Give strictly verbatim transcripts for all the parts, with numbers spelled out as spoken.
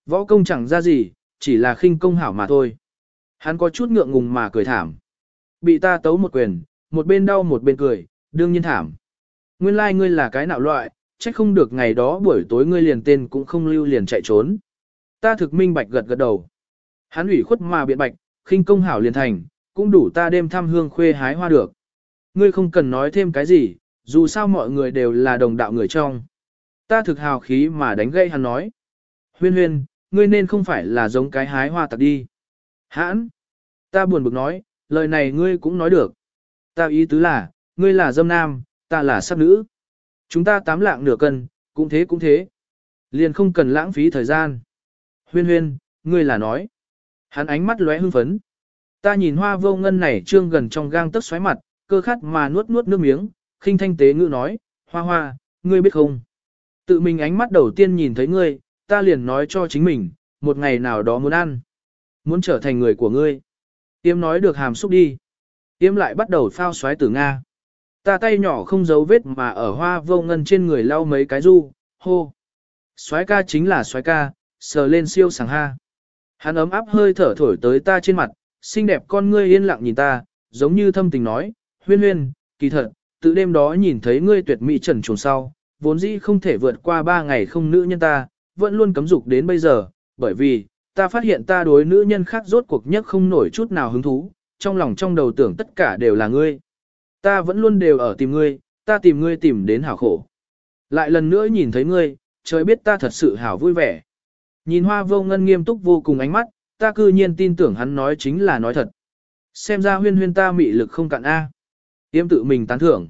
Võ công chẳng ra gì, chỉ là khinh công hảo mà thôi. Hắn có chút ngượng ngùng mà cười thảm. Bị ta tấu một quyền, một bên đau một bên cười, đương nhiên thảm. Nguyên lai like ngươi là cái nạo loại, trách không được ngày đó buổi tối ngươi liền tên cũng không lưu liền chạy trốn. Ta thực minh bạch gật gật đầu. Hắn ủy khuất mà biện bạch, khinh công hảo liền thành, cũng đủ ta đêm thăm hương khuê hái hoa được. Ngươi không cần nói thêm cái gì, dù sao mọi người đều là đồng đạo người trong. Ta thực hào khí mà đánh gây hắn nói. Huyên huyên, ngươi nên không phải là giống cái hái hoa tặc đi. Hãn! Ta buồn bực nói, lời này ngươi cũng nói được. Ta ý tứ là, ngươi là dâm nam, ta là sắc nữ. Chúng ta tám lạng nửa cân, cũng thế cũng thế. Liền không cần lãng phí thời gian. Huyên huyên, ngươi là nói. Hắn ánh mắt lóe hưng phấn. Ta nhìn hoa vô ngân này trương gần trong gang tấc xoáy mặt, cơ khát mà nuốt nuốt nước miếng, khinh thanh tế ngữ nói, hoa hoa, ngươi biết không? Tự mình ánh mắt đầu tiên nhìn thấy ngươi, ta liền nói cho chính mình, một ngày nào đó muốn ăn. Muốn trở thành người của ngươi. Tiêm nói được hàm xúc đi. Tiêm lại bắt đầu phao xoáy tử Nga. Ta tay nhỏ không giấu vết mà ở hoa vô ngân trên người lau mấy cái du, hô. Xoáy ca chính là xoáy ca, sờ lên siêu sảng ha. Hắn ấm áp hơi thở thổi tới ta trên mặt, xinh đẹp con ngươi yên lặng nhìn ta, giống như thâm tình nói, huyên huyên, kỳ thật, từ đêm đó nhìn thấy ngươi tuyệt mỹ trần trùng sau, vốn dĩ không thể vượt qua ba ngày không nữ nhân ta, vẫn luôn cấm dục đến bây giờ, bởi vì, ta phát hiện ta đối nữ nhân khác rốt cuộc nhất không nổi chút nào hứng thú, trong lòng trong đầu tưởng tất cả đều là ngươi. Ta vẫn luôn đều ở tìm ngươi, ta tìm ngươi tìm đến hảo khổ. Lại lần nữa nhìn thấy ngươi, trời biết ta thật sự hảo vui vẻ. Nhìn hoa vô ngân nghiêm túc vô cùng ánh mắt, ta cư nhiên tin tưởng hắn nói chính là nói thật. Xem ra huyên huyên ta mị lực không cạn A. Tiêm tự mình tán thưởng.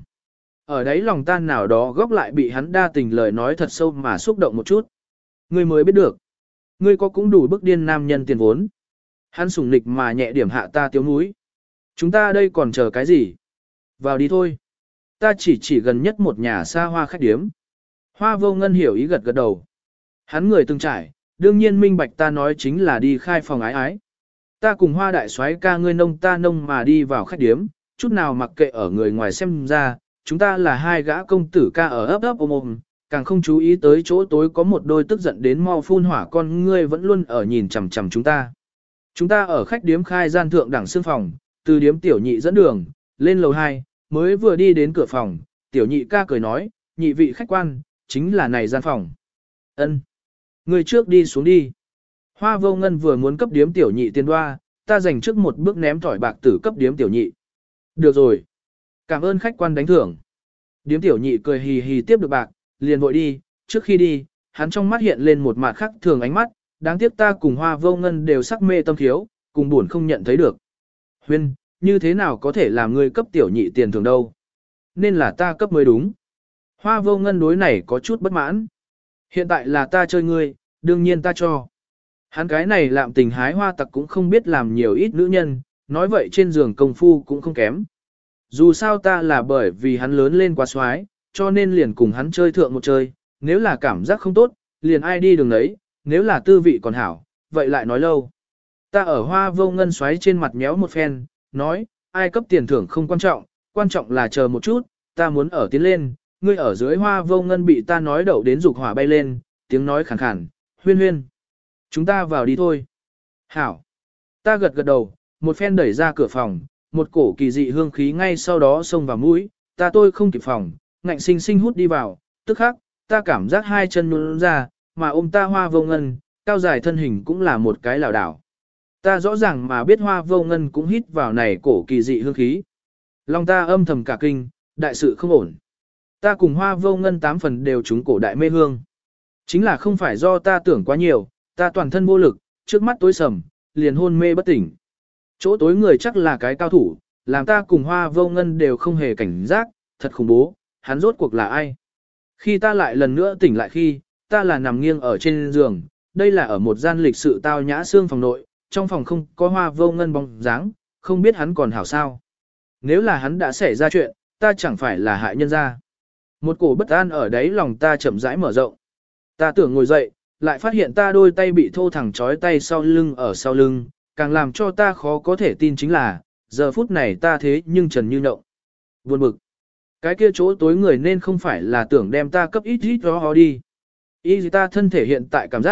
Ở đấy lòng ta nào đó góc lại bị hắn đa tình lời nói thật sâu mà xúc động một chút. Ngươi mới biết được. Ngươi có cũng đủ bức điên nam nhân tiền vốn. Hắn sủng nịch mà nhẹ điểm hạ ta tiếu núi. Chúng ta đây còn chờ cái gì? Vào đi thôi. Ta chỉ chỉ gần nhất một nhà xa hoa khách điếm. Hoa vô ngân hiểu ý gật gật đầu. Hắn người từng trải, đương nhiên minh bạch ta nói chính là đi khai phòng ái ái. Ta cùng hoa đại soái ca ngươi nông ta nông mà đi vào khách điếm, chút nào mặc kệ ở người ngoài xem ra, chúng ta là hai gã công tử ca ở ấp ấp ôm ôm, càng không chú ý tới chỗ tối có một đôi tức giận đến mau phun hỏa con ngươi vẫn luôn ở nhìn chằm chằm chúng ta. Chúng ta ở khách điếm khai gian thượng đẳng xương phòng, từ điếm tiểu nhị dẫn đường, lên lầu hai, mới vừa đi đến cửa phòng, tiểu nhị ca cười nói, nhị vị khách quan, chính là này gian phòng. Ân, người trước đi xuống đi. Hoa vô ngân vừa muốn cấp điếm tiểu nhị tiền đoa, ta dành trước một bước ném thỏi bạc tử cấp điếm tiểu nhị. Được rồi. Cảm ơn khách quan đánh thưởng. Điếm tiểu nhị cười hì hì tiếp được bạc, liền vội đi, trước khi đi, hắn trong mắt hiện lên một mặt khác thường ánh mắt, đáng tiếc ta cùng hoa vô ngân đều sắc mê tâm thiếu, cùng buồn không nhận thấy được. Huyên, như thế nào có thể làm ngươi cấp tiểu nhị tiền thưởng đâu? Nên là ta cấp mới đúng. Hoa vô ngân đối này có chút bất mãn. Hiện tại là ta chơi ngươi, đương nhiên ta cho. Hắn cái này lạm tình hái hoa tặc cũng không biết làm nhiều ít nữ nhân, nói vậy trên giường công phu cũng không kém. Dù sao ta là bởi vì hắn lớn lên quá xoái, cho nên liền cùng hắn chơi thượng một chơi, nếu là cảm giác không tốt, liền ai đi đường đấy, nếu là tư vị còn hảo, vậy lại nói lâu. Ta ở hoa vô ngân xoáy trên mặt nhéo một phen, nói, ai cấp tiền thưởng không quan trọng, quan trọng là chờ một chút, ta muốn ở tiến lên, ngươi ở dưới hoa vô ngân bị ta nói đậu đến dục hỏa bay lên, tiếng nói khàn khàn, huyên huyên. Chúng ta vào đi thôi. Hảo. Ta gật gật đầu, một phen đẩy ra cửa phòng, một cổ kỳ dị hương khí ngay sau đó xông vào mũi, ta tôi không kịp phòng, ngạnh sinh sinh hút đi vào, tức khắc, ta cảm giác hai chân nhún ra, mà ôm ta hoa vô ngân, cao dài thân hình cũng là một cái lảo đảo. Ta rõ ràng mà biết hoa vô ngân cũng hít vào này cổ kỳ dị hương khí. Lòng ta âm thầm cả kinh, đại sự không ổn. Ta cùng hoa vô ngân tám phần đều trúng cổ đại mê hương. Chính là không phải do ta tưởng quá nhiều, ta toàn thân vô lực, trước mắt tối sầm, liền hôn mê bất tỉnh. Chỗ tối người chắc là cái cao thủ, làm ta cùng hoa vô ngân đều không hề cảnh giác, thật khủng bố, hắn rốt cuộc là ai. Khi ta lại lần nữa tỉnh lại khi, ta là nằm nghiêng ở trên giường, đây là ở một gian lịch sự tao nhã xương phòng nội, trong phòng không có hoa vô ngân bóng dáng, không biết hắn còn hảo sao. Nếu là hắn đã xảy ra chuyện, ta chẳng phải là hại nhân ra. Một cổ bất an ở đấy lòng ta chậm rãi mở rộng. Ta tưởng ngồi dậy, lại phát hiện ta đôi tay bị thô thẳng trói tay sau lưng ở sau lưng, càng làm cho ta khó có thể tin chính là, giờ phút này ta thế nhưng trần như nhộng. Buồn bực. Cái kia chỗ tối người nên không phải là tưởng đem ta cấp ít ít đó đi. Ý gì ta thân thể hiện tại cảm giác,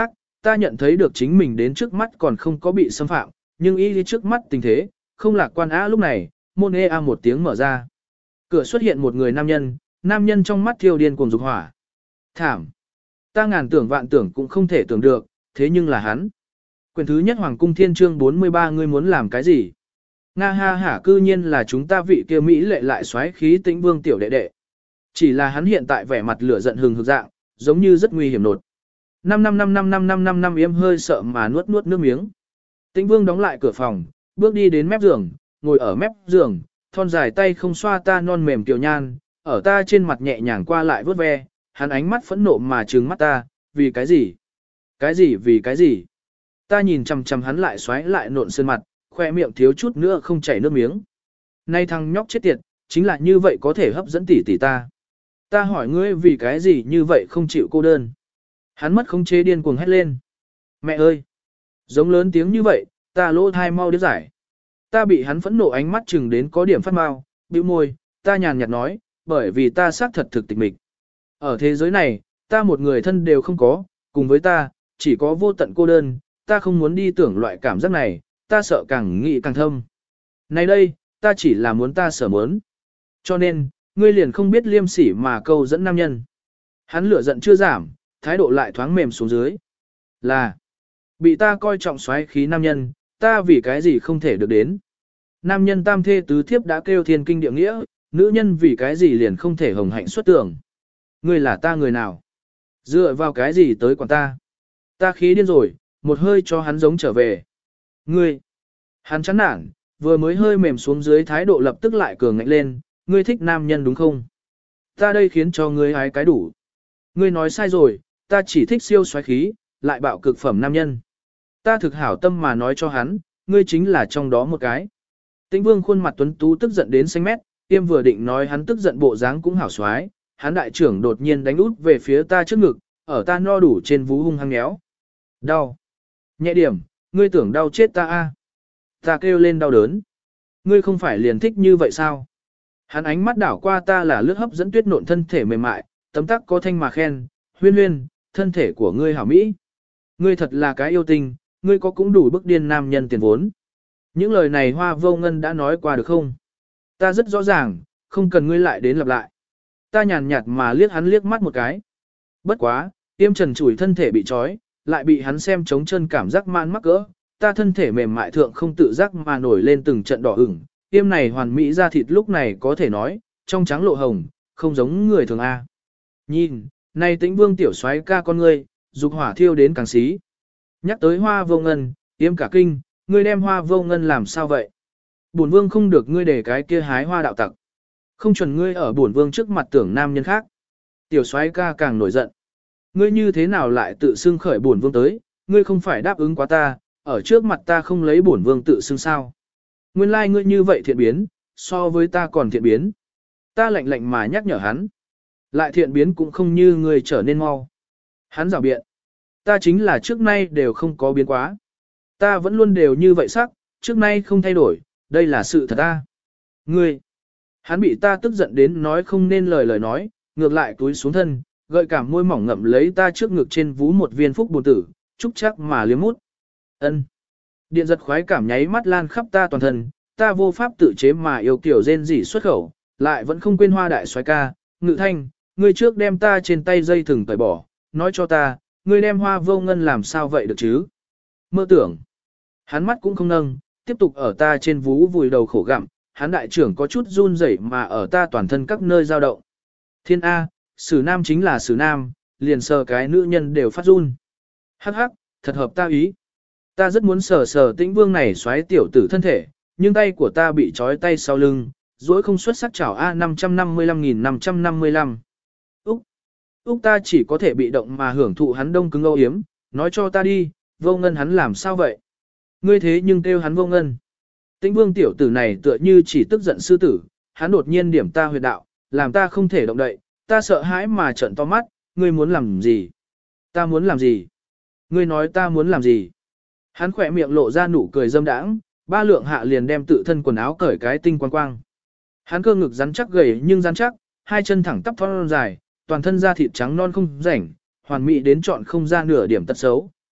ta nhận thấy được chính mình đến trước mắt còn không có bị xâm phạm, nhưng ý trước mắt tình thế, không lạc quan á lúc này, môn ê a một tiếng mở ra. Cửa xuất hiện một người nam nhân, nam nhân trong mắt thiêu điên cuồng dục hỏa. Thảm. Ta ngàn tưởng vạn tưởng cũng không thể tưởng được, thế nhưng là hắn. Quyền thứ nhất Hoàng cung Thiên chương bốn mươi ba ngươi muốn làm cái gì? Nga ha hả cư nhiên là chúng ta vị kia Mỹ lệ lại xoáy khí tĩnh vương tiểu đệ đệ. Chỉ là hắn hiện tại vẻ mặt lửa giận hừng hực dạng, giống như rất nguy hiểm nột. Năm năm năm năm năm năm năm năm yếm hơi sợ mà nuốt nuốt nước miếng. Tĩnh vương đóng lại cửa phòng, bước đi đến mép giường, ngồi ở mép giường, thon dài tay không xoa ta non mềm tiểu nhan, ở ta trên mặt nhẹ nhàng qua lại vớt ve, hắn ánh mắt phẫn nộ mà trừng mắt ta, vì cái gì? Cái gì vì cái gì? Ta nhìn chằm chằm hắn lại xoáy lại nộn sơn mặt, khoe miệng thiếu chút nữa không chảy nước miếng. Nay thằng nhóc chết tiệt, chính là như vậy có thể hấp dẫn tỷ tỷ ta. Ta hỏi ngươi vì cái gì như vậy không chịu cô đơn. Hắn mất khống chế điên cuồng hét lên. Mẹ ơi! Giống lớn tiếng như vậy, ta lỗ thai mau đứa giải. Ta bị hắn phẫn nộ ánh mắt chừng đến có điểm phát mau, bĩu môi, ta nhàn nhạt nói, bởi vì ta xác thật thực tịch mịch. Ở thế giới này, ta một người thân đều không có, cùng với ta, chỉ có vô tận cô đơn, ta không muốn đi tưởng loại cảm giác này, ta sợ càng nghĩ càng thâm. Này đây, ta chỉ là muốn ta sở muốn. Cho nên, ngươi liền không biết liêm sỉ mà câu dẫn nam nhân. Hắn lửa giận chưa giảm, thái độ lại thoáng mềm xuống dưới. Là, bị ta coi trọng xoáy khí nam nhân, ta vì cái gì không thể được đến. Nam nhân tam thê tứ thiếp đã kêu thiên kinh địa nghĩa, nữ nhân vì cái gì liền không thể hồng hạnh xuất tưởng. Ngươi là ta người nào? Dựa vào cái gì tới quản ta? Ta khí điên rồi, một hơi cho hắn giống trở về. Ngươi! Hắn chán nản, vừa mới hơi mềm xuống dưới thái độ lập tức lại cường ngạnh lên, ngươi thích nam nhân đúng không? Ta đây khiến cho ngươi hái cái đủ. Ngươi nói sai rồi, ta chỉ thích siêu xoáy khí, lại bạo cực phẩm nam nhân. Ta thực hảo tâm mà nói cho hắn, ngươi chính là trong đó một cái. Tĩnh Vương khuôn mặt tuấn tú tức giận đến xanh mét, tiêm vừa định nói hắn tức giận bộ dáng cũng hảo xoái, hắn đại trưởng đột nhiên đánh út về phía ta trước ngực, ở ta no đủ trên vú hung hăng nhéo. Đau. Nhẹ điểm, ngươi tưởng đau chết ta a? Ta kêu lên đau đớn. Ngươi không phải liền thích như vậy sao? Hắn ánh mắt đảo qua ta là lướt hấp dẫn tuyết nộn thân thể mềm mại, tấm tắc có thanh mà khen, huyên huyên, thân thể của ngươi hảo mỹ. Ngươi thật là cái yêu tình, ngươi có cũng đủ bức điên nam nhân tiền vốn. Những lời này Hoa Vô Ngân đã nói qua được không? Ta rất rõ ràng, không cần ngươi lại đến lặp lại. Ta nhàn nhạt mà liếc hắn liếc mắt một cái. Bất quá, tiêm trần chủi thân thể bị trói, lại bị hắn xem trống chân cảm giác man mắc cỡ. Ta thân thể mềm mại thượng không tự giác mà nổi lên từng trận đỏ ửng. Tiêm này hoàn mỹ ra thịt lúc này có thể nói, trong trắng lộ hồng, không giống người thường A. Nhìn, này Tĩnh Vương tiểu soái ca con ngươi, dục hỏa thiêu đến càng xí. Nhắc tới Hoa Vô Ngân, tiêm cả kinh, ngươi đem Hoa Vô Ngân làm sao vậy? Bổn vương không được ngươi để cái kia hái hoa đạo tặc. Không chuẩn ngươi ở bổn vương trước mặt tưởng nam nhân khác. Tiểu soái ca càng nổi giận. Ngươi như thế nào lại tự xưng khởi bổn vương tới, ngươi không phải đáp ứng quá ta, ở trước mặt ta không lấy bổn vương tự xưng sao. Nguyên lai like ngươi như vậy thiện biến, so với ta còn thiện biến. Ta lạnh lạnh mà nhắc nhở hắn. Lại thiện biến cũng không như ngươi trở nên mau. Hắn rào biện. Ta chính là trước nay đều không có biến quá. Ta vẫn luôn đều như vậy sắc, trước nay không thay đổi, đây là sự thật ta. Ngươi. Hắn bị ta tức giận đến nói không nên lời lời nói, ngược lại túi xuống thân, gợi cảm môi mỏng ngậm lấy ta trước ngực trên vú một viên phúc bồn tử, chúc chắc mà liếm mút. Ân. Điện giật khoái cảm nháy mắt lan khắp ta toàn thân, ta vô pháp tự chế mà yêu kiểu rên rỉ xuất khẩu, lại vẫn không quên Hoa đại soái ca, Ngự Thanh, ngươi trước đem ta trên tay dây thừng tẩy bỏ, nói cho ta, ngươi đem Hoa Vô Ngân làm sao vậy được chứ? Mơ tưởng. Hắn mắt cũng không nâng, tiếp tục ở ta trên vú vùi đầu khổ gặm, hắn đại trưởng có chút run rẩy mà ở ta toàn thân các nơi dao động. Thiên A, sử nam chính là sử nam, liền sờ cái nữ nhân đều phát run. Hắc hắc, thật hợp ta ý. Ta rất muốn sờ sờ Tĩnh Vương này xoáy tiểu tử thân thể, nhưng tay của ta bị trói tay sau lưng, dối không xuất sắc chảo A năm trăm năm mươi lăm nghìn năm trăm năm mươi lăm. Úc, Úc ta chỉ có thể bị động mà hưởng thụ hắn đông cứng âu yếm, nói cho ta đi, Vô Ngân hắn làm sao vậy? Ngươi thế nhưng kêu hắn Vô Ngân. Tĩnh Vương tiểu tử này tựa như chỉ tức giận sư tử, hắn đột nhiên điểm ta huyệt đạo, làm ta không thể động đậy, ta sợ hãi mà trợn to mắt, ngươi muốn làm gì? Ta muốn làm gì? Ngươi nói ta muốn làm gì? Hắn khỏe miệng lộ ra nụ cười dâm đãng, ba lượng hạ liền đem tự thân quần áo cởi cái tinh quang quang. Hắn cơ ngực rắn chắc gầy nhưng rắn chắc, hai chân thẳng tắp thon dài, toàn thân da thịt trắng non không rảnh, hoàn mỹ đến chọn không ra nửa điểm tật xấu,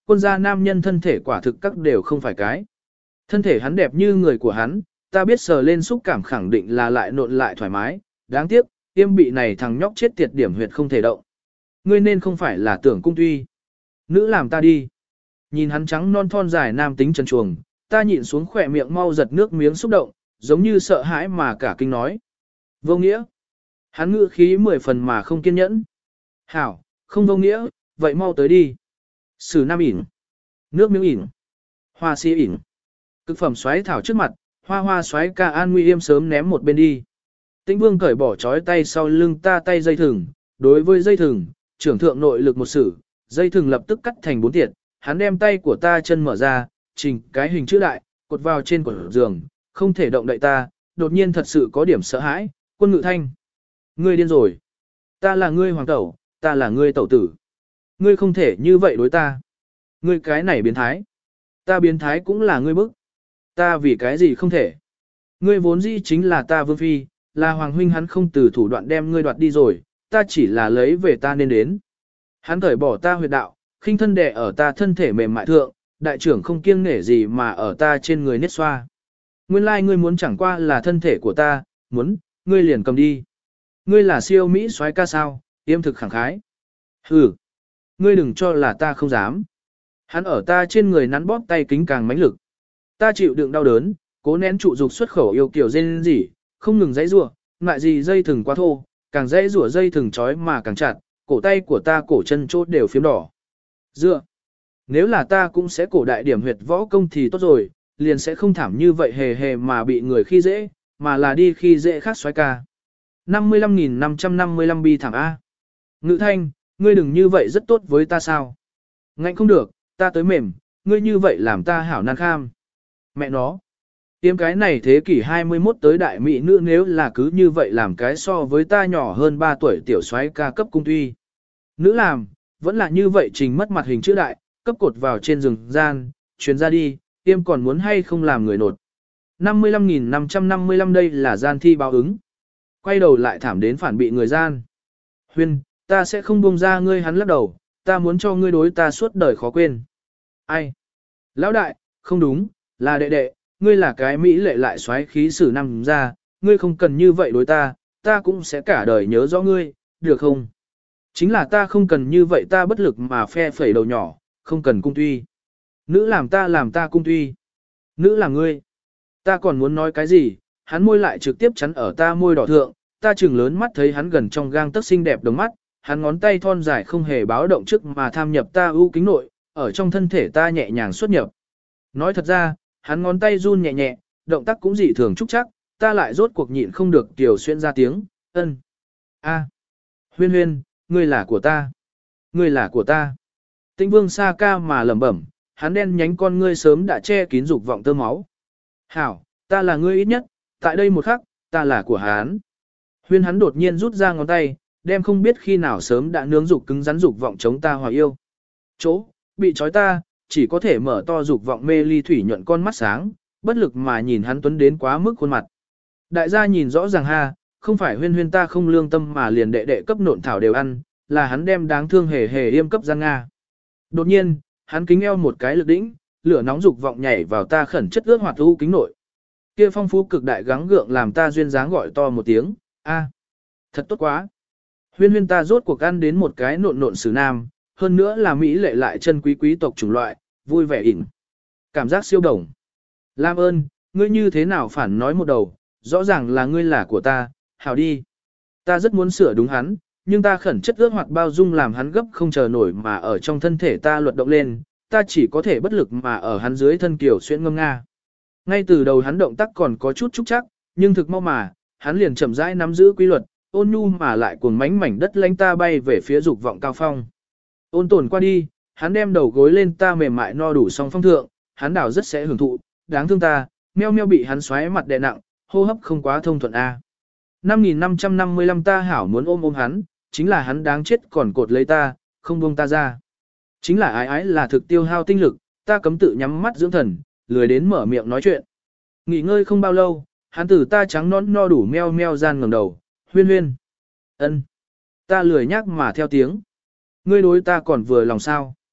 quân gia nam nhân thân thể quả thực các đều không phải cái. Thân thể hắn đẹp như người của hắn, ta biết sờ lên xúc cảm khẳng định là lại nộn lại thoải mái, đáng tiếc, tiêm bị này thằng nhóc chết tiệt điểm huyệt không thể động. Ngươi nên không phải là tưởng cung tuy. Nữ làm ta đi. Nhìn hắn trắng non thon dài nam tính trần chuồng, ta nhịn xuống khỏe miệng mau giật nước miếng xúc động, giống như sợ hãi mà cả kinh nói. Vô nghĩa. Hắn ngữ khí mười phần mà không kiên nhẫn. Hảo, không vô nghĩa, vậy mau tới đi. Sử nam ỉn. Nước miếng ỉn. Hoa si ỉn. Cực phẩm xoáy thảo trước mặt, hoa hoa xoáy ca an nguy yêm sớm ném một bên đi. Tĩnh vương cởi bỏ trói tay sau lưng ta tay dây thừng, đối với dây thừng, trưởng thượng nội lực một sử, dây thừng lập tức cắt thành bốn tiệt, hắn đem tay của ta chân mở ra, trình cái hình chữ đại, cột vào trên của giường, không thể động đậy ta, đột nhiên thật sự có điểm sợ hãi, quân ngự thanh. Ngươi điên rồi. Ta là ngươi hoàng tẩu, ta là ngươi tẩu tử. Ngươi không thể như vậy đối ta. Ngươi cái này biến thái. Ta biến thái cũng là ngươi bức. Ta vì cái gì không thể. Ngươi vốn dĩ chính là ta vương phi, là hoàng huynh hắn không từ thủ đoạn đem ngươi đoạt đi rồi, ta chỉ là lấy về ta nên đến. Hắn cởi bỏ ta huyệt đạo, khinh thân đè ở ta thân thể mềm mại thượng, đại trưởng không kiêng nể gì mà ở ta trên người niết xoa. Nguyên lai like ngươi muốn chẳng qua là thân thể của ta, muốn, ngươi liền cầm đi. Ngươi là siêu Mỹ soái ca sao, yêm thực khẳng khái. Hừ, ngươi đừng cho là ta không dám. Hắn ở ta trên người nắn bóp tay kính càng mãnh lực. Ta chịu đựng đau đớn, cố nén trụ dục xuất khẩu yêu kiểu rên rỉ, không ngừng dãy rủa, ngại gì dây thừng quá thô, càng dãy rủa dây thừng trói mà càng chặt, cổ tay của ta cổ chân chốt đều phiếm đỏ. Dựa, nếu là ta cũng sẽ cổ đại điểm huyệt võ công thì tốt rồi, liền sẽ không thảm như vậy hề hề mà bị người khi dễ, mà là đi khi dễ khác xoái ca. năm mươi lăm nghìn năm trăm năm mươi lăm bi thảm A. Ngự thanh, ngươi đừng như vậy rất tốt với ta sao? Ngạnh không được, ta tới mềm, ngươi như vậy làm ta hảo nan kham. Mẹ nó. Tiêm cái này thế kỷ hai mươi mốt tới đại mỹ nữ nếu là cứ như vậy làm cái so với ta nhỏ hơn ba tuổi tiểu soái ca cấp cung tuy. Nữ làm, vẫn là như vậy trình mất mặt hình chữ đại, cấp cột vào trên rừng gian, chuyến ra đi, tiêm còn muốn hay không làm người nột. năm mươi lăm nghìn năm trăm năm mươi lăm đây là gian thi báo ứng. Quay đầu lại thảm đến phản bị người gian. Huyên, ta sẽ không buông ra ngươi, hắn lắc đầu, ta muốn cho ngươi đối ta suốt đời khó quên. Ai? Lão đại, không đúng, là đệ đệ, ngươi là cái mỹ lệ lại xoáy khí sử năm ra, ngươi không cần như vậy đối ta, ta cũng sẽ cả đời nhớ rõ ngươi, được không? Chính là ta không cần như vậy, ta bất lực mà phe phẩy đầu nhỏ, không cần cung tuy. Nữ làm ta làm ta cung tuy. Nữ làm ngươi. Ta còn muốn nói cái gì, hắn môi lại trực tiếp chắn ở ta môi đỏ thượng, ta chừng lớn mắt thấy hắn gần trong gang tấc xinh đẹp đồng mắt, hắn ngón tay thon dài không hề báo động trước mà tham nhập ta ưu kính nội, ở trong thân thể ta nhẹ nhàng xuất nhập. Nói thật ra, hắn ngón tay run nhẹ nhẹ, động tác cũng dị thường trúc chắc, ta lại rốt cuộc nhịn không được tiểu xuyên ra tiếng, ân. A. Huyên huyên, ngươi là của ta. Ngươi là của ta. Tĩnh vương sa ca mà lẩm bẩm, hắn đen nhánh con ngươi sớm đã che kín dục vọng tơ máu. Hảo, ta là ngươi ít nhất, tại đây một khắc, ta là của hắn. Huyên hắn đột nhiên rút ra ngón tay, đem không biết khi nào sớm đã nướng dục cứng rắn dục vọng chống ta hòa yêu. Chỗ, bị trói ta, chỉ có thể mở to dục vọng mê ly thủy nhuận con mắt sáng, bất lực mà nhìn hắn tuấn đến quá mức khuôn mặt. Đại gia nhìn rõ ràng ha, không phải huyên huyên ta không lương tâm mà liền đệ đệ cấp nộn thảo đều ăn, là hắn đem đáng thương hề hề yêm cấp gian Nga. Đột nhiên, hắn kính eo một cái lực đỉnh, lửa nóng dục vọng nhảy vào ta khẩn chất ướt hoạt u kính nội. Kia phong phú cực đại gắng gượng làm ta duyên dáng gọi to một tiếng, a, thật tốt quá. Huyên huyên ta rốt cuộc ăn đến một cái nộn nộn sử nam, hơn nữa là mỹ lệ lại chân quý quý tộc chủng loại, vui vẻ ỉn. Cảm giác siêu đồng. Lam ơn, ngươi như thế nào phản nói một đầu, rõ ràng là ngươi là của ta, hảo đi. Ta rất muốn sửa đúng hắn, nhưng ta khẩn chất ướt hoạt bao dung làm hắn gấp không chờ nổi mà ở trong thân thể ta luật động lên, ta chỉ có thể bất lực mà ở hắn dưới thân kiều xuyên ngâm nga. Ngay từ đầu hắn động tác còn có chút trúc chắc, nhưng thực mau mà, hắn liền chậm rãi nắm giữ quy luật, ôn nhu mà lại cuồng mánh mảnh đất lánh ta bay về phía dục vọng cao phong. Ôn tồn qua đi, hắn đem đầu gối lên ta mềm mại no đủ song phong thượng, hắn đảo rất sẽ hưởng thụ, đáng thương ta, meo meo bị hắn xoáy mặt đè nặng, hô hấp không quá thông thuận a. năm nghìn năm trăm năm mươi lăm ta hảo muốn ôm ôm hắn, chính là hắn đáng chết còn cột lấy ta, không buông ta ra. Chính là ái ái là thực tiêu hao tinh lực, ta cấm tự nhắm mắt dưỡng thần, lười đến mở miệng nói chuyện. Nghỉ ngơi không bao lâu, hắn từ ta trắng nón no đủ meo meo gian ngẩng đầu, huyên huyên. Ân. Ta lười nhắc mà theo tiếng. Ngươi đối ta còn vừa lòng sao.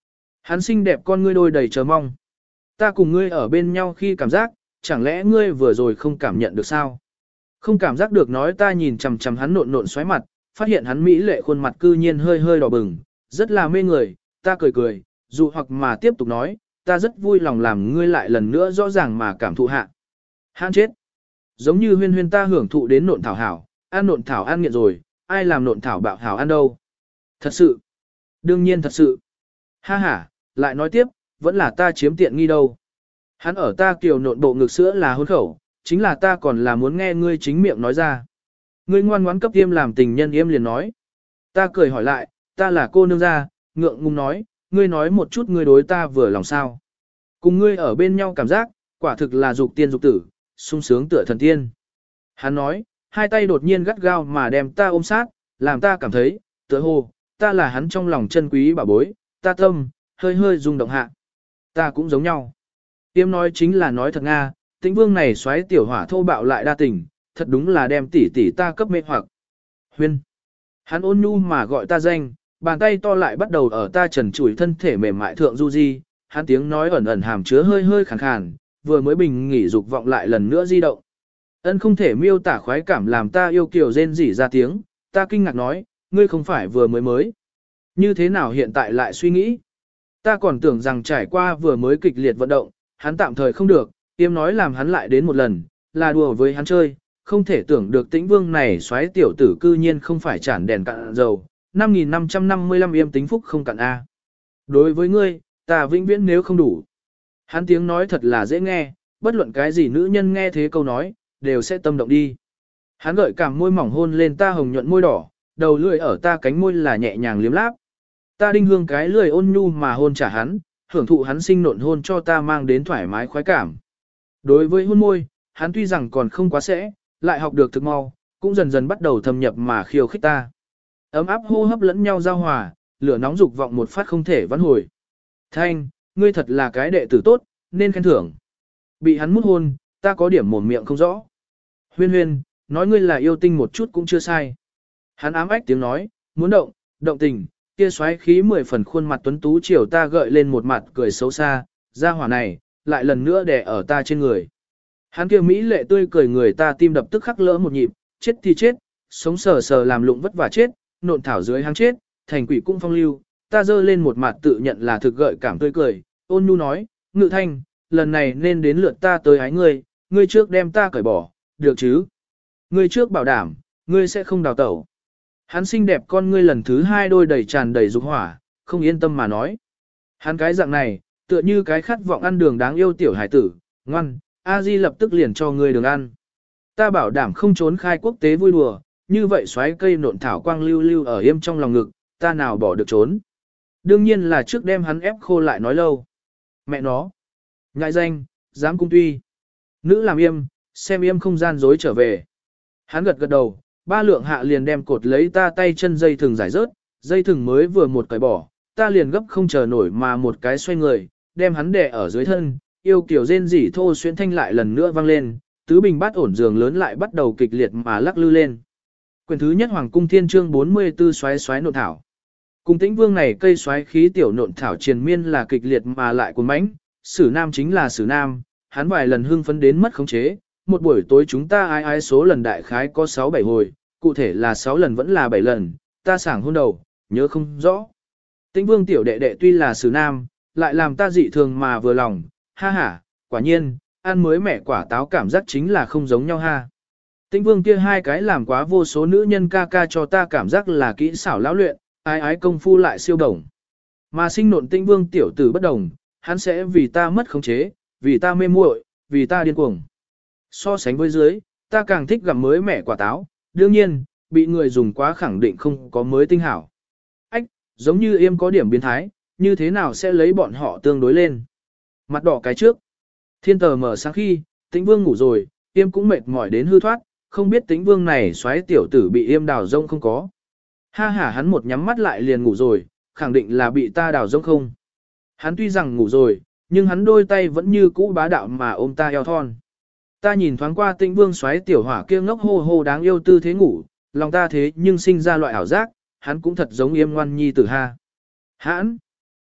Hắn xinh đẹp con ngươi đôi đầy chờ mong. Ta cùng ngươi ở bên nhau khi cảm giác, chẳng lẽ ngươi vừa rồi không cảm nhận được sao? Không cảm giác được nói ta nhìn chằm chằm hắn nộn nộn xoáy mặt, phát hiện hắn mỹ lệ khuôn mặt cư nhiên hơi hơi đỏ bừng, rất là mê người, ta cười cười, dụ hoặc mà tiếp tục nói, ta rất vui lòng làm ngươi lại lần nữa rõ ràng mà cảm thụ hạ. Hắn chết. Giống như huyên huyên ta hưởng thụ đến nộn thảo hảo, ăn nộn thảo ăn nghiện rồi, ai làm nộn thảo bạo hảo ăn đâu. Thật sự. Đương nhiên thật sự. Ha ha, lại nói tiếp, vẫn là ta chiếm tiện nghi đâu. Hắn ở ta kiều nộn bộ ngực sữa là hôn khẩu, chính là ta còn là muốn nghe ngươi chính miệng nói ra. Ngươi ngoan ngoãn cấp yêm làm tình nhân yêm liền nói. Ta cười hỏi lại, ta là cô nương gia, ngượng ngùng nói, ngươi nói một chút ngươi đối ta vừa lòng sao. Cùng ngươi ở bên nhau cảm giác, quả thực là dục tiên dục tử, sung sướng tựa thần tiên. Hắn nói, hai tay đột nhiên gắt gao mà đem ta ôm sát, làm ta cảm thấy, tựa hồ, ta là hắn trong lòng chân quý bảo bối, ta tâm, hơi hơi rung động hạ. Ta cũng giống nhau. Tiêm nói chính là nói thật Nga, Tĩnh Vương này xoáy tiểu hỏa thô bạo lại đa tình, thật đúng là đem tỷ tỷ ta cấp mê hoặc. Huyên. Hắn ôn nhu mà gọi ta danh, bàn tay to lại bắt đầu ở ta trần trụi thân thể mềm mại thượng du di, hắn tiếng nói ẩn ẩn hàm chứa hơi hơi khàn khàn, vừa mới bình nghỉ dục vọng lại lần nữa di động. Ân không thể miêu tả khoái cảm làm ta yêu kiều rên rỉ ra tiếng, ta kinh ngạc nói, ngươi không phải vừa mới mới. Như thế nào hiện tại lại suy nghĩ? Ta còn tưởng rằng trải qua vừa mới kịch liệt vận động, hắn tạm thời không được, tiêm nói làm hắn lại đến một lần, là đùa với hắn chơi, không thể tưởng được Tĩnh Vương này xoáy tiểu tử cư nhiên không phải chản đèn cạn dầu, năm nghìn năm trăm năm mươi lăm yêm tính phúc không cạn A. Đối với ngươi, ta vĩnh viễn nếu không đủ. Hắn tiếng nói thật là dễ nghe, bất luận cái gì nữ nhân nghe thế câu nói, đều sẽ tâm động đi. Hắn gợi cảm môi mỏng hôn lên ta hồng nhuận môi đỏ, đầu lưỡi ở ta cánh môi là nhẹ nhàng liếm láp. Ta đinh hương cái lưỡi ôn nhu mà hôn trả hắn, hưởng thụ hắn sinh nộn hôn cho ta mang đến thoải mái khoái cảm. Đối với hôn môi, hắn tuy rằng còn không quá sẽ, lại học được thực mau, cũng dần dần bắt đầu thâm nhập mà khiêu khích ta. Ấm áp hô hấp lẫn nhau giao hòa, lửa nóng dục vọng một phát không thể vãn hồi. Thanh, ngươi thật là cái đệ tử tốt, nên khen thưởng. Bị hắn mút hôn, ta có điểm mồm miệng không rõ. Huyên huyên, nói ngươi là yêu tinh một chút cũng chưa sai. Hắn ám ách tiếng nói, muốn động, động tình, kia xoáy khí mười phần khuôn mặt tuấn tú chiều ta gợi lên một mặt cười xấu xa, ra hỏa này, lại lần nữa đè ở ta trên người. Hắn kia mỹ lệ tươi cười người ta tim đập tức khắc lỡ một nhịp, chết thì chết, sống sờ sờ làm lụng vất vả chết, nộn thảo dưới hang chết, thành quỷ cung phong lưu, ta dơ lên một mặt tự nhận là thực gợi cảm tươi cười, ôn nhu nói, Ngự Thanh, lần này nên đến lượt ta tới ái ngươi, ngươi trước đem ta cởi bỏ, được chứ? Ngươi trước bảo đảm, ngươi sẽ không đào tẩu. Hắn xinh đẹp con ngươi lần thứ hai đôi đầy tràn đầy dục hỏa, không yên tâm mà nói. Hắn cái dạng này, tựa như cái khát vọng ăn đường đáng yêu tiểu hải tử, ngoan, A Di lập tức liền cho ngươi đường ăn. Ta bảo đảm không trốn khai quốc tế vui đùa, như vậy xoáy cây nộn thảo quang lưu lưu ở yêm trong lòng ngực, ta nào bỏ được trốn. Đương nhiên là trước đem hắn ép khô lại nói lâu. Mẹ nó. Ngại danh, dám cung tuy. Nữ làm yêm, xem yêm không gian dối trở về. Hắn gật gật đầu, ba lượng hạ liền đem cột lấy ta tay chân dây thừng giải rớt, dây thừng mới vừa một cởi bỏ, ta liền gấp không chờ nổi mà một cái xoay người, đem hắn đè ở dưới thân, yêu kiểu rên rỉ thô xuyên thanh lại lần nữa vang lên, tứ bình bát ổn giường lớn lại bắt đầu kịch liệt mà lắc lư lên. Quyền thứ nhất Hoàng cung thiên chương bốn mươi tư xoáy xoáy nộn thảo. Cùng Tĩnh Vương này cây xoáy khí tiểu nộn thảo triền miên là kịch liệt mà lại cuốn mãnh, Sử Nam chính là Sử Nam, hắn vài lần hưng phấn đến mất khống chế, một buổi tối chúng ta ai ai số lần đại khái có sáu bảy hồi, cụ thể là sáu lần vẫn là bảy lần, ta sảng hôn đầu, nhớ không rõ. Tĩnh Vương tiểu đệ đệ tuy là Sử Nam, lại làm ta dị thường mà vừa lòng, ha ha, quả nhiên, ăn mới mẻ quả táo cảm giác chính là không giống nhau ha. Tĩnh Vương kia hai cái làm quá vô số nữ nhân ca ca cho ta cảm giác là kỹ xảo lão luyện, ái ái công phu lại siêu đồng. Mà sinh nộn Tĩnh Vương tiểu tử bất đồng, hắn sẽ vì ta mất khống chế, vì ta mê muội, vì ta điên cuồng. So sánh với dưới, ta càng thích gặm mới mẻ quả táo, đương nhiên, bị người dùng quá khẳng định không có mới tinh hảo. Ách, giống như yêm có điểm biến thái, như thế nào sẽ lấy bọn họ tương đối lên. Mặt đỏ cái trước. Thiên tờ mở sáng khi, Tĩnh Vương ngủ rồi, yêm cũng mệt mỏi đến hư thoát, không biết Tĩnh Vương này xoáy tiểu tử bị yêm đào rông không có. Ha ha hắn một nhắm mắt lại liền ngủ rồi, khẳng định là bị ta đào rông không. Hắn tuy rằng ngủ rồi, nhưng hắn đôi tay vẫn như cũ bá đạo mà ôm ta eo thon. Ta nhìn thoáng qua Tĩnh Vương xoáy tiểu hỏa kia ngốc hô hô đáng yêu tư thế ngủ, lòng ta thế nhưng sinh ra loại ảo giác, hắn cũng thật giống yêm ngoan nhi tử ha. Hãn!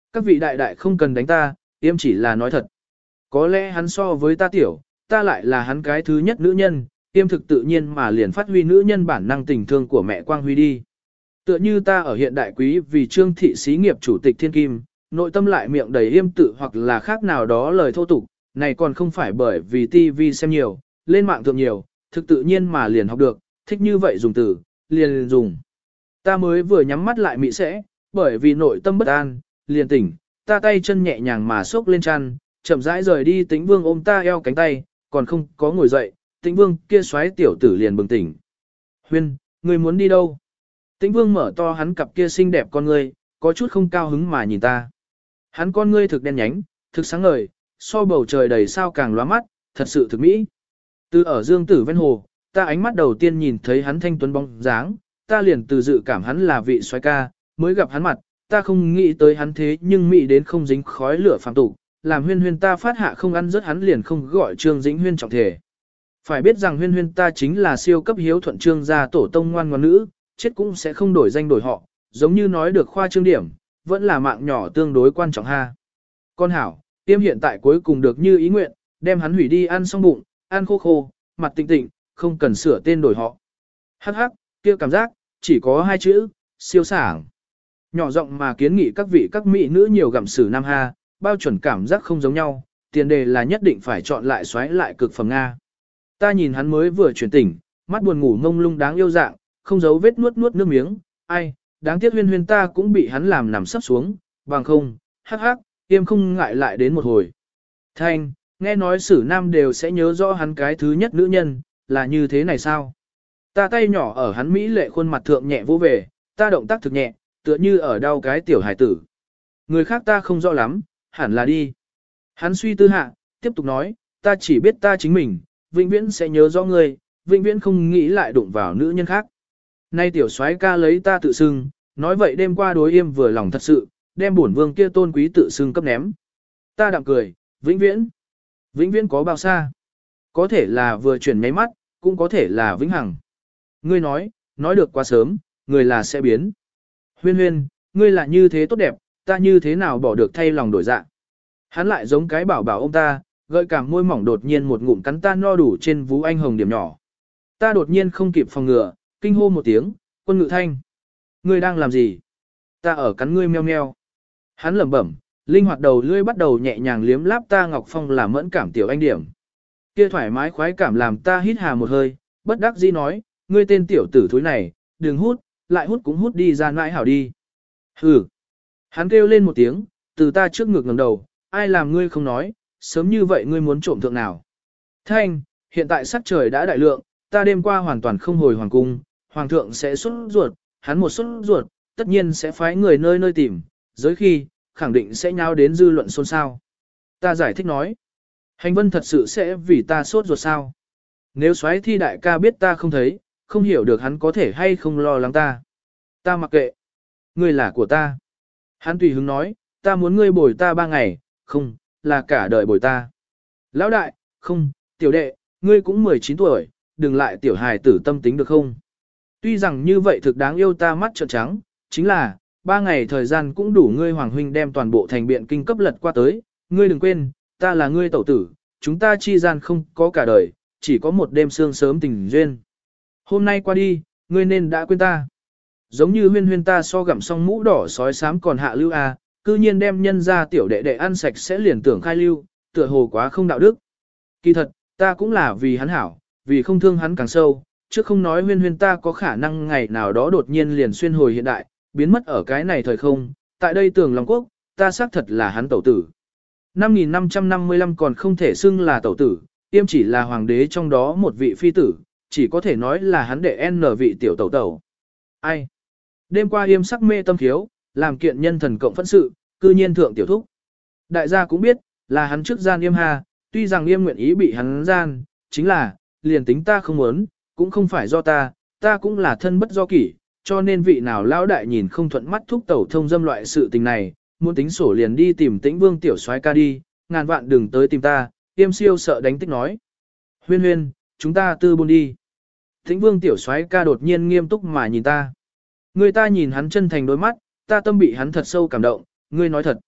Các vị đại đại không cần đánh ta, yêm chỉ là nói thật. Có lẽ hắn so với ta tiểu, ta lại là hắn cái thứ nhất nữ nhân, yêm thực tự nhiên mà liền phát huy nữ nhân bản năng tình thương của mẹ Quang Huy đi. Tựa như ta ở hiện đại quý vì trương thị xí nghiệp chủ tịch thiên kim, nội tâm lại miệng đầy yêm tự hoặc là khác nào đó lời thô tục, này còn không phải bởi vì tivi xem nhiều, lên mạng thượng nhiều, thực tự nhiên mà liền học được, thích như vậy dùng từ, liền dùng. Ta mới vừa nhắm mắt lại mị sẽ, bởi vì nội tâm bất an, liền tỉnh, ta tay chân nhẹ nhàng mà xốc lên chăn, chậm rãi rời đi. Tĩnh Vương ôm ta eo cánh tay, còn không có ngồi dậy, Tĩnh Vương kia xoáy tiểu tử liền bừng tỉnh. Huyên, ngươi muốn đi đâu? Tĩnh Vương mở to hắn cặp kia xinh đẹp con ngươi, có chút không cao hứng mà nhìn ta. Hắn con ngươi thực đen nhánh, thực sáng ngời, so bầu trời đầy sao càng lóa mắt, thật sự thực mỹ. Từ ở dương tử ven hồ, ta ánh mắt đầu tiên nhìn thấy hắn thanh tuấn bóng dáng, ta liền từ dự cảm hắn là vị soái ca, mới gặp hắn mặt, ta không nghĩ tới hắn thế nhưng mỹ đến không dính khói lửa phàm tục, làm huyên huyên ta phát hạ không ăn rớt hắn liền không gọi Trương Dĩnh Huyên trọng thể. Phải biết rằng huyên huyên ta chính là siêu cấp hiếu thuận Trương gia tổ tông ngoan ngoãn nữ, chết cũng sẽ không đổi danh đổi họ, giống như nói được khoa trương điểm, vẫn là mạng nhỏ tương đối quan trọng ha. Con hảo, tiêm hiện tại cuối cùng được như ý nguyện, đem hắn hủy đi ăn xong bụng, ăn khô khô, mặt tịnh tịnh, không cần sửa tên đổi họ. Hắc hắc, kia cảm giác, chỉ có hai chữ, siêu sảng. Nhỏ giọng mà kiến nghị các vị các mỹ nữ nhiều gặm sử nam ha, bao chuẩn cảm giác không giống nhau, tiền đề là nhất định phải chọn lại xoáy lại cực phẩm Nga. Ta nhìn hắn mới vừa chuyển tỉnh, mắt buồn ngủ ngông lung đáng yêu dạng, không giấu vết nuốt nuốt nước miếng, ai, đáng tiếc huyên huyên ta cũng bị hắn làm nằm sấp xuống, bằng không, hắc hắc, tiêm không ngại lại đến một hồi. Thanh, nghe nói sử nam đều sẽ nhớ rõ hắn cái thứ nhất nữ nhân, là như thế này sao? Ta tay nhỏ ở hắn mỹ lệ khuôn mặt thượng nhẹ vô về, ta động tác thực nhẹ, tựa như ở đau cái tiểu hải tử. Người khác ta không rõ lắm, hẳn là đi. Hắn suy tư hạ, tiếp tục nói, ta chỉ biết ta chính mình, vĩnh viễn sẽ nhớ rõ ngươi, vĩnh viễn không nghĩ lại đụng vào nữ nhân khác. Nay tiểu soái ca lấy ta tự xưng, nói vậy đêm qua đối yêm vừa lòng thật sự, đem bổn vương kia tôn quý tự xưng cấp ném. Ta đạm cười, vĩnh viễn. Vĩnh viễn có bao xa? Có thể là vừa chuyển nháy mắt, cũng có thể là vĩnh hằng. Ngươi nói, nói được quá sớm, người là sẽ biến. Huyên huyên, ngươi là như thế tốt đẹp, ta như thế nào bỏ được thay lòng đổi dạ. Hắn lại giống cái bảo bảo ông ta, gợi cảm môi mỏng đột nhiên một ngụm cắn ta no đủ trên vú anh hồng điểm nhỏ. Ta đột nhiên không kịp phòng ngừa, kinh hô một tiếng, Quân Ngự Thanh. Ngươi đang làm gì? Ta ở cắn ngươi meo meo. Hắn lẩm bẩm, linh hoạt đầu lưỡi bắt đầu nhẹ nhàng liếm láp ta ngọc phong làm mẫn cảm tiểu anh điểm. Kia thoải mái khoái cảm làm ta hít hà một hơi, bất đắc dĩ nói, ngươi tên tiểu tử thúi này, đừng hút, lại hút cũng hút đi ra nãi hảo đi. Hừ. Hắn kêu lên một tiếng, từ ta trước ngực ngẩng đầu, ai làm ngươi không nói, sớm như vậy ngươi muốn trộm thượng nào. Thanh, hiện tại sắc trời đã đại lượng, ta đêm qua hoàn toàn không hồi hoàng cung, hoàng thượng sẽ xuất ruột, hắn một xuất ruột, tất nhiên sẽ phái người nơi nơi tìm, giới khi, khẳng định sẽ nháo đến dư luận xôn xao. Ta giải thích nói, hành vân thật sự sẽ vì ta sốt ruột sao. Nếu soái thi đại ca biết ta không thấy, không hiểu được hắn có thể hay không lo lắng ta. Ta mặc kệ, ngươi là của ta. Hắn tùy hứng nói, ta muốn ngươi bồi ta ba ngày, không, là cả đời bồi ta. Lão đại, không, tiểu đệ, ngươi cũng mười chín tuổi, đừng lại tiểu hài tử tâm tính được không? Tuy rằng như vậy thực đáng yêu ta mắt trợn trắng, chính là, ba ngày thời gian cũng đủ ngươi hoàng huynh đem toàn bộ thành biện kinh cấp lật qua tới, ngươi đừng quên, ta là ngươi tẩu tử, chúng ta chi gian không có cả đời, chỉ có một đêm sương sớm tình duyên. Hôm nay qua đi, ngươi nên đã quên ta. Giống như huyên huyên ta so gặm xong mũ đỏ sói xám còn hạ lưu à, cư nhiên đem nhân ra tiểu đệ đệ ăn sạch sẽ liền tưởng khai lưu, tựa hồ quá không đạo đức. Kỳ thật, ta cũng là vì hắn hảo, vì không thương hắn càng sâu, chứ không nói huyên huyên ta có khả năng ngày nào đó đột nhiên liền xuyên hồi hiện đại, biến mất ở cái này thời không, tại đây tưởng Long Quốc, ta xác thật là hắn tẩu tử. năm nghìn năm trăm năm mươi lăm còn không thể xưng là tẩu tử, tiêm chỉ là hoàng đế trong đó một vị phi tử, chỉ có thể nói là hắn đệ n vị tiểu tẩu tẩu. Ai? Đêm qua yêm sắc mê tâm khiếu, làm kiện nhân thần cộng phẫn sự, cư nhiên thượng tiểu thúc. Đại gia cũng biết, là hắn trước gian yêm hà, tuy rằng yêm nguyện ý bị hắn gian, chính là, liền tính ta không muốn, cũng không phải do ta, ta cũng là thân bất do kỷ, cho nên vị nào lão đại nhìn không thuận mắt thúc tẩu thông dâm loại sự tình này, muốn tính sổ liền đi tìm Tĩnh Vương tiểu soái ca đi, ngàn vạn đừng tới tìm ta, yêm siêu sợ đánh tích nói. Huyên huyên, chúng ta tư buôn đi. Tĩnh Vương tiểu soái ca đột nhiên nghiêm túc mà nhìn ta. Người ta nhìn hắn chân thành đôi mắt, ta tâm bị hắn thật sâu cảm động, ngươi nói thật.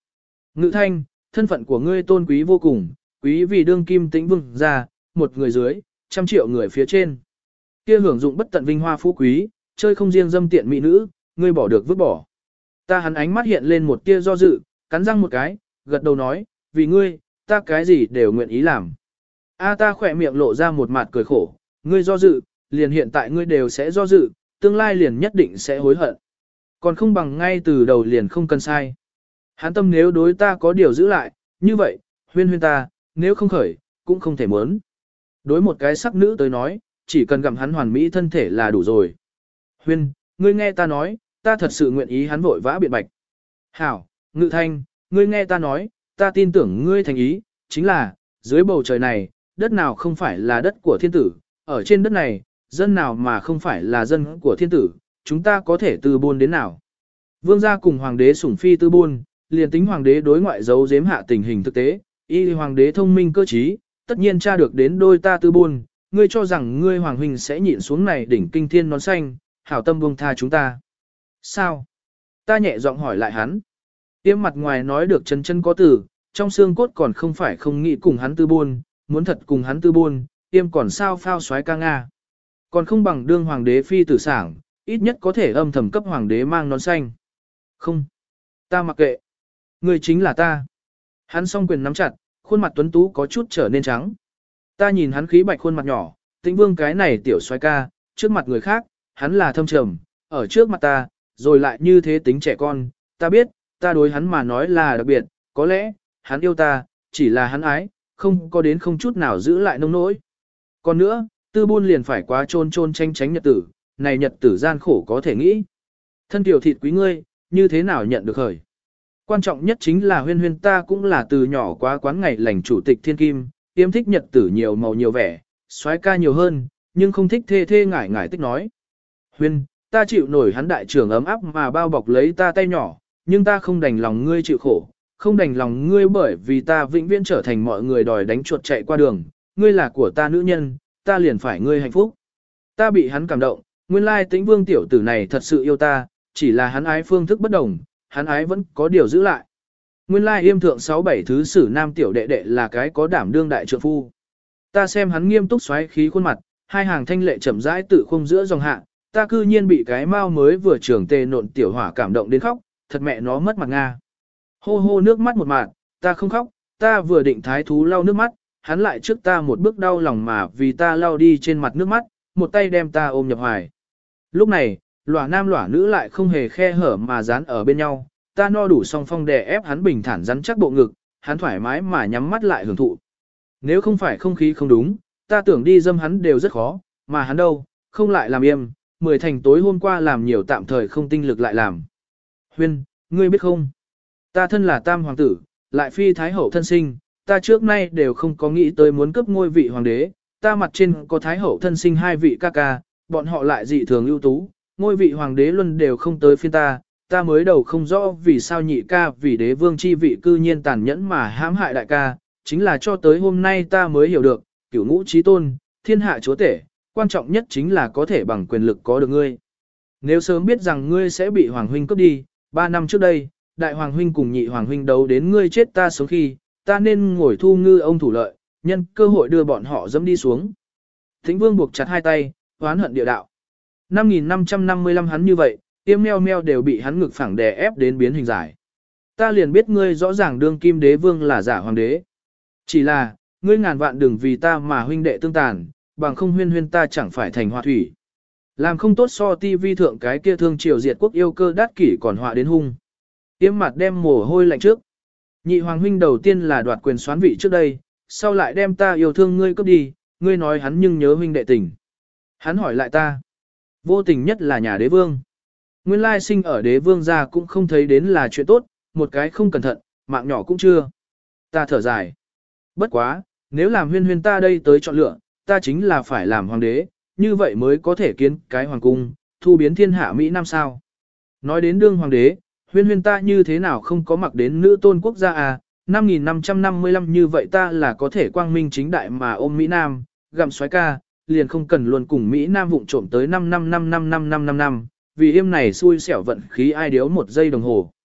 Ngự thanh, thân phận của ngươi tôn quý vô cùng, quý vì đương kim tĩnh vương gia, một người dưới, trăm triệu người phía trên. Kia hưởng dụng bất tận vinh hoa phú quý, chơi không riêng dâm tiện mỹ nữ, ngươi bỏ được vứt bỏ. Ta hắn ánh mắt hiện lên một tia do dự, cắn răng một cái, gật đầu nói, vì ngươi, ta cái gì đều nguyện ý làm. A ta khỏe miệng lộ ra một mặt cười khổ, ngươi do dự, liền hiện tại ngươi đều sẽ do dự, tương lai liền nhất định sẽ hối hận. Còn không bằng ngay từ đầu liền không cần sai. Hắn tâm nếu đối ta có điều giữ lại, như vậy, huyên huyên ta, nếu không khởi, cũng không thể muốn. Đối một cái sắc nữ tới nói, chỉ cần gặm hắn hoàn mỹ thân thể là đủ rồi. Huyên, ngươi nghe ta nói, ta thật sự nguyện ý hắn vội vã biện bạch. Hảo, Ngự thanh, ngươi nghe ta nói, ta tin tưởng ngươi thành ý, chính là, dưới bầu trời này, đất nào không phải là đất của thiên tử, ở trên đất này, dân nào mà không phải là dân của thiên tử, chúng ta có thể từ buôn đến nào. Vương gia cùng hoàng đế sủng phi tư buôn, liền tính hoàng đế đối ngoại giấu giếm hạ tình hình thực tế, y hoàng đế thông minh cơ trí, tất nhiên tra được đến đôi ta tư buôn, ngươi cho rằng ngươi hoàng huynh sẽ nhịn xuống này đỉnh kinh thiên nón xanh, hảo tâm buông tha chúng ta. Sao? Ta nhẹ giọng hỏi lại hắn. Tiêm mặt ngoài nói được chân chân có từ, trong xương cốt còn không phải không nghĩ cùng hắn tư buôn, muốn thật cùng hắn tư buôn, tiêm còn sao phao xoái ca nga. Còn không bằng đương hoàng đế phi tử sảng, ít nhất có thể âm thầm cấp hoàng đế mang nón xanh. Không. Ta mặc kệ. Người chính là ta. Hắn song quyền nắm chặt, khuôn mặt tuấn tú có chút trở nên trắng. Ta nhìn hắn khí bạch khuôn mặt nhỏ, Tĩnh Vương cái này tiểu xoái ca, trước mặt người khác, hắn là thâm trầm, ở trước mặt ta, rồi lại như thế tính trẻ con, ta biết, ta đối hắn mà nói là đặc biệt, có lẽ, hắn yêu ta, chỉ là hắn ái, không có đến không chút nào giữ lại nông nỗi. Còn nữa, tư buôn liền phải quá trôn trôn tranh tránh nhật tử, này nhật tử gian khổ có thể nghĩ. Thân tiểu thịt quý ngươi, như thế nào nhận được khởi. Quan trọng nhất chính là huyên huyên ta cũng là từ nhỏ quá quán ngày lành chủ tịch thiên kim, tiêm thích nhật tử nhiều màu nhiều vẻ, soái ca nhiều hơn, nhưng không thích thê thê ngải ngải tích nói. Huyên, ta chịu nổi hắn đại trưởng ấm áp mà bao bọc lấy ta tay nhỏ, nhưng ta không đành lòng ngươi chịu khổ, không đành lòng ngươi bởi vì ta vĩnh viễn trở thành mọi người đòi đánh chuột chạy qua đường, ngươi là của ta nữ nhân, ta liền phải ngươi hạnh phúc. Ta bị hắn cảm động, nguyên lai Tĩnh Vương tiểu tử này thật sự yêu ta, chỉ là hắn ái phương thức bất đồng, hắn ái vẫn có điều giữ lại. Nguyên lai yêm thượng sáu bảy thứ sử nam tiểu đệ đệ là cái có đảm đương đại trượng phu. Ta xem hắn nghiêm túc xoáy khí khuôn mặt, hai hàng thanh lệ chậm rãi tự khung giữa dòng hạ, ta cư nhiên bị cái mao mới vừa trưởng tề nộn tiểu hỏa cảm động đến khóc, thật mẹ nó mất mặt Nga. Hô hô nước mắt một mạt, ta không khóc, ta vừa định thái thú lau nước mắt, hắn lại trước ta một bước đau lòng mà vì ta lau đi trên mặt nước mắt, một tay đem ta ôm nhập hoài. Lúc này, lỏa nam lỏa nữ lại không hề khe hở mà dán ở bên nhau, ta no đủ song phong đè ép hắn bình thản rắn chắc bộ ngực, hắn thoải mái mà nhắm mắt lại hưởng thụ. Nếu không phải không khí không đúng, ta tưởng đi dâm hắn đều rất khó, mà hắn đâu, không lại làm im, mười thành tối hôm qua làm nhiều tạm thời không tinh lực lại làm. Huyên, ngươi biết không? Ta thân là tam hoàng tử, lại phi thái hậu thân sinh, ta trước nay đều không có nghĩ tới muốn cướp ngôi vị hoàng đế, ta mặt trên có thái hậu thân sinh hai vị ca ca, bọn họ lại dị thường ưu tú, ngôi vị hoàng đế luân đều không tới phiên ta, ta mới đầu không rõ vì sao nhị ca vì đế vương chi vị cư nhiên tàn nhẫn mà hãm hại đại ca, chính là cho tới hôm nay ta mới hiểu được, cửu ngũ trí tôn, thiên hạ chúa tể, quan trọng nhất chính là có thể bằng quyền lực có được ngươi. Nếu sớm biết rằng ngươi sẽ bị hoàng huynh cướp đi, ba năm trước đây, đại hoàng huynh cùng nhị hoàng huynh đấu đến ngươi chết ta sống khi, ta nên ngồi thu ngư ông thủ lợi, nhân cơ hội đưa bọn họ dẫm đi xuống. Thính vương buộc chặt hai tay, oán hận địa đạo. năm nghìn năm trăm năm mươi lăm hắn như vậy, tiêm meo meo đều bị hắn ngực phẳng đè ép đến biến hình giải. Ta liền biết ngươi rõ ràng đương kim đế vương là giả hoàng đế. Chỉ là, ngươi ngàn vạn đừng vì ta mà huynh đệ tương tàn, bằng không huyên huyên ta chẳng phải thành họa thủy. Làm không tốt so ti vi thượng cái kia thương triều diệt quốc yêu cơ đát kỷ còn họa đến hung. Tiêm mặt đem mồ hôi lạnh trước. Nhị hoàng huynh đầu tiên là đoạt quyền soán vị trước đây, sau lại đem ta yêu thương ngươi cướp đi, ngươi nói hắn nhưng nhớ huynh đệ tình. Hắn hỏi lại ta. Vô tình nhất là nhà đế vương. Nguyên lai sinh ở đế vương gia cũng không thấy đến là chuyện tốt, một cái không cẩn thận, mạng nhỏ cũng chưa. Ta thở dài. Bất quá, nếu làm huyên huyên ta đây tới chọn lựa, ta chính là phải làm hoàng đế, như vậy mới có thể kiến cái hoàng cung, thu biến thiên hạ Mỹ Nam sao. Nói đến đương hoàng đế, huyên huyên ta như thế nào không có mặc đến nữ tôn quốc gia à, năm nghìn năm trăm năm mươi lăm như vậy ta là có thể quang minh chính đại mà ôm Mỹ Nam, gặm xoái ca, liền không cần luôn cùng Mỹ Nam vụng trộm tới năm năm năm năm năm năm năm năm, vì im này xui xẻo vận khí ai điếu một giây đồng hồ.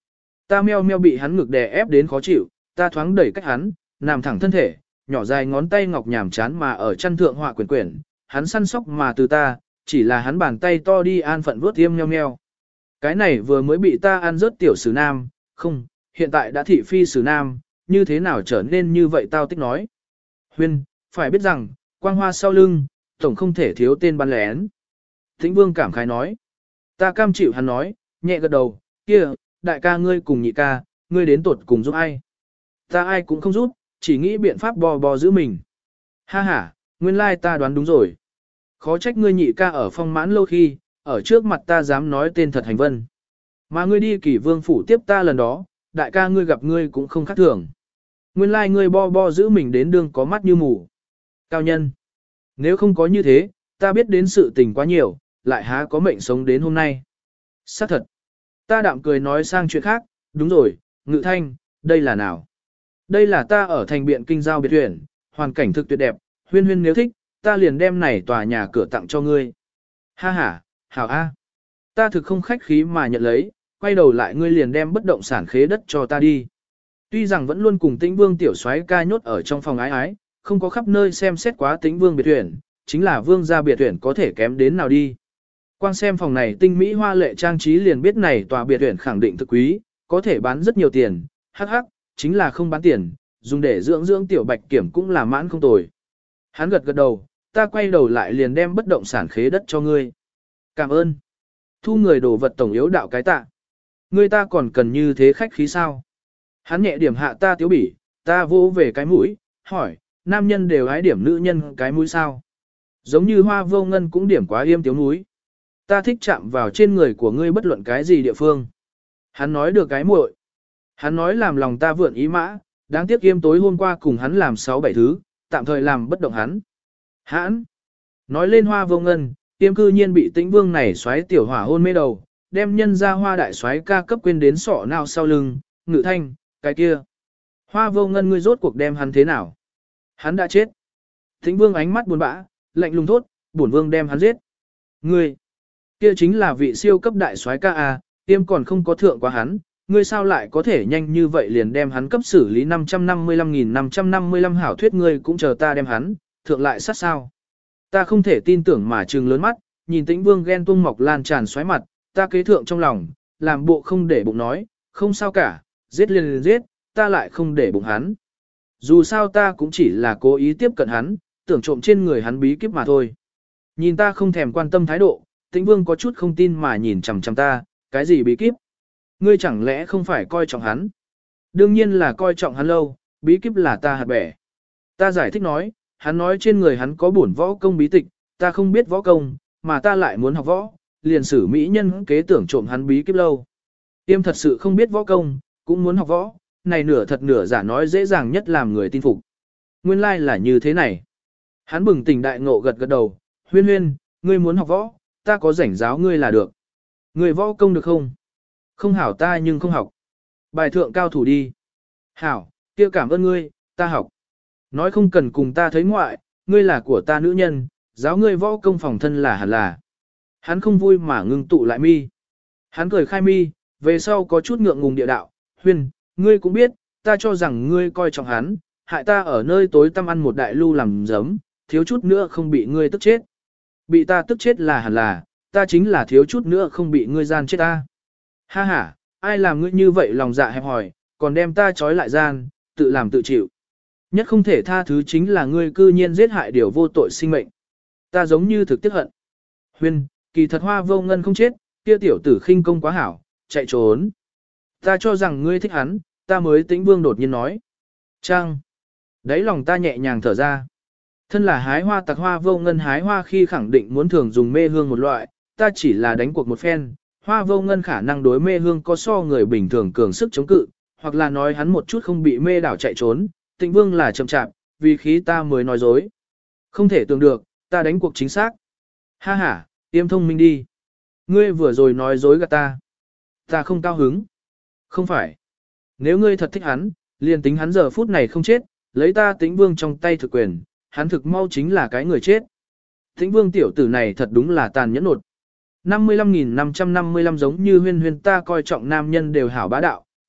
Ta meo meo bị hắn ngực đè ép đến khó chịu, ta thoáng đẩy cách hắn, nằm thẳng thân thể, nhỏ dài ngón tay ngọc nhảm chán mà ở chân thượng họa quyển quyển, hắn săn sóc mà từ ta, chỉ là hắn bàn tay to đi an phận vuốt tiêm meo meo. Cái này vừa mới bị ta ăn rớt tiểu sử nam, không, hiện tại đã thị phi sử nam, như thế nào trở nên như vậy tao tích nói. Huyên, phải biết rằng, quang hoa sau lưng, tổng không thể thiếu tên bắn lén. Thính vương cảm khái nói. Ta cam chịu hắn nói, nhẹ gật đầu, kia, đại ca ngươi cùng nhị ca, ngươi đến tuột cùng giúp ai. Ta ai cũng không giúp, chỉ nghĩ biện pháp bò bò giữ mình. Ha ha, nguyên lai ta đoán đúng rồi. Khó trách ngươi nhị ca ở phong mãn lâu khi, ở trước mặt ta dám nói tên thật hành vân. Mà ngươi đi kỷ vương phủ tiếp ta lần đó, đại ca ngươi gặp ngươi cũng không khác thường. Nguyên lai ngươi bo bo giữ mình đến đường có mắt như mù. Cao nhân. Nếu không có như thế, ta biết đến sự tình quá nhiều, lại há có mệnh sống đến hôm nay. Xác thật. Ta đạm cười nói sang chuyện khác, đúng rồi, Ngự Thanh, đây là nào? Đây là ta ở thành biện kinh giao biệt tuyển, hoàn cảnh thực tuyệt đẹp, huyên huyên nếu thích, ta liền đem này tòa nhà cửa tặng cho ngươi. Ha ha, hảo a. Ta thực không khách khí mà nhận lấy, quay đầu lại ngươi liền đem bất động sản khế đất cho ta đi. Tuy rằng vẫn luôn cùng Tĩnh Vương tiểu soái ca nhốt ở trong phòng ái ái, không có khắp nơi xem xét quá Tĩnh Vương biệt tuyển, chính là vương gia biệt tuyển có thể kém đến nào đi. Quang xem phòng này tinh mỹ hoa lệ trang trí liền biết này tòa biệt tuyển khẳng định thực quý, có thể bán rất nhiều tiền, hắc hắc, chính là không bán tiền, dùng để dưỡng dưỡng tiểu bạch kiểm cũng là mãn không tồi. Hắn gật gật đầu, ta quay đầu lại liền đem bất động sản khế đất cho ngươi. Cảm ơn. Thu người đồ vật tổng yếu đạo cái tạ. Ngươi ta còn cần như thế khách khí sao? Hắn nhẹ điểm hạ ta tiếu bỉ, ta vô về cái mũi, hỏi, nam nhân đều hái điểm nữ nhân cái mũi sao? Giống như hoa vô ngân cũng điểm quá yêm tiếu mũi. Ta thích chạm vào trên người của ngươi bất luận cái gì địa phương. Hắn nói được cái muội. Hắn nói làm lòng ta vượn ý mã, đáng tiếc yêm tối hôm qua cùng hắn làm sáu bảy thứ, tạm thời làm bất động hắn. Hãn. Nói lên hoa vô ngân, yêm cư nhiên bị Tĩnh Vương này xoáy tiểu hỏa hôn mê đầu, đem nhân ra hoa đại xoáy ca cấp quên đến sọ nào sau lưng, Ngự Thanh, cái kia. Hoa vô ngân ngươi rốt cuộc đem hắn thế nào? Hắn đã chết. Tĩnh Vương ánh mắt buồn bã, lạnh lùng thốt, bổn vương đem hắn giết. Ngươi, kia chính là vị siêu cấp đại soái ca a, tiêm còn không có thượng quá hắn, ngươi sao lại có thể nhanh như vậy liền đem hắn cấp xử lý năm trăm năm mươi lăm nghìn năm trăm năm mươi lăm hảo thuyết ngươi cũng chờ ta đem hắn, thượng lại sát sao. Ta không thể tin tưởng mà trừng lớn mắt, nhìn Tĩnh Vương ghen tuông mọc lan tràn xoáy mặt, ta kế thượng trong lòng, làm bộ không để bụng nói, không sao cả, giết liền liền giết, ta lại không để bụng hắn. Dù sao ta cũng chỉ là cố ý tiếp cận hắn, tưởng trộm trên người hắn bí kíp mà thôi. Nhìn ta không thèm quan tâm thái độ, Tĩnh Vương có chút không tin mà nhìn chằm chằm ta, cái gì bí kíp? Ngươi chẳng lẽ không phải coi trọng hắn? Đương nhiên là coi trọng hắn lâu, bí kíp là ta hạt bẻ. Ta giải thích nói, hắn nói trên người hắn có bổn võ công bí tịch, ta không biết võ công, mà ta lại muốn học võ, liền sử mỹ nhân kế tưởng trộm hắn bí kíp lâu. Tiêm thật sự không biết võ công, cũng muốn học võ, này nửa thật nửa giả nói dễ dàng nhất làm người tin phục. Nguyên lai like là như thế này. Hắn bừng tỉnh đại ngộ gật gật đầu, huyên huyên, ngươi muốn học võ, ta có rảnh giáo ngươi là được. Ngươi võ công được không? Không hảo ta nhưng không học. Bài thượng cao thủ đi. Hảo, kia cảm ơn ngươi, ta học. Nói không cần cùng ta thấy ngoại, ngươi là của ta nữ nhân, giáo ngươi võ công phòng thân là hẳn là. Hắn không vui mà ngưng tụ lại mi. Hắn cười khai mi, về sau có chút ngượng ngùng địa đạo, huyên, ngươi cũng biết, ta cho rằng ngươi coi trọng hắn, hại ta ở nơi tối tăm ăn một đại lưu làm giấm, thiếu chút nữa không bị ngươi tức chết. Bị ta tức chết là hẳn là, ta chính là thiếu chút nữa không bị ngươi gian chết ta. Ha ha, ai làm ngươi như vậy lòng dạ hẹp hòi, còn đem ta trói lại gian, tự làm tự chịu. Nhất không thể tha thứ chính là ngươi cư nhiên giết hại điều vô tội sinh mệnh. Ta giống như thực tiếc hận. Huyên, kỳ thật hoa vô ngân không chết, kia tiểu tử khinh công quá hảo, chạy trốn. Ta cho rằng ngươi thích hắn, ta mới Tĩnh Vương đột nhiên nói. Trang. Đấy lòng ta nhẹ nhàng thở ra. Thân là hái hoa tặc hoa vô ngân hái hoa khi khẳng định muốn thường dùng mê hương một loại, ta chỉ là đánh cuộc một phen. Hoa vô ngân khả năng đối mê hương có so người bình thường cường sức chống cự, hoặc là nói hắn một chút không bị mê đảo chạy trốn, Tĩnh Vương là chậm chạp, vì khí ta mới nói dối. Không thể tưởng được, ta đánh cuộc chính xác. Ha ha, tiêm thông minh đi. Ngươi vừa rồi nói dối gạt ta. Ta không cao hứng. Không phải. Nếu ngươi thật thích hắn, liền tính hắn giờ phút này không chết, lấy ta Tĩnh Vương trong tay thực quyền, hắn thực mau chính là cái người chết. Tĩnh Vương tiểu tử này thật đúng là tàn nhẫn nột. năm mươi lăm nghìn năm trăm năm mươi lăm giống như huyên huyên ta coi trọng nam nhân đều hảo bá đạo,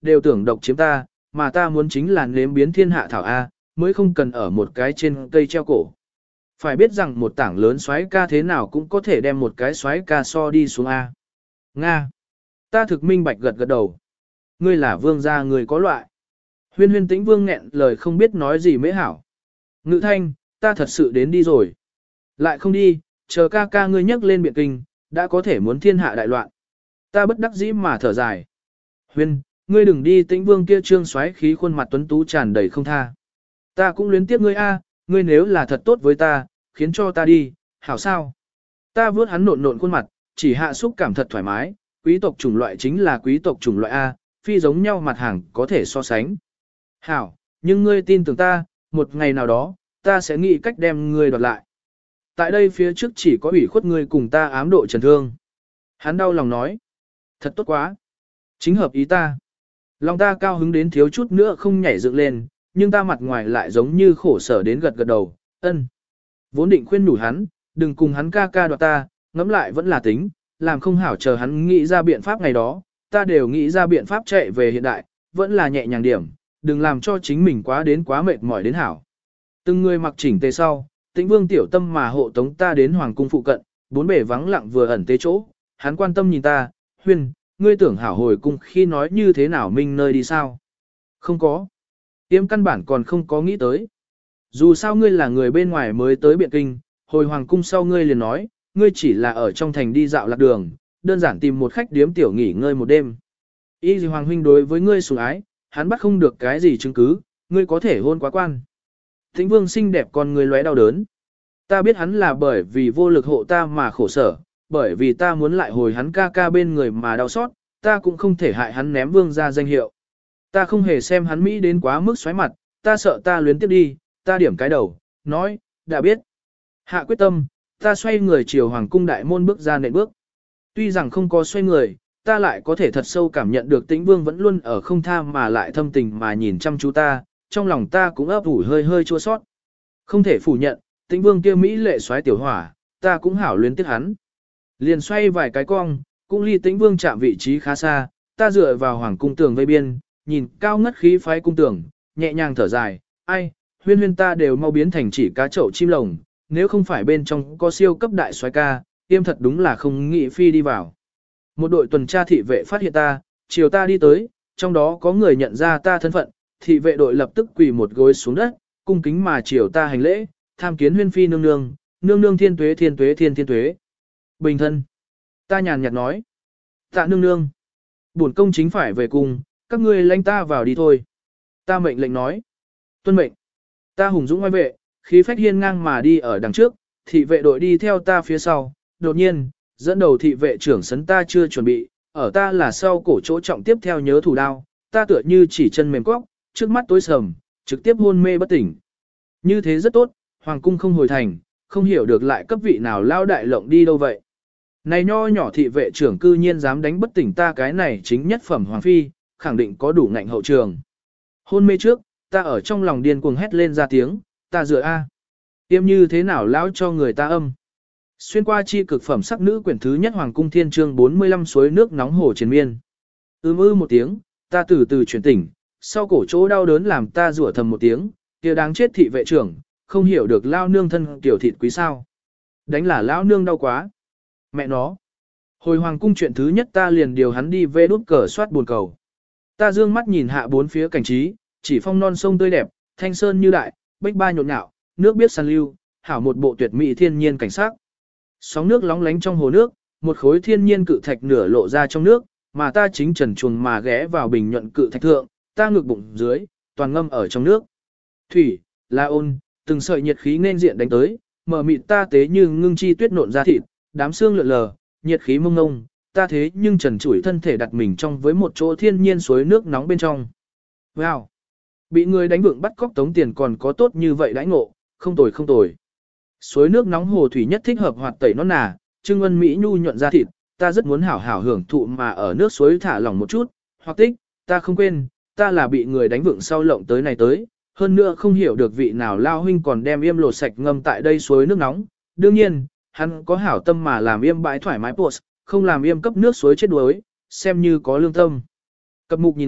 đều tưởng độc chiếm ta, mà ta muốn chính là nếm biến thiên hạ thảo A, mới không cần ở một cái trên cây treo cổ. Phải biết rằng một tảng lớn xoáy ca thế nào cũng có thể đem một cái xoáy ca so đi xuống A. Nga. Ta thực minh bạch gật gật đầu. Ngươi là vương gia người có loại. Huyên huyên tĩnh vương nghẹn lời không biết nói gì mới hảo. Ngự thanh, ta thật sự đến đi rồi. Lại không đi, chờ ca ca ngươi nhắc lên biện kinh, đã có thể muốn thiên hạ đại loạn. Ta bất đắc dĩ mà thở dài. Huyên, ngươi đừng đi, tĩnh vương kia trương xoáy khí khuôn mặt tuấn tú tràn đầy không tha. Ta cũng luyến tiếc ngươi a, ngươi nếu là thật tốt với ta, khiến cho ta đi, hảo sao? Ta vướt hắn nộn nộn khuôn mặt, chỉ hạ xúc cảm thật thoải mái, quý tộc chủng loại chính là quý tộc chủng loại A, phi giống nhau mặt hàng có thể so sánh. Hảo, nhưng ngươi tin tưởng ta, một ngày nào đó, ta sẽ nghĩ cách đem ngươi đoạt lại. Tại đây phía trước chỉ có ủy khuất ngươi cùng ta ám độ trần thương. Hắn đau lòng nói. Thật tốt quá. Chính hợp ý ta. Lòng ta cao hứng đến thiếu chút nữa không nhảy dựng lên, nhưng ta mặt ngoài lại giống như khổ sở đến gật gật đầu, ân. Vốn định khuyên nhủ hắn, đừng cùng hắn ca ca đoạt ta, ngẫm lại vẫn là tính, làm không hảo chờ hắn nghĩ ra biện pháp ngày đó, ta đều nghĩ ra biện pháp chạy về hiện đại, vẫn là nhẹ nhàng điểm, đừng làm cho chính mình quá đến quá mệt mỏi đến hảo. Từng người mặc chỉnh tề sau, Tĩnh Vương tiểu tâm mà hộ tống ta đến hoàng cung phụ cận, bốn bề vắng lặng vừa ẩn tế chỗ, hắn quan tâm nhìn ta, Huyên, ngươi tưởng hảo hồi cung khi nói như thế nào mình nơi đi sao? Không có. Tiêm căn bản còn không có nghĩ tới. Dù sao ngươi là người bên ngoài mới tới Biện Kinh, hồi hoàng cung sau ngươi liền nói, ngươi chỉ là ở trong thành đi dạo lạc đường, đơn giản tìm một khách điếm tiểu nghỉ ngơi một đêm. Y gì hoàng huynh đối với ngươi sủng ái, hắn bắt không được cái gì chứng cứ, ngươi có thể hôn quá quan. Tĩnh Vương xinh đẹp con ngươi lóe đau đớn. Ta biết hắn là bởi vì vô lực hộ ta mà khổ sở, bởi vì ta muốn lại hồi hắn ca ca bên người mà đau xót, ta cũng không thể hại hắn ném vương ra danh hiệu. Ta không hề xem hắn Mỹ đến quá mức xoáy mặt, ta sợ ta luyến tiếp đi, ta điểm cái đầu, nói, đã biết. Hạ quyết tâm, ta xoay người chiều hoàng cung đại môn bước ra nệm bước. Tuy rằng không có xoay người, ta lại có thể thật sâu cảm nhận được Tĩnh Vương vẫn luôn ở không tha mà lại thâm tình mà nhìn chăm chú ta, trong lòng ta cũng ấp ủ hơi hơi chua sót. Không thể phủ nhận, Tĩnh Vương kia Mỹ lệ xoáy tiểu hỏa, ta cũng hảo luyến tiếc hắn. Liền xoay vài cái cong, cũng ly Tĩnh Vương chạm vị trí khá xa, ta dựa vào hoàng cung tường vây biên, nhìn cao ngất khí phái cung tường, nhẹ nhàng thở dài, ai, huyên huyên ta đều mau biến thành chỉ cá chậu chim lồng, nếu không phải bên trong có siêu cấp đại soái ca, tiêm thật đúng là không nghĩ phi đi vào. Một đội tuần tra thị vệ phát hiện ta, chiều ta đi tới, trong đó có người nhận ra ta thân phận, thị vệ đội lập tức quỳ một gối xuống đất, cung kính mà chiều ta hành lễ, tham kiến huyên phi nương nương, nương nương thiên tuế thiên tuế thiên thiên tuế. Bình thân. Ta nhàn nhạt nói. Tạ nương nương. Bổn công chính phải về cung, các ngươi lãnh ta vào đi thôi. Ta mệnh lệnh nói. Tuân mệnh. Ta hùng dũng ngoài vệ, khí phách hiên ngang mà đi ở đằng trước, thị vệ đội đi theo ta phía sau, đột nhiên, dẫn đầu thị vệ trưởng sấn ta chưa chuẩn bị, ở ta là sau cổ chỗ trọng tiếp theo nhớ thủ đao, ta tựa như chỉ chân mềm quóc, trước mắt tối sầm, trực tiếp hôn mê bất tỉnh. Như thế rất tốt, hoàng cung không hồi thành, không hiểu được lại cấp vị nào lao đại lộng đi đâu vậy. Này nho nhỏ thị vệ trưởng cư nhiên dám đánh bất tỉnh ta, cái này chính nhất phẩm hoàng phi, khẳng định có đủ ngạnh hậu trường. Hôn mê trước, ta ở trong lòng điên cuồng hét lên ra tiếng, ta dựa a, tiêm như thế nào lão cho người ta âm. Xuyên qua chi cực phẩm sắc nữ quyển thứ nhất hoàng cung thiên chương bốn mươi lăm suối nước nóng hồ triền miên. Ưm ư một tiếng, ta từ từ chuyển tỉnh, sau cổ chỗ đau đớn làm ta rủa thầm một tiếng, kia đáng chết thị vệ trưởng, không hiểu được lao nương thân tiểu thịt quý sao. Đánh là lão nương đau quá. Mẹ nó. Hồi hoàng cung chuyện thứ nhất ta liền điều hắn đi về đút cờ soát buồn cầu. Ta dương mắt nhìn hạ bốn phía cảnh trí, chỉ phong non sông tươi đẹp, thanh sơn như đại, bách ba nhộn nhạo, nước biết săn lưu, hảo một bộ tuyệt mỹ thiên nhiên cảnh sắc. Sóng nước lóng lánh trong hồ nước, một khối thiên nhiên cự thạch nửa lộ ra trong nước, mà ta chính trần chuồng mà ghé vào bình nhuận cự thạch thượng, ta ngực bụng dưới, toàn ngâm ở trong nước. Thủy, la ôn, từng sợi nhiệt khí nên diện đánh tới, mở mịt ta tế như ngưng chi tuyết nộn ra thịt, đám xương lượn lờ, nhiệt khí mông ngông, ta thế nhưng trần trụi thân thể đặt mình trong với một chỗ thiên nhiên suối nước nóng bên trong. Wow! Bị người đánh vượng bắt cóc tống tiền còn có tốt như vậy đãi ngộ, không tồi không tồi. Suối nước nóng hồ thủy nhất thích hợp hoạt tẩy non nà, trưng ân mỹ nhu nhuận ra thịt, ta rất muốn hảo hảo hưởng thụ mà ở nước suối thả lỏng một chút, hoặc tích, ta không quên, ta là bị người đánh vượng sau lộng tới này tới, hơn nữa không hiểu được vị nào lao huynh còn đem yêm lột sạch ngâm tại đây suối nước nóng, đương nhiên, hắn có hảo tâm mà làm yêm bãi thoải mái post, không làm yêm cấp nước suối chết đuối, xem như có lương tâm. Cập mục nhìn lại,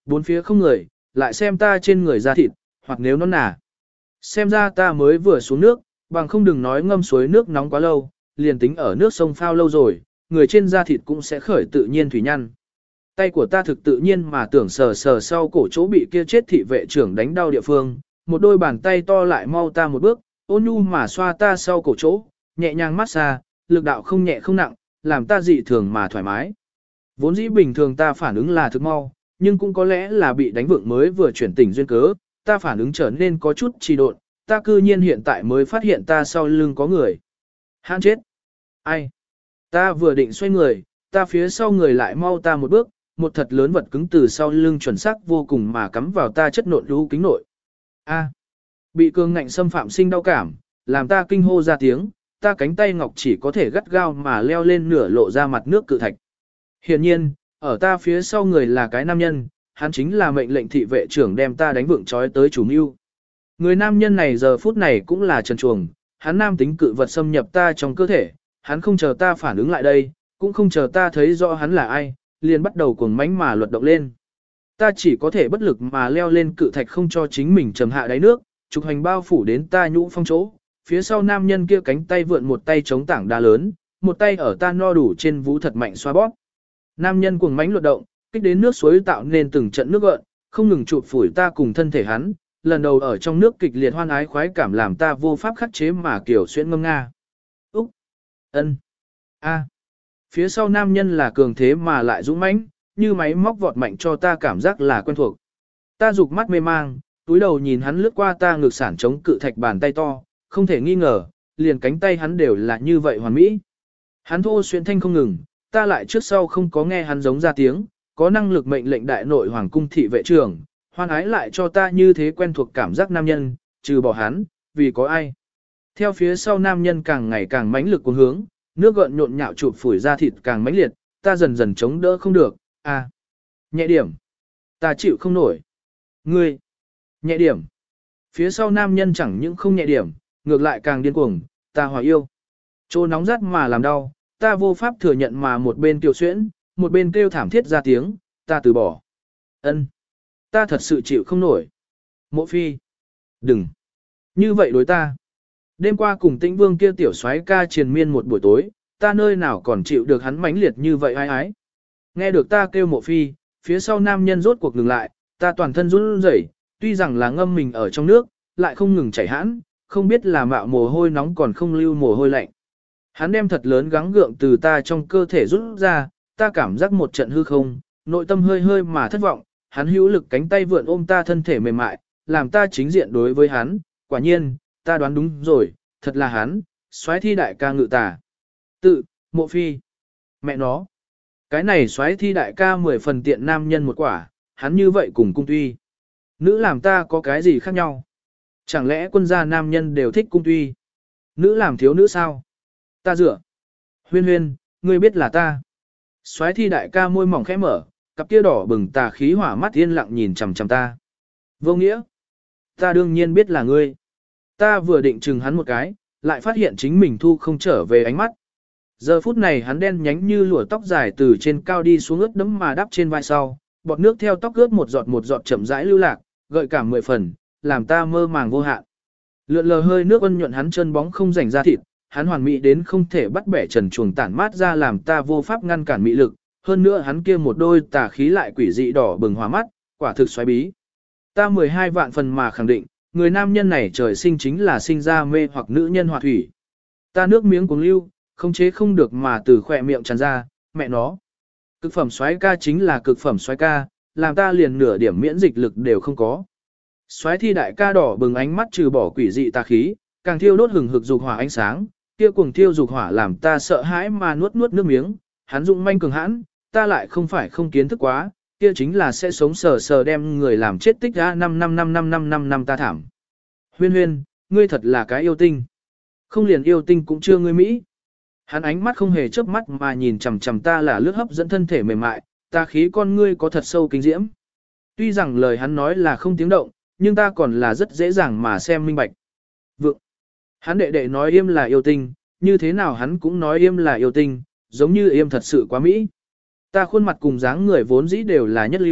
bốn phía không người, lại xem ta trên người da thịt, hoặc nếu nó nả. Xem ra ta mới vừa xuống nước, bằng không đừng nói ngâm suối nước nóng quá lâu, liền tính ở nước sông phao lâu rồi, người trên da thịt cũng sẽ khởi tự nhiên thủy nhăn. Tay của ta thực tự nhiên mà tưởng sờ sờ sau cổ chỗ bị kia chết thị vệ trưởng đánh đau địa phương, một đôi bàn tay to lại mau ta một bước, ôn nhu mà xoa ta sau cổ chỗ, nhẹ nhàng massage, lực đạo không nhẹ không nặng, làm ta dị thường mà thoải mái. Vốn dĩ bình thường ta phản ứng là thực mau, nhưng cũng có lẽ là bị đánh vượng mới vừa chuyển tỉnh duyên cớ, ta phản ứng trở nên có chút trì độn, ta cư nhiên hiện tại mới phát hiện ta sau lưng có người. Hãn chết! Ai? Ta vừa định xoay người, ta phía sau người lại mau ta một bước, một thật lớn vật cứng từ sau lưng chuẩn xác vô cùng mà cắm vào ta chất nộn lũ kính nội. A! Bị cương ngạnh xâm phạm sinh đau cảm, làm ta kinh hô ra tiếng, ta cánh tay ngọc chỉ có thể gắt gao mà leo lên nửa lộ ra mặt nước cự thạch. Hiển nhiên, ở ta phía sau người là cái nam nhân, hắn chính là mệnh lệnh thị vệ trưởng đem ta đánh vượng trói tới chủ mưu. Người nam nhân này giờ phút này cũng là trần chuồng, hắn nam tính cự vật xâm nhập ta trong cơ thể, hắn không chờ ta phản ứng lại đây, cũng không chờ ta thấy rõ hắn là ai, liền bắt đầu cuồng mánh mà luật động lên. Ta chỉ có thể bất lực mà leo lên cự thạch không cho chính mình trầm hạ đáy nước, trục hành bao phủ đến ta nhũ phong chỗ, phía sau nam nhân kia cánh tay vượn một tay chống tảng đá lớn, một tay ở ta no đủ trên vú thật mạnh xoa bóp. Nam nhân cuồng mánh luật động, kích đến nước suối tạo nên từng trận nước gợn, không ngừng chụp phủi ta cùng thân thể hắn, lần đầu ở trong nước kịch liệt hoan ái khoái cảm làm ta vô pháp khắc chế mà kiểu xuyên ngâm nga. Úc! Ân! A! Phía sau nam nhân là cường thế mà lại dũng mãnh, như máy móc vọt mạnh cho ta cảm giác là quen thuộc. Ta rụt mắt mê mang, túi đầu nhìn hắn lướt qua ta ngực sản chống cự thạch bàn tay to, không thể nghi ngờ, liền cánh tay hắn đều là như vậy hoàn mỹ. Hắn thô xuyên thanh không ngừng, ta lại trước sau không có nghe hắn giống ra tiếng, có năng lực mệnh lệnh đại nội hoàng cung thị vệ trưởng, hoan ái lại cho ta như thế quen thuộc cảm giác nam nhân, trừ bỏ hắn, vì có ai. Theo phía sau nam nhân càng ngày càng mãnh lực cuồng hướng, nước gợn nhộn nhạo chụp phủi ra thịt càng mãnh liệt, ta dần dần chống đỡ không được, à. Nhẹ điểm. Ta chịu không nổi. Ngươi. Nhẹ điểm. Phía sau nam nhân chẳng những không nhẹ điểm, ngược lại càng điên cuồng, ta hòa yêu. Chỗ nóng rát mà làm đau, ta vô pháp thừa nhận mà một bên kiều xuyễn, một bên kêu thảm thiết ra tiếng, ta từ bỏ. Ân, ta thật sự chịu không nổi. Mộ phi. Đừng. Như vậy đối ta. Đêm qua cùng tĩnh vương kia tiểu soái ca triền miên một buổi tối, ta nơi nào còn chịu được hắn mãnh liệt như vậy ai ái. Nghe được ta kêu mộ phi, phía sau nam nhân rốt cuộc ngừng lại, ta toàn thân run rẩy, tuy rằng là ngâm mình ở trong nước, lại không ngừng chảy hãn, không biết là mạo mồ hôi nóng còn không lưu mồ hôi lạnh. Hắn đem thật lớn gắng gượng từ ta trong cơ thể rút ra, ta cảm giác một trận hư không, nội tâm hơi hơi mà thất vọng, hắn hữu lực cánh tay vượn ôm ta thân thể mềm mại, làm ta chính diện đối với hắn, quả nhiên, ta đoán đúng rồi, thật là hắn, soái thi đại ca ngự tà. Tự, mộ phi. Mẹ nó. Cái này soái thi đại ca mười phần tiện nam nhân một quả, hắn như vậy cùng cung tuy. Nữ làm ta có cái gì khác nhau? Chẳng lẽ quân gia nam nhân đều thích cung tuy? Nữ làm thiếu nữ sao? Ta dựa. Huyên huyên, ngươi biết là ta. Soái thi đại ca môi mỏng khẽ mở, cặp kia đỏ bừng tà khí hỏa mắt yên lặng nhìn chằm chằm ta. Vô nghĩa. Ta đương nhiên biết là ngươi. Ta vừa định chừng hắn một cái, lại phát hiện chính mình thu không trở về ánh mắt. Giờ phút này hắn đen nhánh như lụa tóc dài từ trên cao đi xuống ướt đẫm mà đắp trên vai sau, bọt nước theo tóc ướt một giọt một giọt chậm rãi lưu lạc, gợi cảm mười phần, làm ta mơ màng vô hạn. Lượn lờ hơi nước ân nhuận hắn chân bóng không rảnh ra thịt, hắn hoàn mỹ đến không thể bắt bẻ trần chuồng tản mát ra làm ta vô pháp ngăn cản mị lực, hơn nữa hắn kia một đôi tà khí lại quỷ dị đỏ bừng hóa mắt, quả thực xoáy bí. Ta mười hai vạn phần mà khẳng định, người nam nhân này trời sinh chính là sinh ra mê hoặc nữ nhân hòa thủy. Ta nước miếng cuồng lưu, không chế không được mà từ khỏe miệng tràn ra, mẹ nó. Cực phẩm soái ca chính là cực phẩm soái ca, làm ta liền nửa điểm miễn dịch lực đều không có. Soái thi đại ca đỏ bừng ánh mắt trừ bỏ quỷ dị tà khí, càng thiêu đốt hừng hực dục hỏa ánh sáng, kia cuồng thiêu dục hỏa làm ta sợ hãi mà nuốt nuốt nước miếng, hắn dụng manh cường hãn, ta lại không phải không kiến thức quá, kia chính là sẽ sống sờ sờ đem người làm chết tích ra năm năm năm năm năm năm năm ta thảm. Huyên huyên, ngươi thật là cái yêu tinh. Không liền yêu tinh cũng chưa ngươi Mỹ. Hắn ánh mắt không hề chớp mắt mà nhìn chằm chằm ta là lướt hấp dẫn thân thể mềm mại, ta khí con ngươi có thật sâu kinh diễm. Tuy rằng lời hắn nói là không tiếng động, nhưng ta còn là rất dễ dàng mà xem minh bạch. Vượng. Hắn đệ đệ nói im là yêu tinh, như thế nào hắn cũng nói im là yêu tinh, giống như im thật sự quá Mỹ. Ta khuôn mặt cùng dáng người vốn dĩ đều là nhất lưu,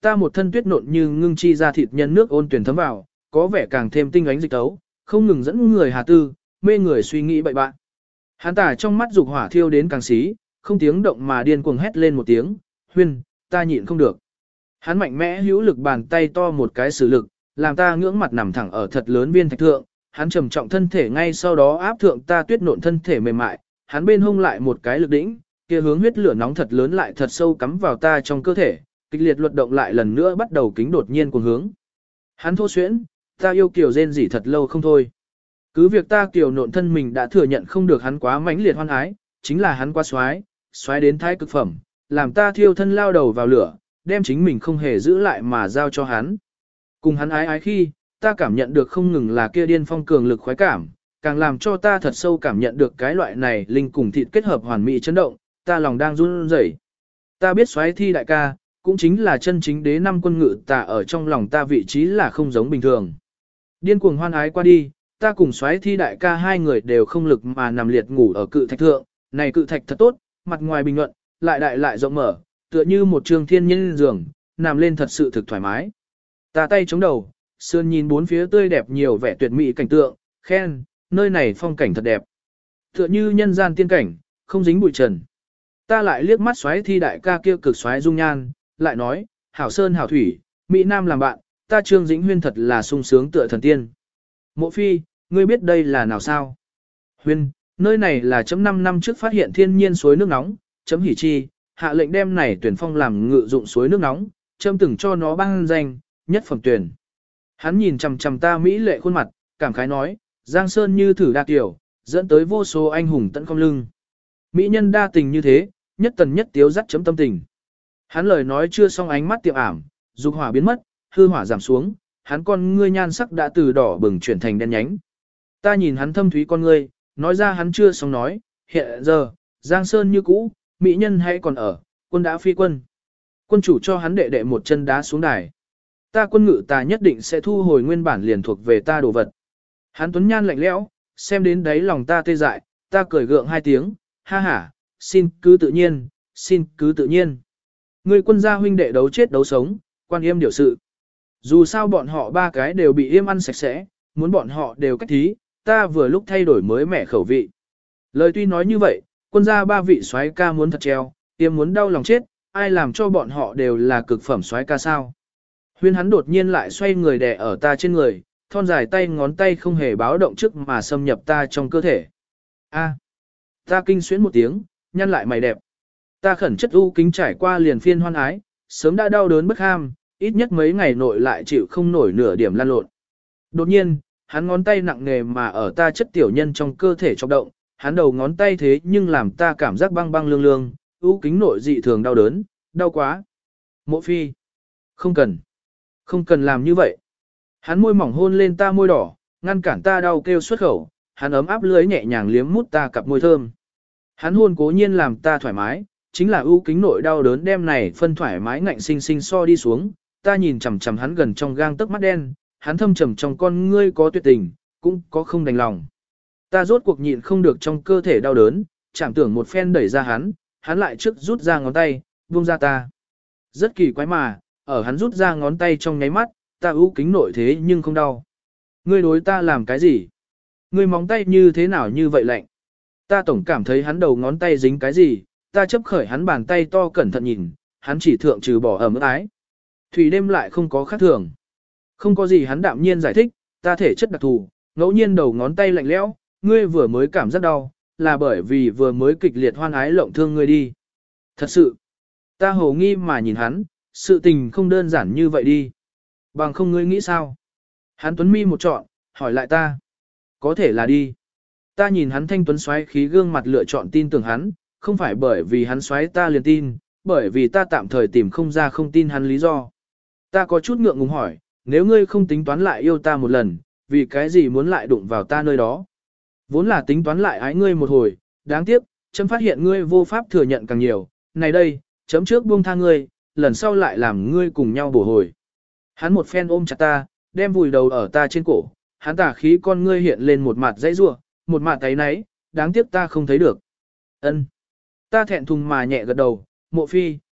ta một thân tuyết nộn như ngưng chi ra thịt nhân nước ôn tuyển thấm vào, có vẻ càng thêm tinh ánh dịch tấu, không ngừng dẫn người hà tư, mê người suy nghĩ bậy bạn. Hắn tả trong mắt dục hỏa thiêu đến càng xí, không tiếng động mà điên cuồng hét lên một tiếng, huyên, ta nhịn không được. Hắn mạnh mẽ hữu lực bàn tay to một cái sử lực, làm ta ngưỡng mặt nằm thẳng ở thật lớn viên thạch thượng, hắn trầm trọng thân thể ngay sau đó áp thượng ta tuyết nộn thân thể mềm mại, hắn bên hông lại một cái lực đỉnh, kia hướng huyết lửa nóng thật lớn lại thật sâu cắm vào ta trong cơ thể, kịch liệt luật động lại lần nữa bắt đầu kính đột nhiên cuồng hướng. Hắn thô xuyễn, ta yêu kiều rên rỉ thật lâu không thôi. Cứ việc ta kiều nộn thân mình đã thừa nhận không được hắn quá mãnh liệt hoan ái, chính là hắn quá xoái, xoái đến thái cực phẩm, làm ta thiêu thân lao đầu vào lửa, đem chính mình không hề giữ lại mà giao cho hắn. Cùng hắn ái ái khi, ta cảm nhận được không ngừng là kia điên phong cường lực khoái cảm, càng làm cho ta thật sâu cảm nhận được cái loại này linh cùng thịt kết hợp hoàn mỹ chấn động, ta lòng đang run rẩy. Ta biết xoáy thi đại ca, cũng chính là chân chính đế năm quân ngự tà ở trong lòng ta vị trí là không giống bình thường. Điên cuồng hoan ái qua đi, ta cùng xoáy thi đại ca hai người đều không lực mà nằm liệt ngủ ở cự thạch thượng, này cự thạch thật tốt, mặt ngoài bình luận, lại đại lại rộng mở, tựa như một trường thiên nhiên giường, nằm lên thật sự thực thoải mái. Ta tay chống đầu, sườn nhìn bốn phía tươi đẹp nhiều vẻ tuyệt mỹ cảnh tượng, khen, nơi này phong cảnh thật đẹp. Tựa như nhân gian tiên cảnh, không dính bụi trần. Ta lại liếc mắt xoáy thi đại ca kia cực xoáy dung nhan, lại nói, hảo sơn hảo thủy, Mỹ Nam làm bạn, ta Trương Dĩnh Huyên thật là sung sướng tựa thần tiên. Mộ phi, ngươi biết đây là nào sao? Huyên, nơi này là chấm năm năm trước phát hiện thiên nhiên suối nước nóng, chấm hỉ chi, hạ lệnh đem này tuyển phong làm ngự dụng suối nước nóng, chấm từng cho nó ban danh, nhất phẩm tuyển. Hắn nhìn chằm chằm ta mỹ lệ khuôn mặt, cảm khái nói, Giang Sơn như thử đa tiểu, dẫn tới vô số anh hùng tận không lưng. Mỹ nhân đa tình như thế, nhất tần nhất tiếu dắt chấm tâm tình. Hắn lời nói chưa xong ánh mắt tiệm ảm, dục hỏa biến mất, hư hỏa giảm xuống, hắn con ngươi nhan sắc đã từ đỏ bừng chuyển thành đen nhánh. Ta nhìn hắn thâm thúy con ngươi, nói ra hắn chưa xong nói, hiện giờ, Giang Sơn như cũ, mỹ nhân hãy còn ở, quân đã phi quân. Quân chủ cho hắn đệ đệ một chân đá xuống đài. Ta quân ngự ta nhất định sẽ thu hồi nguyên bản liền thuộc về ta đồ vật. Hắn tuấn nhan lạnh lẽo, xem đến đấy lòng ta tê dại, ta cười gượng hai tiếng, ha ha, xin cứ tự nhiên, xin cứ tự nhiên. Người quân gia huynh đệ đấu chết đấu sống, quan yêm điều sự. Dù sao bọn họ ba cái đều bị yêm ăn sạch sẽ, muốn bọn họ đều cách thí, ta vừa lúc thay đổi mới mẻ khẩu vị. Lời tuy nói như vậy, quân gia ba vị soái ca muốn thật treo, yêm muốn đau lòng chết, ai làm cho bọn họ đều là cực phẩm soái ca sao. Huyên hắn đột nhiên lại xoay người đè ở ta trên người, thon dài tay ngón tay không hề báo động trước mà xâm nhập ta trong cơ thể. A, ta kinh xuyến một tiếng, nhăn lại mày đẹp. Ta khẩn chất u kính trải qua liền phiên hoan ái, sớm đã đau đớn bất ham, ít nhất mấy ngày nội lại chịu không nổi nửa điểm lan lộn. Đột nhiên, hắn ngón tay nặng nề mà ở ta chất tiểu nhân trong cơ thể chọc động, hắn đầu ngón tay thế nhưng làm ta cảm giác băng băng lương lương, u kính nội dị thường đau đớn, đau quá. Mộ phi, không cần, không cần làm như vậy. Hắn môi mỏng hôn lên ta môi đỏ, ngăn cản ta đau kêu xuất khẩu, hắn ấm áp lưới nhẹ nhàng liếm mút ta cặp môi thơm. Hắn hôn cố nhiên làm ta thoải mái, chính là ưu kính nội đau đớn đem này phân thoải mái ngạnh sinh sinh so đi xuống, ta nhìn chằm chằm hắn gần trong gang tấc mắt đen, hắn thâm trầm trong con ngươi có tuyệt tình, cũng có không đành lòng. Ta rốt cuộc nhịn không được trong cơ thể đau đớn, chẳng tưởng một phen đẩy ra hắn, hắn lại trước rút ra ngón tay, buông ra ta. Rất kỳ quái mà, ở hắn rút ra ngón tay trong nháy mắt, ta ưu kính nội thế nhưng không đau. Ngươi đối ta làm cái gì? Ngươi móng tay như thế nào như vậy lạnh? Ta tổng cảm thấy hắn đầu ngón tay dính cái gì, ta chấp khởi hắn bàn tay to cẩn thận nhìn, hắn chỉ thượng trừ bỏ ẩm ái. Thủy đêm lại không có khác thường. Không có gì hắn đạm nhiên giải thích, ta thể chất đặc thù, ngẫu nhiên đầu ngón tay lạnh lẽo, ngươi vừa mới cảm giác đau, là bởi vì vừa mới kịch liệt hoan ái lộng thương ngươi đi. Thật sự, ta hồ nghi mà nhìn hắn, sự tình không đơn giản như vậy đi. Bằng không ngươi nghĩ sao? Hắn tuấn mi một trọn, hỏi lại ta. Có thể là đi. Ta nhìn hắn thanh tuấn xoáy khí gương mặt lựa chọn tin tưởng hắn, không phải bởi vì hắn xoáy ta liền tin, bởi vì ta tạm thời tìm không ra không tin hắn lý do. Ta có chút ngượng ngùng hỏi, nếu ngươi không tính toán lại yêu ta một lần, vì cái gì muốn lại đụng vào ta nơi đó? Vốn là tính toán lại ái ngươi một hồi, đáng tiếc, chấm phát hiện ngươi vô pháp thừa nhận càng nhiều, này đây, chấm trước buông tha ngươi, lần sau lại làm ngươi cùng nhau bổ hồi. Hắn một phen ôm chặt ta, đem vùi đầu ở ta trên cổ, hắn tả khí con ngươi hiện lên một mặt dãy rủa, một mặt thấy náy, đáng tiếc ta không thấy được. Ân. Ta thẹn thùng mà nhẹ gật đầu, mộ phi,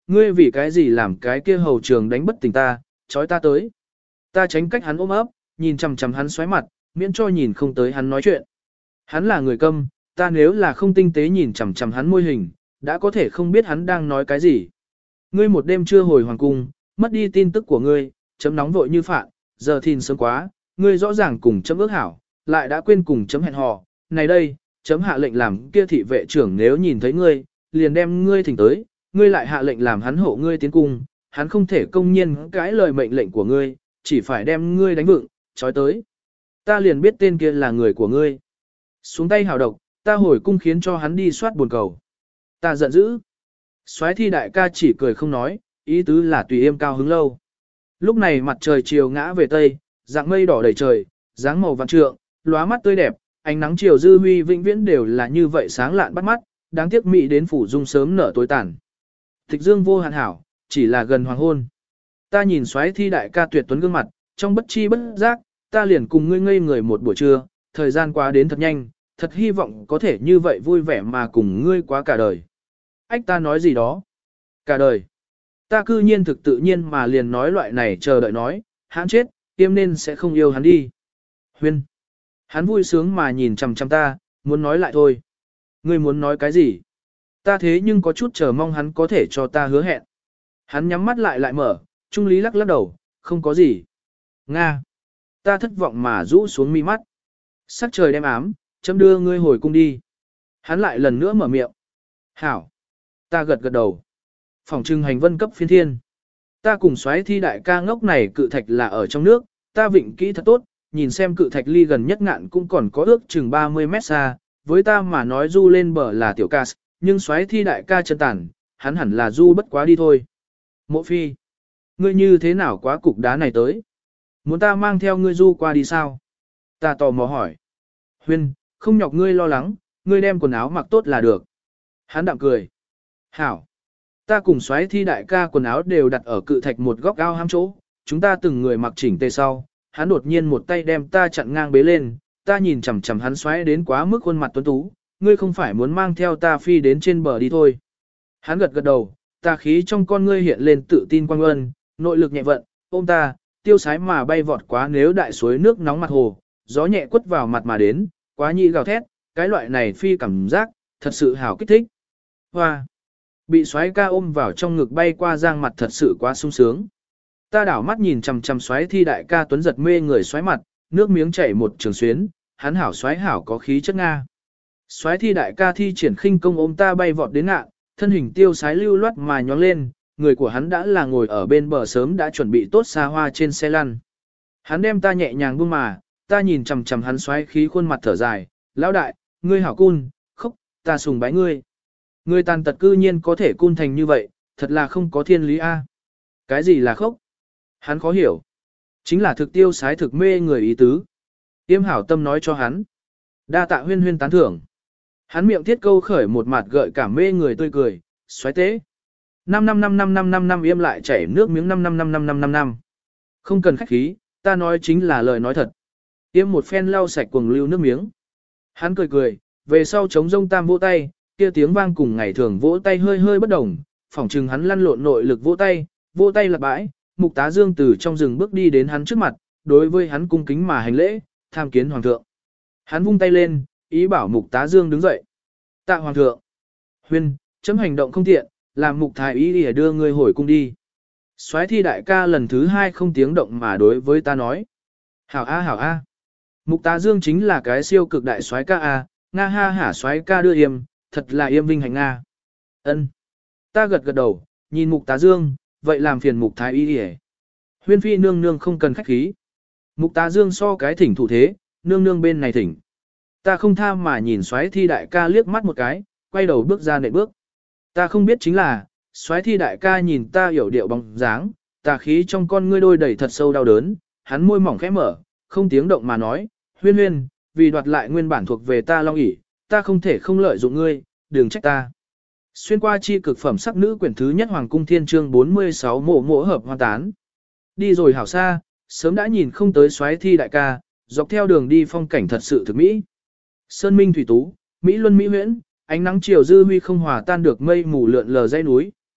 ngươi vì cái gì làm cái kia hầu trường đánh bất tỉnh ta, trói ta tới. Ta tránh cách hắn ôm ấp, nhìn chằm chằm hắn xoáy mặt, miễn cho nhìn không tới hắn nói chuyện. Hắn là người câm, ta nếu là không tinh tế nhìn chằm chằm hắn môi hình, đã có thể không biết hắn đang nói cái gì. Ngươi một đêm chưa hồi hoàng cung, mất đi tin tức của ngươi, chấm nóng vội như phạn, giờ thìn sớm quá, ngươi rõ ràng cùng chấm ước hảo, lại đã quên cùng chấm hẹn hò. Này đây, chấm hạ lệnh làm kia thị vệ trưởng nếu nhìn thấy ngươi, liền đem ngươi thỉnh tới, ngươi lại hạ lệnh làm hắn hộ ngươi tiến cung, hắn không thể công nhiên cãi lời mệnh lệnh của ngươi, chỉ phải đem ngươi đánh vựng, trói tới. Ta liền biết tên kia là người của ngươi. Xuống tay hào độc, ta hồi cung khiến cho hắn đi soát buồn cầu. Ta giận dữ. Soái thi đại ca chỉ cười không nói, ý tứ là tùy im cao hứng lâu. Lúc này mặt trời chiều ngã về tây, dạng mây đỏ đầy trời, dáng màu vạn trượng, lóa mắt tươi đẹp, ánh nắng chiều dư huy vĩnh viễn đều là như vậy sáng lạn bắt mắt, đáng tiếc mỹ đến phủ dung sớm nở tối tàn. Tịch dương vô hạn hảo, chỉ là gần hoàng hôn. Ta nhìn soái thi đại ca tuyệt tuấn gương mặt, trong bất chi bất giác, ta liền cùng ngươi ngây người một buổi trưa, thời gian qua đến thật nhanh, thật hy vọng có thể như vậy vui vẻ mà cùng ngươi quá cả đời. Ách ta nói gì đó? Cả đời. Ta cư nhiên thực tự nhiên mà liền nói loại này chờ đợi nói, hắn chết, tiêm nên sẽ không yêu hắn đi. Huyên. Hắn vui sướng mà nhìn chằm chằm ta, muốn nói lại thôi. Ngươi muốn nói cái gì? Ta thế nhưng có chút chờ mong hắn có thể cho ta hứa hẹn. Hắn nhắm mắt lại lại mở, Trung Lý lắc lắc đầu, không có gì. Nga. Ta thất vọng mà rũ xuống mi mắt. Sắc trời đem ám, chấm đưa ngươi hồi cung đi. Hắn lại lần nữa mở miệng. Hảo. Ta gật gật đầu. Phòng trưng hành vân cấp phiên thiên. Ta cùng xoáy thi đại ca ngốc này cự thạch là ở trong nước, ta vịnh kỹ thật tốt, nhìn xem cự thạch ly gần nhất ngạn cũng còn có ước chừng ba mươi mét xa, với ta mà nói du lên bờ là tiểu ca, nhưng xoáy thi đại ca chân tàn, hắn hẳn là du bất quá đi thôi. Mộ phi, ngươi như thế nào quá cục đá này tới? Muốn ta mang theo ngươi du qua đi sao? Ta tò mò hỏi. Huyên, không nhọc ngươi lo lắng, ngươi đem quần áo mặc tốt là được. Hắn đạm cười. Hảo. Ta cùng xoáy thi đại ca quần áo đều đặt ở cự thạch một góc ao hăm chỗ, chúng ta từng người mặc chỉnh tề sau, hắn đột nhiên một tay đem ta chặn ngang bế lên, ta nhìn chằm chằm hắn xoáy đến quá mức khuôn mặt tuấn tú, ngươi không phải muốn mang theo ta phi đến trên bờ đi thôi. Hắn gật gật đầu, ta khí trong con ngươi hiện lên tự tin quang ân, nội lực nhẹ vận, ôm ta, tiêu sái mà bay vọt quá nếu đại suối nước nóng mặt hồ, gió nhẹ quất vào mặt mà đến, quá nhị gào thét, cái loại này phi cảm giác, thật sự hảo kích thích. Hoa! Bị xoáy ca ôm vào trong ngực bay qua giang mặt thật sự quá sung sướng. Ta đảo mắt nhìn chằm chằm xoáy thi đại ca tuấn giật mê người xoáy mặt, nước miếng chảy một trường xuyến, hắn hảo xoáy hảo có khí chất Nga. Xoáy thi đại ca thi triển khinh công ôm ta bay vọt đến ngạn, thân hình tiêu sái lưu loát mà nhóng lên, người của hắn đã là ngồi ở bên bờ sớm đã chuẩn bị tốt xa hoa trên xe lăn. Hắn đem ta nhẹ nhàng buông mà, ta nhìn chằm chằm hắn xoáy khí khuôn mặt thở dài, lão đại, ngươi hảo cun, khóc, ta sùng bái ngươi. Ngươi tàn tật cư nhiên có thể cun thành như vậy, thật là không có thiên lý a. Cái gì là khóc? Hắn khó hiểu. Chính là thực tiêu sái thực mê người ý tứ. Tiêm hảo tâm nói cho hắn. Đa tạ huyên huyên tán thưởng. Hắn miệng thiết câu khởi một mặt gợi cảm mê người tươi cười, xoáy tế. Năm năm năm năm năm năm năm im lại chảy nước miếng năm năm năm năm năm năm năm. Không cần khách khí, ta nói chính là lời nói thật. Tiêm một phen lau sạch cuồng lưu nước miếng. Hắn cười cười, về sau chống rông tam vỗ tay, kia tiếng vang cùng ngày thường vỗ tay hơi hơi bất đồng, phỏng chừng hắn lăn lộn nội lực vỗ tay, vỗ tay là bãi, Mục Tá Dương từ trong rừng bước đi đến hắn trước mặt, đối với hắn cung kính mà hành lễ, tham kiến hoàng thượng. Hắn vung tay lên, ý bảo Mục Tá Dương đứng dậy. Tạ hoàng thượng. Huyên, chấm hành động không tiện, làm Mục Thái ý để đưa ngươi hồi cung đi. Soái thi đại ca lần thứ hai không tiếng động mà đối với ta nói. Hảo a hảo a. Mục Tá Dương chính là cái siêu cực đại soái ca a, nga ha hả soái ca đưa yêm, thật là yêm vinh hành nga. Ân. Ta gật gật đầu, nhìn Mục Tá Dương, vậy làm phiền Mục Thái y đi. Huyên phi nương nương không cần khách khí. Mục Tá Dương so cái thỉnh thủ thế, nương nương bên này thỉnh. Ta không tha mà nhìn soái thi đại ca liếc mắt một cái, quay đầu bước ra nệm bước. Ta không biết chính là, soái thi đại ca nhìn ta hiểu điệu bóng dáng, tà khí trong con ngươi đôi đầy thật sâu đau đớn, hắn môi mỏng khẽ mở, không tiếng động mà nói, huyên huyên, vì đoạt lại nguyên bản thuộc về ta long ỷ, ta không thể không lợi dụng ngươi, đừng trách ta. Xuyên qua chi cực phẩm sắc nữ quyển thứ nhất Hoàng cung Thiên chương bốn mươi sáu mộ mộ hợp hoa tán. Đi rồi hảo xa, sớm đã nhìn không tới soái thi đại ca, dọc theo đường đi phong cảnh thật sự thực mỹ. Sơn minh thủy tú, Mỹ luân Mỹ huyễn, ánh nắng chiều dư huy không hòa tan được mây mù lượn lờ dãy núi,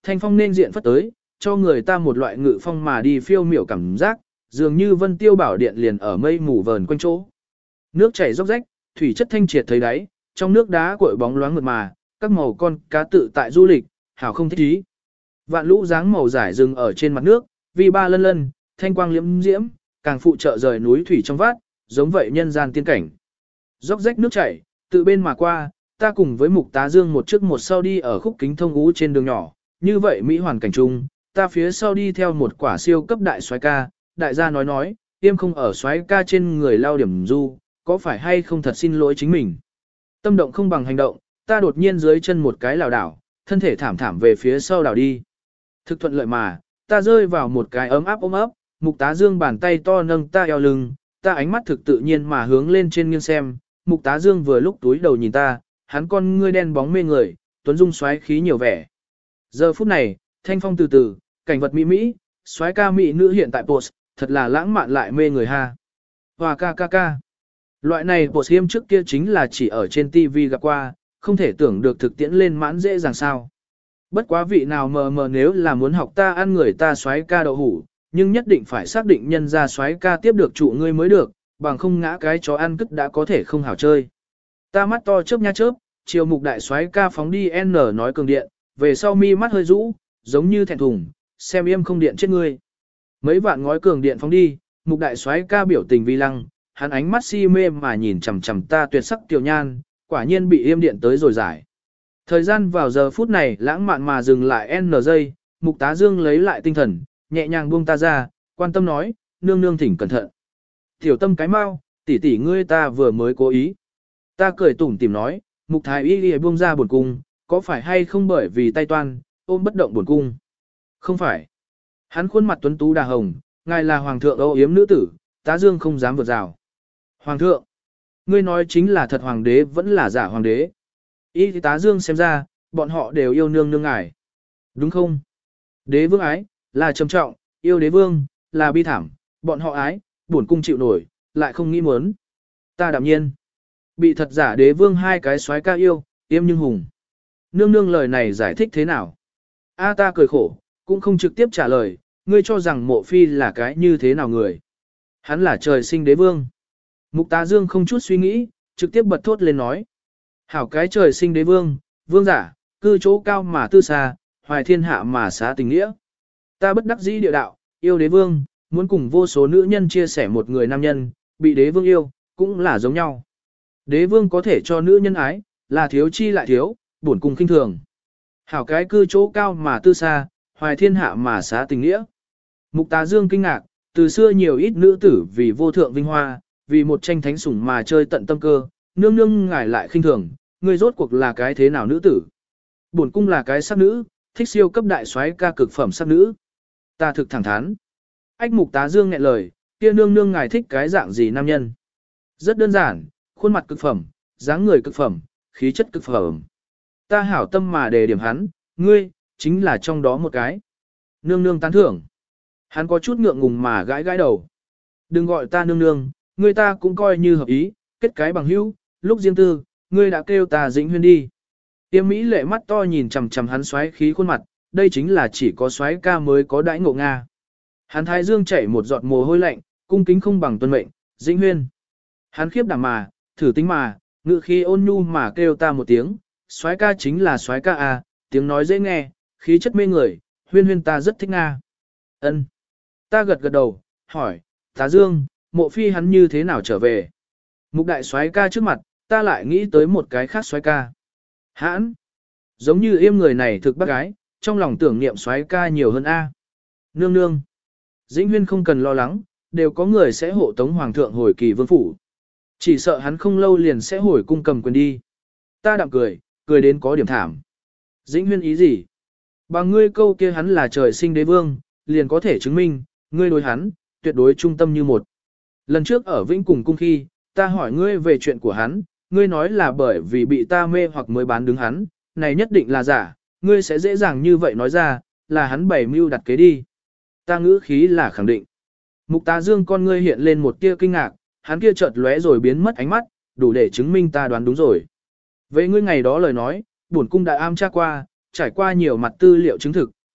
Thanh phong nên diện phất tới, cho người ta một loại ngự phong mà đi phiêu miểu cảm giác, dường như vân tiêu bảo điện liền ở mây mù vờn quanh chỗ. Nước chảy róc rách, thủy chất thanh triệt thấy đáy, trong nước đá cội bóng loáng mượt mà, các màu con cá tự tại du lịch, hảo không thích ý. Vạn lũ dáng màu giải rừng ở trên mặt nước, vi ba lân lân, thanh quang liễm diễm, càng phụ trợ rời núi thủy trong vát, giống vậy nhân gian tiên cảnh. Róc rách nước chảy, tự bên mà qua, ta cùng với Mục Tá Dương một trước một sau đi ở khúc kính thông ú trên đường nhỏ, như vậy mỹ hoàn cảnh chung, ta phía sau đi theo một quả siêu cấp đại soái ca, đại gia nói nói, tiêm không ở soái ca trên người lao điểm du, có phải hay không thật xin lỗi chính mình. Tâm động không bằng hành động, ta đột nhiên dưới chân một cái lảo đảo, thân thể thảm thảm về phía sau đảo đi. Thực thuận lợi mà, ta rơi vào một cái ấm áp ôm ấp, Mục Tá Dương bàn tay to nâng ta eo lưng, ta ánh mắt thực tự nhiên mà hướng lên trên nghiêng xem, Mục Tá Dương vừa lúc túi đầu nhìn ta, hắn con ngươi đen bóng mê người, tuấn dung xoáy khí nhiều vẻ. Giờ phút này, thanh phong từ từ, cảnh vật mỹ mỹ, xoáy ca mỹ nữ hiện tại post, thật là lãng mạn lại mê người ha. Hòa ca ca ca. Loại này post hiêm trước kia chính là chỉ ở trên ti vi gặp qua, không thể tưởng được thực tiễn lên mãn dễ dàng sao. Bất quá vị nào mờ mờ nếu là muốn học ta ăn người ta xoáy ca đậu hủ, nhưng nhất định phải xác định nhân ra xoáy ca tiếp được trụ ngươi mới được, bằng không ngã cái chó ăn cứt đã có thể không hảo chơi. Ta mắt to chớp nha chớp, chiều Mục đại soái ca phóng đi N nói cường điện, về sau mi mắt hơi rũ, giống như thẹn thùng, xem im không điện chết ngươi. Mấy vạn ngói cường điện phóng đi, Mục đại soái ca biểu tình vi lăng, hắn ánh mắt si mê mà nhìn chằm chằm ta tuyệt sắc tiểu nhan, quả nhiên bị im điện tới rồi giải. Thời gian vào giờ phút này lãng mạn mà dừng lại N giây, Mục Tá Dương lấy lại tinh thần, nhẹ nhàng buông ta ra, quan tâm nói, nương nương thỉnh cẩn thận. Tiểu tâm cái mau, tỷ tỷ ngươi ta vừa mới cố ý. Ta cười tủm tỉm nói, Mục Thái Y đi buông ra buồn cung, có phải hay không bởi vì tay toan, ôm bất động buồn cung? Không phải. Hắn khuôn mặt tuấn tú đà hồng, ngài là hoàng thượng âu yếm nữ tử, Tá Dương không dám vượt rào. Hoàng thượng, ngươi nói chính là thật hoàng đế vẫn là giả hoàng đế. Y thì Tá Dương xem ra, bọn họ đều yêu nương nương ngài. Đúng không? Đế vương ái, là trầm trọng, yêu đế vương, là bi thảm, bọn họ ái, buồn cung chịu nổi, lại không nghĩ muốn. Ta đạm nhiên. Bị thật giả đế vương hai cái soái ca yêu, yêm nhưng hùng. Nương nương lời này giải thích thế nào? A ta cười khổ, cũng không trực tiếp trả lời, ngươi cho rằng mộ phi là cái như thế nào người. Hắn là trời sinh đế vương. Mục Tá Dương không chút suy nghĩ, trực tiếp bật thốt lên nói. Hảo cái trời sinh đế vương, vương giả, cư chỗ cao mà tư xa, hoài thiên hạ mà xá tình nghĩa. Ta bất đắc dĩ địa đạo, yêu đế vương, muốn cùng vô số nữ nhân chia sẻ một người nam nhân, bị đế vương yêu, cũng là giống nhau. Đế vương có thể cho nữ nhân ái, là thiếu chi lại thiếu, bổn cùng khinh thường. Hảo cái cư chỗ cao mà tư xa, hoài thiên hạ mà xá tình nghĩa. Mục Tá Dương kinh ngạc, từ xưa nhiều ít nữ tử vì vô thượng vinh hoa, vì một tranh thánh sủng mà chơi tận tâm cơ, nương nương ngài lại khinh thường, ngươi rốt cuộc là cái thế nào nữ tử? Bổn cung là cái sắc nữ, thích siêu cấp đại soái ca cực phẩm sắc nữ. Ta thực thẳng thắn. Ách Mục Tá Dương nghẹn lời, kia nương nương ngài thích cái dạng gì nam nhân? Rất đơn giản, khuôn mặt cực phẩm, dáng người cực phẩm, khí chất cực phẩm. Ta hảo tâm mà đề điểm hắn, ngươi, chính là trong đó một cái. Nương nương tán thưởng. Hắn có chút ngượng ngùng mà gãi gãi đầu. Đừng gọi ta nương nương, ngươi ta cũng coi như hợp ý, kết cái bằng hữu, lúc riêng tư, ngươi đã kêu ta Dĩnh Huyên đi. Tiêm Mỹ lệ mắt to nhìn chằm chằm hắn xoáy khí khuôn mặt, đây chính là chỉ có xoáy ca mới có đãi ngộ Nga. Hắn thái dương chảy một giọt mồ hôi lạnh, cung kính không bằng tuân mệnh, Dĩnh Huyên. Hắn khiếp đảm mà, thử tính mà, ngự khi ôn nhu mà kêu ta một tiếng, soái ca chính là soái ca à, tiếng nói dễ nghe, khí chất mê người, Huyên Huyên ta rất thích Nga. Ân. Ta gật gật đầu, hỏi, Tá Dương, mộ phi hắn như thế nào trở về? Mục đại soái ca trước mặt, ta lại nghĩ tới một cái khác soái ca. Hãn. Giống như yêm người này thực bác gái, trong lòng tưởng niệm soái ca nhiều hơn A. Nương nương. Dĩnh Huyên không cần lo lắng, đều có người sẽ hộ tống hoàng thượng hồi kỳ vương phủ. Chỉ sợ hắn không lâu liền sẽ hồi cung cầm quyền đi. Ta đạm cười, cười đến có điểm thảm. Dĩnh Huyên ý gì? Bằng ngươi câu kia hắn là trời sinh đế vương, liền có thể chứng minh, ngươi đối hắn, tuyệt đối trung tâm như một. Lần trước ở Vĩnh Cùng cung khi, ta hỏi ngươi về chuyện của hắn, ngươi nói là bởi vì bị ta mê hoặc mới bán đứng hắn, này nhất định là giả, ngươi sẽ dễ dàng như vậy nói ra, là hắn bày mưu đặt kế đi. Ta ngữ khí là khẳng định. Mục Tá Dương con ngươi hiện lên một tia kinh ngạc, hắn kia chợt lóe rồi biến mất ánh mắt, đủ để chứng minh ta đoán đúng rồi. Về ngươi ngày đó lời nói, bổn cung đã am tra qua, trải qua nhiều mặt tư liệu chứng thực,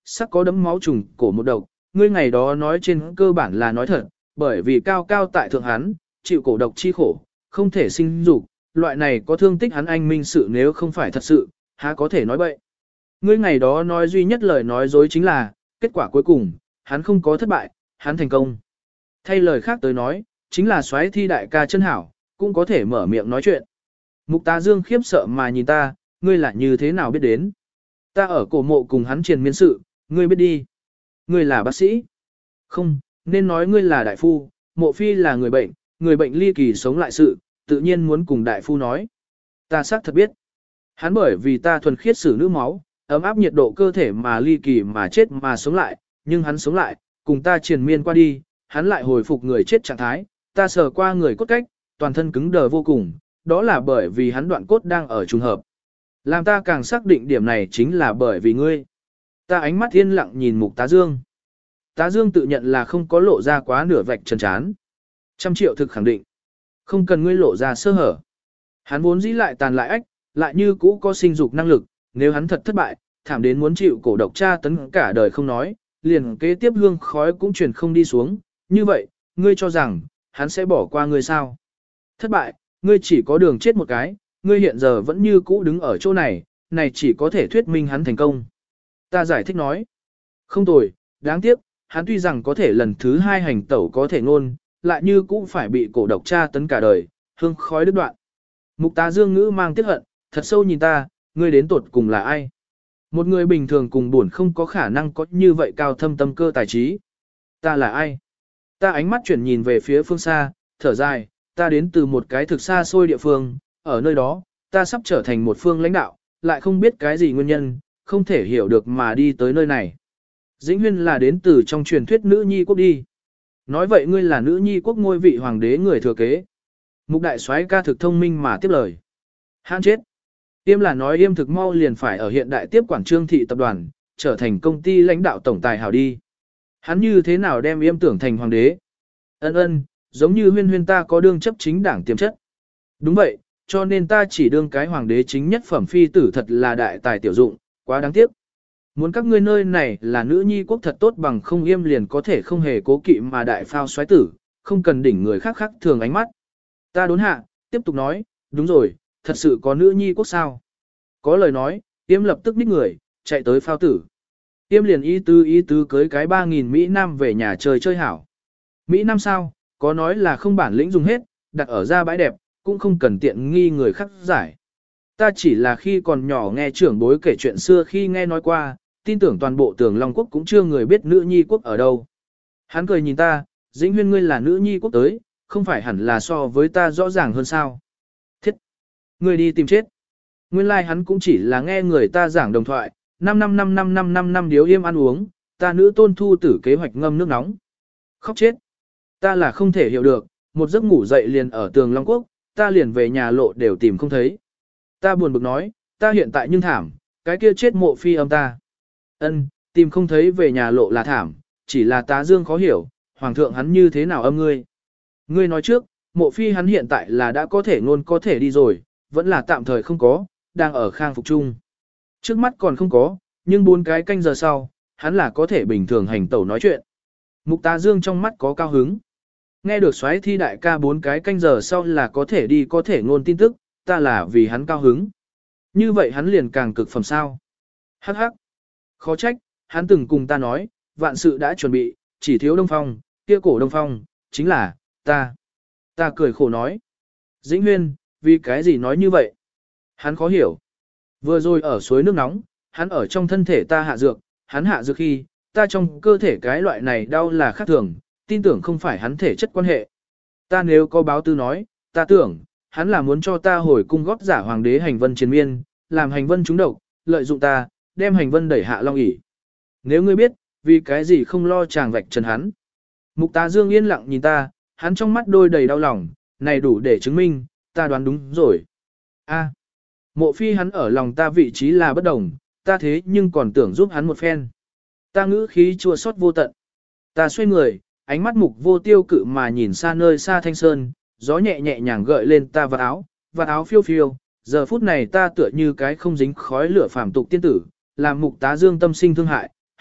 sắc có đấm máu trùng cổ một độc, ngươi ngày đó nói trên cơ bản là nói thật, bởi vì cao cao tại thượng hắn, chịu cổ độc chi khổ, không thể sinh dục, loại này có thương tích hắn anh minh sự nếu không phải thật sự, há có thể nói bậy. Ngươi ngày đó nói duy nhất lời nói dối chính là, kết quả cuối cùng, hắn không có thất bại, hắn thành công. Thay lời khác tới nói, chính là soái thi đại ca chân hảo, cũng có thể mở miệng nói chuyện. Mục Tá Dương khiếp sợ mà nhìn ta, ngươi là như thế nào biết đến? Ta ở cổ mộ cùng hắn triền miên sự, ngươi biết đi. Ngươi là bác sĩ. Không, nên nói ngươi là đại phu, mộ phi là người bệnh, người bệnh ly kỳ sống lại sự, tự nhiên muốn cùng đại phu nói. Ta xác thật biết. Hắn bởi vì ta thuần khiết sử nữ máu, ấm áp nhiệt độ cơ thể mà ly kỳ mà chết mà sống lại, nhưng hắn sống lại, cùng ta triền miên qua đi, hắn lại hồi phục người chết trạng thái, ta sờ qua người cốt cách, toàn thân cứng đờ vô cùng, đó là bởi vì hắn đoạn cốt đang ở trùng hợp. Làm ta càng xác định điểm này chính là bởi vì ngươi. Ta ánh mắt yên lặng nhìn Mục Tá Dương. Tá Dương tự nhận là không có lộ ra quá nửa vạch trần chán. Trăm triệu thực khẳng định. Không cần ngươi lộ ra sơ hở. Hắn vốn dĩ lại tàn lại ách, lại như cũ có sinh dục năng lực, nếu hắn thật thất bại, thảm đến muốn chịu cổ độc tra tấn cả đời không nói, liền kế tiếp hương khói cũng truyền không đi xuống. Như vậy, ngươi cho rằng, hắn sẽ bỏ qua ngươi sao? Thất bại, ngươi chỉ có đường chết một cái, ngươi hiện giờ vẫn như cũ đứng ở chỗ này, này chỉ có thể thuyết minh hắn thành công. Ta giải thích nói. Không tồi, đáng tiếc, hắn tuy rằng có thể lần thứ hai hành tẩu có thể ngôn, lại như cũ phải bị cổ độc tra tấn cả đời, hương khói đứt đoạn. Mục Tá Dương ngữ mang tiếc hận, thật sâu nhìn ta, ngươi đến tột cùng là ai? Một người bình thường cùng buồn không có khả năng có như vậy cao thâm tâm cơ tài trí. Ta là ai? Ta ánh mắt chuyển nhìn về phía phương xa, thở dài, ta đến từ một cái thực xa xôi địa phương, ở nơi đó, ta sắp trở thành một phương lãnh đạo, lại không biết cái gì nguyên nhân, không thể hiểu được mà đi tới nơi này. Dĩnh Huyên là đến từ trong truyền thuyết nữ nhi quốc đi. Nói vậy ngươi là nữ nhi quốc ngôi vị hoàng đế người thừa kế. Mục đại soái ca thực thông minh mà tiếp lời. Hãn chết. Yêm là nói Yêm thực mau liền phải ở hiện đại tiếp quản Trương thị tập đoàn, trở thành công ty lãnh đạo tổng tài hảo đi. Hắn như thế nào đem Yêm tưởng thành hoàng đế? Ân ân, giống như Huyên Huyên ta có đương chấp chính đảng tiềm chất. Đúng vậy, cho nên ta chỉ đương cái hoàng đế chính nhất phẩm phi tử thật là đại tài tiểu dụng, quá đáng tiếc. Muốn các ngươi nơi này là nữ nhi quốc thật tốt bằng không Yêm liền có thể không hề cố kỵ mà đại phao xoáy tử, không cần đỉnh người khác khác thường ánh mắt. Ta đốn hạ, tiếp tục nói, đúng rồi, thật sự có nữ nhi quốc sao? Có lời nói, Yêm lập tức ních người, chạy tới phao tử. Yêm liền ý tứ ý tứ cưới cái ba nghìn Mỹ Nam về nhà chơi chơi hảo. Mỹ Nam sao, có nói là không bản lĩnh dùng hết, đặt ở ra bãi đẹp, cũng không cần tiện nghi người khác giải. Ta chỉ là khi còn nhỏ nghe trưởng bối kể chuyện xưa khi nghe nói qua, tin tưởng toàn bộ Tường Long Quốc cũng chưa người biết nữ nhi quốc ở đâu. Hắn cười nhìn ta, Dĩnh Huyên ngươi là nữ nhi quốc tới, không phải hẳn là so với ta rõ ràng hơn sao. Thiết! Ngươi đi tìm chết. Nguyên lai like hắn cũng chỉ là nghe người ta giảng đồng thoại, năm năm năm năm năm năm năm điếu yêm ăn uống, ta nữ tôn thu tử kế hoạch ngâm nước nóng. Khóc chết! Ta là không thể hiểu được, một giấc ngủ dậy liền ở Tường Long Quốc, ta liền về nhà lộ đều tìm không thấy. Ta buồn bực nói, ta hiện tại nhưng thảm, cái kia chết mộ phi âm ta. Ân, tìm không thấy về nhà lộ là thảm, chỉ là Tá Dương khó hiểu, hoàng thượng hắn như thế nào âm ngươi. Ngươi nói trước, mộ phi hắn hiện tại là đã có thể ngôn có thể đi rồi, vẫn là tạm thời không có, đang ở khang phục chung. Trước mắt còn không có, nhưng bốn cái canh giờ sau, hắn là có thể bình thường hành tẩu nói chuyện. Mục Tá Dương trong mắt có cao hứng. Nghe được soái thi đại ca bốn cái canh giờ sau là có thể đi có thể ngôn tin tức, ta là vì hắn cao hứng. Như vậy hắn liền càng cực phẩm sao. Hắc hắc. Khó trách, hắn từng cùng ta nói, vạn sự đã chuẩn bị, chỉ thiếu Đông Phong, kia cổ Đông Phong, chính là, ta. Ta cười khổ nói. Dĩnh Huyên, vì cái gì nói như vậy? Hắn khó hiểu. Vừa rồi ở suối nước nóng, hắn ở trong thân thể ta hạ dược, hắn hạ dược khi, ta trong cơ thể cái loại này đau là khác thường, tin tưởng không phải hắn thể chất quan hệ. Ta nếu có báo tư nói, ta tưởng, hắn là muốn cho ta hồi cung góp giả hoàng đế hành vân chiến miên, làm hành vân trúng độc, lợi dụng ta, đem hành vân đẩy hạ long ỷ. Nếu ngươi biết, vì cái gì không lo chàng vạch trần hắn. Mục Tá Dương yên lặng nhìn ta, hắn trong mắt đôi đầy đau lòng, này đủ để chứng minh, ta đoán đúng rồi. A, mộ phi hắn ở lòng ta vị trí là bất đồng, ta thế nhưng còn tưởng giúp hắn một phen. Ta ngữ khí chua xót vô tận. Ta xoay người, ánh mắt mục vô tiêu cự mà nhìn xa nơi xa thanh sơn, gió nhẹ nhẹ nhàng gợi lên ta vào áo, và áo phiêu phiêu, giờ phút này ta tựa như cái không dính khói lửa phàm tục tiên tử, làm Mục Tá Dương tâm sinh thương hại,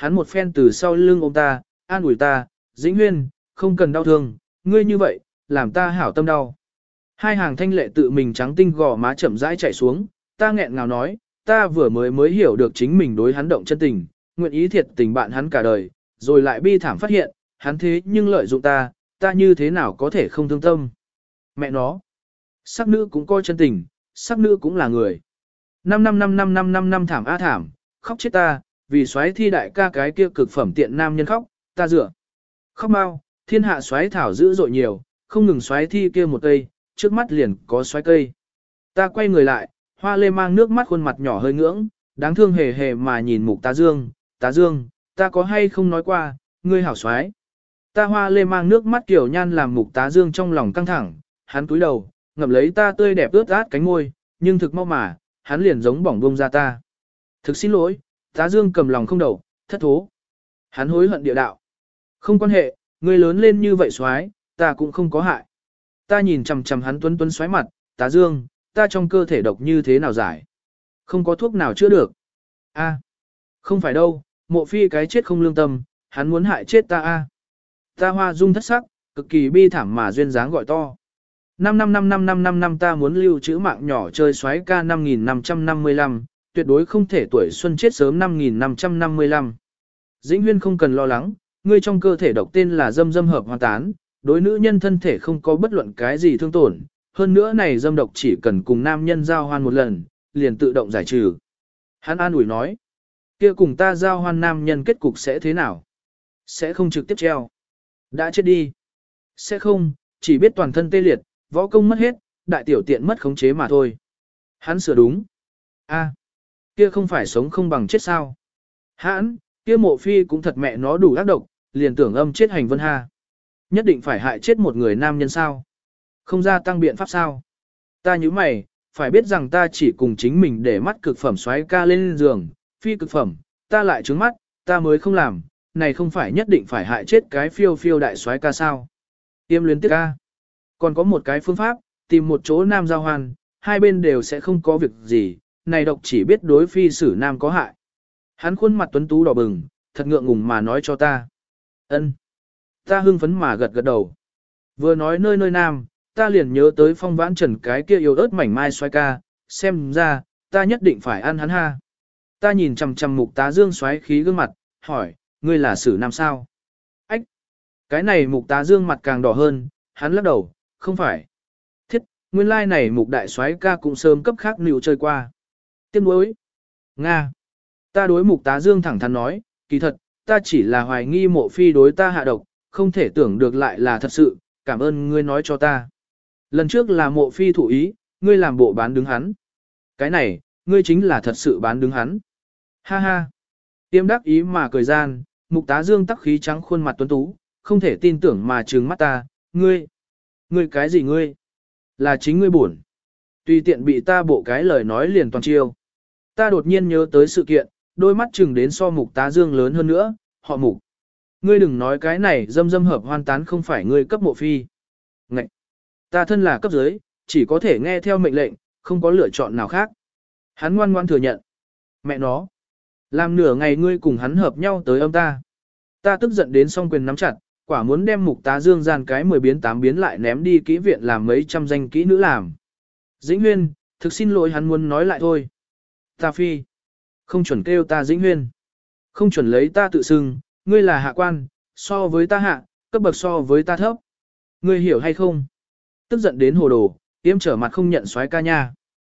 hắn một phen từ sau lưng ôm ta, an ủi ta, Dĩnh Huyên, không cần đau thương, ngươi như vậy, làm ta hảo tâm đau. Hai hàng thanh lệ tự mình trắng tinh gò má chậm rãi chảy xuống, ta nghẹn ngào nói, ta vừa mới mới hiểu được chính mình đối hắn động chân tình, nguyện ý thiệt tình bạn hắn cả đời, rồi lại bi thảm phát hiện, hắn thế nhưng lợi dụng ta, ta như thế nào có thể không thương tâm. Mẹ nó, sắc nữ cũng coi chân tình, sắc nữ cũng là người. Năm năm năm năm năm năm năm thảm a thảm, khóc chết ta, vì xoáy thi đại ca cái kia cực phẩm tiện nam nhân khóc, ta dựa. Khóc mau, thiên hạ xoáy thảo dữ dội nhiều, không ngừng xoáy thi kia một cây, trước mắt liền có xoáy cây. Ta quay người lại, Hoa Lê mang nước mắt khuôn mặt nhỏ hơi ngưỡng, đáng thương hề hề mà nhìn Mục Tá Dương, Tá Dương, ta có hay không nói qua, ngươi hảo xoáy. Ta Hoa Lê mang nước mắt kiểu nhan làm Mục Tá Dương trong lòng căng thẳng, hắn cúi đầu, ngậm lấy ta tươi đẹp ướt át cánh môi, nhưng thực mau mà, hắn liền giống bỏng bông ra ta. Thực xin lỗi, Tá Dương cầm lòng không đầu, thất thố. Hắn hối hận địa đạo. Không quan hệ, ngươi lớn lên như vậy xoáy, ta cũng không có hại. Ta nhìn chằm chằm hắn tuấn tuấn xoáy mặt, Tá Dương, ta trong cơ thể độc như thế nào giải? Không có thuốc nào chữa được. A, không phải đâu, Mộ Phi cái chết không lương tâm, hắn muốn hại chết ta a. Ta Hoa Dung thất sắc, cực kỳ bi thảm mà duyên dáng gọi to. Năm năm năm năm năm năm năm ta muốn lưu trữ mạng nhỏ chơi xoáy ca năm nghìn năm trăm năm mươi lăm, tuyệt đối không thể tuổi xuân chết sớm năm nghìn năm trăm năm mươi lăm. Dĩnh Huyên không cần lo lắng, ngươi trong cơ thể độc tên là dâm dâm hợp hoàn tán, đối nữ nhân thân thể không có bất luận cái gì thương tổn, hơn nữa này dâm độc chỉ cần cùng nam nhân giao hoan một lần, liền tự động giải trừ. Hắn an ủi nói, kia cùng ta giao hoan nam nhân kết cục sẽ thế nào? Sẽ không trực tiếp treo. Đã chết đi. Sẽ không, chỉ biết toàn thân tê liệt, võ công mất hết, đại tiểu tiện mất khống chế mà thôi. Hắn sửa đúng. A, kia không phải sống không bằng chết sao? Hãn, kia Mộ Phi cũng thật mẹ nó đủ ác độc, liền tưởng âm chết hành vân ha. Nhất định phải hại chết một người nam nhân sao? Không ra tăng biện pháp sao? Ta như mày, phải biết rằng ta chỉ cùng chính mình để mắt cực phẩm xoáy ca lên giường, phi cực phẩm, ta lại trướng mắt, ta mới không làm, này không phải nhất định phải hại chết cái phiêu phiêu đại xoáy ca sao? Tiêm luyến tiếc ca. Còn có một cái phương pháp, tìm một chỗ nam giao hoan, hai bên đều sẽ không có việc gì, này độc chỉ biết đối phi xử nam có hại. Hắn khuôn mặt tuấn tú đỏ bừng, thật ngượng ngùng mà nói cho ta. Ân. Ta hưng phấn mà gật gật đầu. Vừa nói nơi nơi nam, ta liền nhớ tới Phong Vãn Trần cái kia yếu ớt mảnh mai xoay ca, xem ra, ta nhất định phải ăn hắn ha. Ta nhìn chằm chằm Mục Tá Dương xoáy khí gương mặt, hỏi, ngươi là xử nam sao? Ách! Cái này Mục Tá Dương mặt càng đỏ hơn, hắn lắc đầu, không phải. Thiết, nguyên lai này Mục Đại xoáy ca cũng sớm cấp khác nịu chơi qua. Tiếp nối. Nga! Ta đối Mục Tá Dương thẳng thắn nói, kỳ thật, ta chỉ là hoài nghi Mộ Phi đối ta hạ độc, không thể tưởng được lại là thật sự, cảm ơn ngươi nói cho ta. Lần trước là Mộ Phi thủ ý, ngươi làm bộ bán đứng hắn. Cái này, ngươi chính là thật sự bán đứng hắn. Ha ha. Tiêm đắc ý mà cười gian, Mục Tá Dương tắc khí trắng khuôn mặt tuấn tú, không thể tin tưởng mà trừng mắt ta, ngươi. Ngươi cái gì ngươi? Là chính ngươi buồn. Tùy tiện bị ta bộ cái lời nói liền toàn chiêu. Ta đột nhiên nhớ tới sự kiện, đôi mắt chừng đến so Mục Tá Dương lớn hơn nữa, họ Mục. Ngươi đừng nói cái này dâm dâm hợp hoan tán không phải ngươi cấp Mộ Phi. Ngậy! Ta thân là cấp dưới, chỉ có thể nghe theo mệnh lệnh, không có lựa chọn nào khác. Hắn ngoan ngoan thừa nhận. Mẹ nó! Làm nửa ngày ngươi cùng hắn hợp nhau tới âm ta. Ta tức giận đến song quyền nắm chặt, quả muốn đem Mục Tá Dương gian cái mười biến tám biến lại ném đi kỹ viện làm mấy trăm danh kỹ nữ làm. Dĩnh Huyên, thực xin lỗi hắn muốn nói lại thôi. Ta phi! Không chuẩn kêu ta Dĩnh Huyên. Không chuẩn lấy ta tự xưng, ngươi là hạ quan, so với ta hạ, cấp bậc so với ta thấp. Ngươi hiểu hay không? Tức giận đến hồ đồ, tiêm trở mặt không nhận soái ca nha.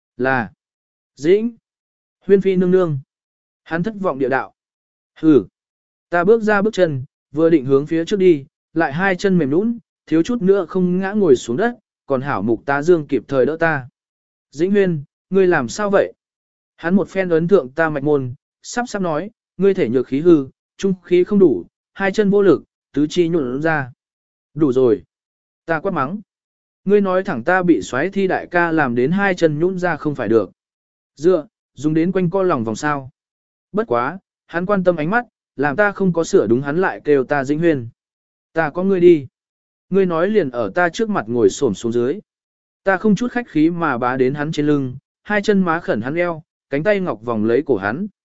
Là Dĩnh Huyên phi nương nương. Hắn thất vọng địa đạo. Hừ. Ta bước ra bước chân, vừa định hướng phía trước đi, lại hai chân mềm nhũn, thiếu chút nữa không ngã ngồi xuống đất, còn hảo Mục Tá Dương kịp thời đỡ ta. Dĩnh Huyên, ngươi làm sao vậy? Hắn một phen ấn thượng ta mạch môn, sắp sắp nói, ngươi thể nhược khí hư, trung khí không đủ, hai chân vô lực, tứ chi nhuộn ra. Đủ rồi. Ta quát mắng. Ngươi nói thẳng ta bị xoáy thi đại ca làm đến hai chân nhũn ra không phải được. Dựa, dùng đến quanh co lòng vòng sao. Bất quá, hắn quan tâm ánh mắt, làm ta không có sửa đúng hắn lại kêu ta Dĩnh Huyên. Ta có ngươi đi. Ngươi nói liền ở ta trước mặt ngồi xổm xuống dưới. Ta không chút khách khí mà bá đến hắn trên lưng, hai chân má khẩn hắn eo, cánh tay ngọc vòng lấy cổ hắn.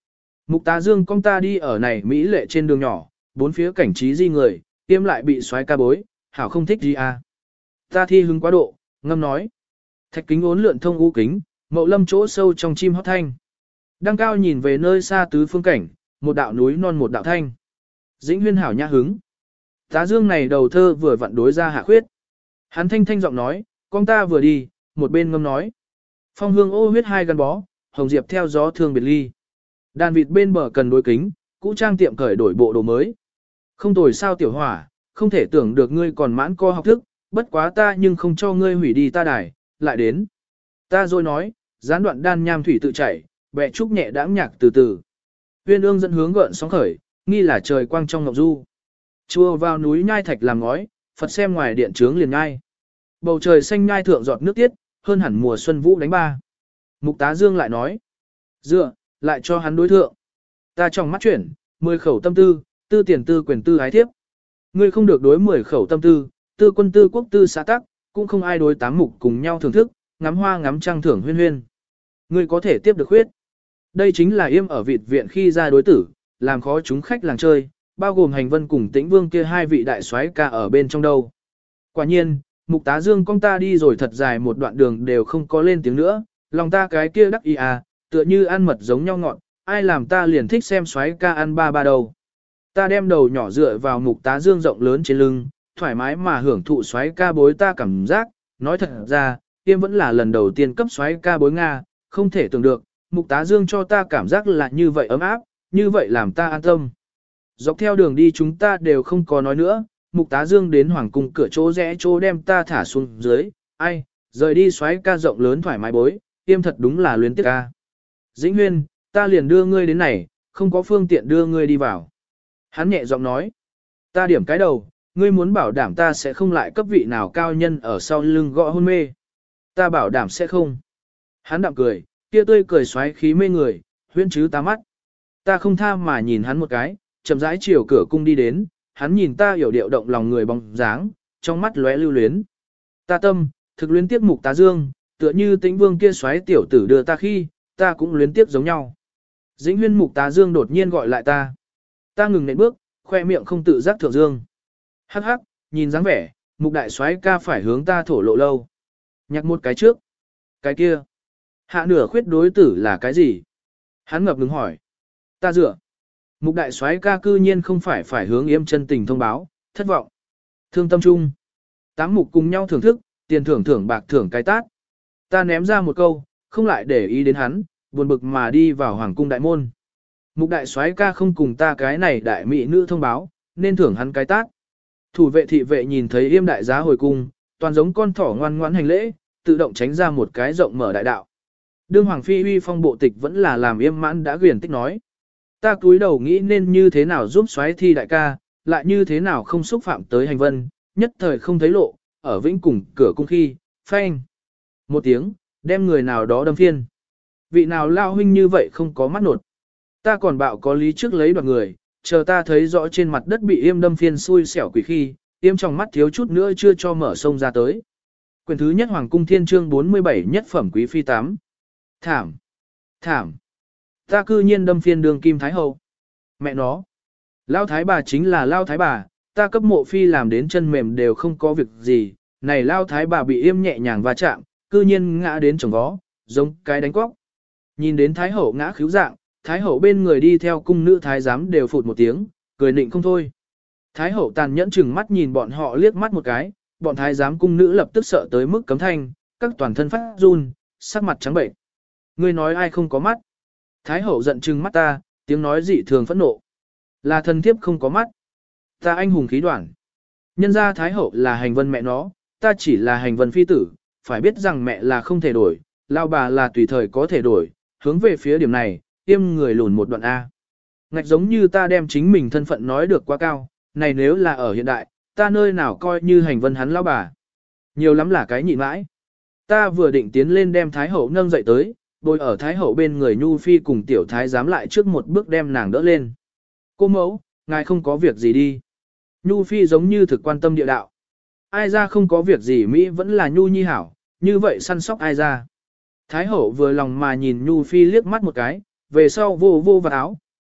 Mục Tá Dương con ta đi ở này mỹ lệ trên đường nhỏ, bốn phía cảnh trí di người, tiêm lại bị xoáy ca bối, hảo không thích gì à. Ta thi hứng quá độ, ngâm nói. Thạch kính ốn lượn thông u kính, mậu lâm chỗ sâu trong chim hót thanh. Đăng cao nhìn về nơi xa tứ phương cảnh, một đạo núi non một đạo thanh. Dĩnh huyên hảo nhã hứng. Tá Dương này đầu thơ vừa vặn đối ra hạ khuyết. Hắn thanh thanh giọng nói, con ta vừa đi, một bên ngâm nói. Phong hương ô huyết hai gắn bó, hồng diệp theo gió thương biệt ly. Đàn vịt bên bờ cần đối kính, cũ trang tiệm cởi đổi bộ đồ mới. Không tồi sao tiểu hỏa, không thể tưởng được ngươi còn mãn co học thức, bất quá ta nhưng không cho ngươi hủy đi ta đài, lại đến. Ta rồi nói, gián đoạn đan nham thủy tự chảy, bẹ trúc nhẹ đãng nhạc từ từ. Uyên ương dẫn hướng gợn sóng khởi, nghi là trời quang trong ngọc du. Chùa vào núi nhai thạch làm ngói, Phật xem ngoài điện trướng liền nhai. Bầu trời xanh nhai thượng giọt nước tiết, hơn hẳn mùa xuân vũ đánh ba. Mục Tá Dương lại nói, dựa, lại cho hắn đối thượng. Ta trong mắt chuyển, mười khẩu tâm tư, tư tiền tư quyền tư ái thiếp. Ngươi không được đối mười khẩu tâm tư, tư quân tư quốc tư xã tắc, cũng không ai đối tám mục cùng nhau thưởng thức, ngắm hoa ngắm trăng thưởng huyên huyên. Ngươi có thể tiếp được khuyết. Đây chính là yêm ở vịt viện khi ra đối tử, làm khó chúng khách làng chơi, bao gồm hành vân cùng tĩnh vương kia hai vị đại soái ca ở bên trong đâu. Quả nhiên, Mục Tá Dương con ta đi rồi thật dài một đoạn đường đều không có lên tiếng nữa, lòng ta cái kia đắc ý à, tựa như ăn mật giống nhau ngọn, ai làm ta liền thích xem soái ca ăn ba ba đầu. Ta đem đầu nhỏ dựa vào Mục Tá Dương rộng lớn trên lưng, thoải mái mà hưởng thụ soái ca bối ta cảm giác, nói thật ra, tiêm vẫn là lần đầu tiên cấp soái ca bối Nga, không thể tưởng được, Mục Tá Dương cho ta cảm giác là như vậy ấm áp, như vậy làm ta an tâm. Dọc theo đường đi chúng ta đều không có nói nữa, Mục Tá Dương đến hoàng cung cửa chỗ rẽ chỗ đem ta thả xuống dưới, ai, rời đi soái ca rộng lớn thoải mái bối, tiêm thật đúng là luyến tiếc ca. Dĩnh Huyên, ta liền đưa ngươi đến này, không có phương tiện đưa ngươi đi vào. Hắn nhẹ giọng nói, ta điểm cái đầu, ngươi muốn bảo đảm ta sẽ không lại cấp vị nào cao nhân ở sau lưng gõ hôn mê. Ta bảo đảm sẽ không. Hắn đạm cười, kia tươi cười xoáy khí mê người, huyễn chứ ta mắt. Ta không tha mà nhìn hắn một cái, chậm rãi chiều cửa cung đi đến, hắn nhìn ta hiểu điệu động lòng người bóng dáng, trong mắt lóe lưu luyến. Ta tâm, thực luyến tiếc Mục Tá Dương, tựa như Tĩnh Vương kia xoáy tiểu tử đưa ta khi, ta cũng luyến tiếc giống nhau. Dĩnh Huyên Mục Tá Dương đột nhiên gọi lại ta. Ta ngừng nện bước, khoe miệng không tự giác thượng dương. Hắc hắc, nhìn dáng vẻ, Mục đại soái ca phải hướng ta thổ lộ lâu. Nhặt một cái trước. Cái kia. Hạ nửa khuyết đối tử là cái gì? Hắn ngập ngừng hỏi. Ta dựa. Mục đại soái ca cư nhiên không phải phải hướng Yêm chân tình thông báo, thất vọng. Thương tâm chung. Tám mục cùng nhau thưởng thức, tiền thưởng thưởng bạc thưởng cái tát. Ta ném ra một câu, không lại để ý đến hắn, buồn bực mà đi vào hoàng cung đại môn. Mục đại soái ca không cùng ta cái này đại mỹ nữ thông báo, nên thưởng hắn cái tát. Thủ vệ thị vệ nhìn thấy Yêm đại giá hồi cung, toàn giống con thỏ ngoan ngoãn hành lễ, tự động tránh ra một cái rộng mở đại đạo. Đương hoàng phi uy phong bộ tịch vẫn là làm Yêm mãn đã ghiền tích nói. Ta cúi đầu nghĩ nên như thế nào giúp soái thi đại ca, lại như thế nào không xúc phạm tới hành vân, nhất thời không thấy lộ, ở vĩnh cùng cửa cung khi, phanh. Một tiếng, đem người nào đó đâm phiên. Vị nào lao huynh như vậy không có mắt nột. Ta còn bạo có lý trước lấy đoạt người, chờ ta thấy rõ trên mặt đất bị Yêm đâm phiên xui xẻo quỷ khi, Yêm trong mắt thiếu chút nữa chưa cho mở sông ra tới. Quyền thứ nhất Hoàng cung Thiên chương bốn mươi bảy nhất phẩm quý phi tám. Thảm! Thảm! Ta cư nhiên đâm phiên đường kim thái hậu. Mẹ nó! Lao thái bà chính là Lao thái bà, ta cấp mộ phi làm đến chân mềm đều không có việc gì, này Lao thái bà bị Yêm nhẹ nhàng va chạm, cư nhiên ngã đến chồng vó, giống cái đánh quóc. Nhìn đến thái hậu ngã khíu dạng, thái hậu bên người đi theo cung nữ thái giám đều phụt một tiếng, cười nịnh không thôi. Thái hậu tàn nhẫn chừng mắt nhìn bọn họ liếc mắt một cái, bọn thái giám cung nữ lập tức sợ tới mức cấm thanh, các toàn thân phát run, sắc mặt trắng bệnh. Ngươi nói ai không có mắt? Thái hậu giận chừng mắt ta, tiếng nói dị thường phẫn nộ. Là thần thiếp không có mắt. Ta anh hùng khí đoạn. Nhân ra thái hậu là hành vân mẹ nó, ta chỉ là hành vân phi tử, phải biết rằng mẹ là không thể đổi, lao bà là tùy thời có thể đổi, hướng về phía điểm này, tiêm người lùn một đoạn A. Ngạch giống như ta đem chính mình thân phận nói được quá cao, này nếu là ở hiện đại, ta nơi nào coi như hành vân hắn lao bà. Nhiều lắm là cái nhịn mãi. Ta vừa định tiến lên đem Thái Hậu nâng dậy tới, bồi ở Thái Hậu bên người Nhu Phi cùng Tiểu Thái giám lại trước một bước đem nàng đỡ lên. Cô mẫu, ngài không có việc gì đi. Nhu Phi giống như thực quan tâm địa đạo. Ai ra không có việc gì Mỹ vẫn là Nhu Nhi hảo, như vậy săn sóc ai ra. Thái Hậu vừa lòng mà nhìn Nhu Phi liếc mắt một cái, về sau vô vô vào áo,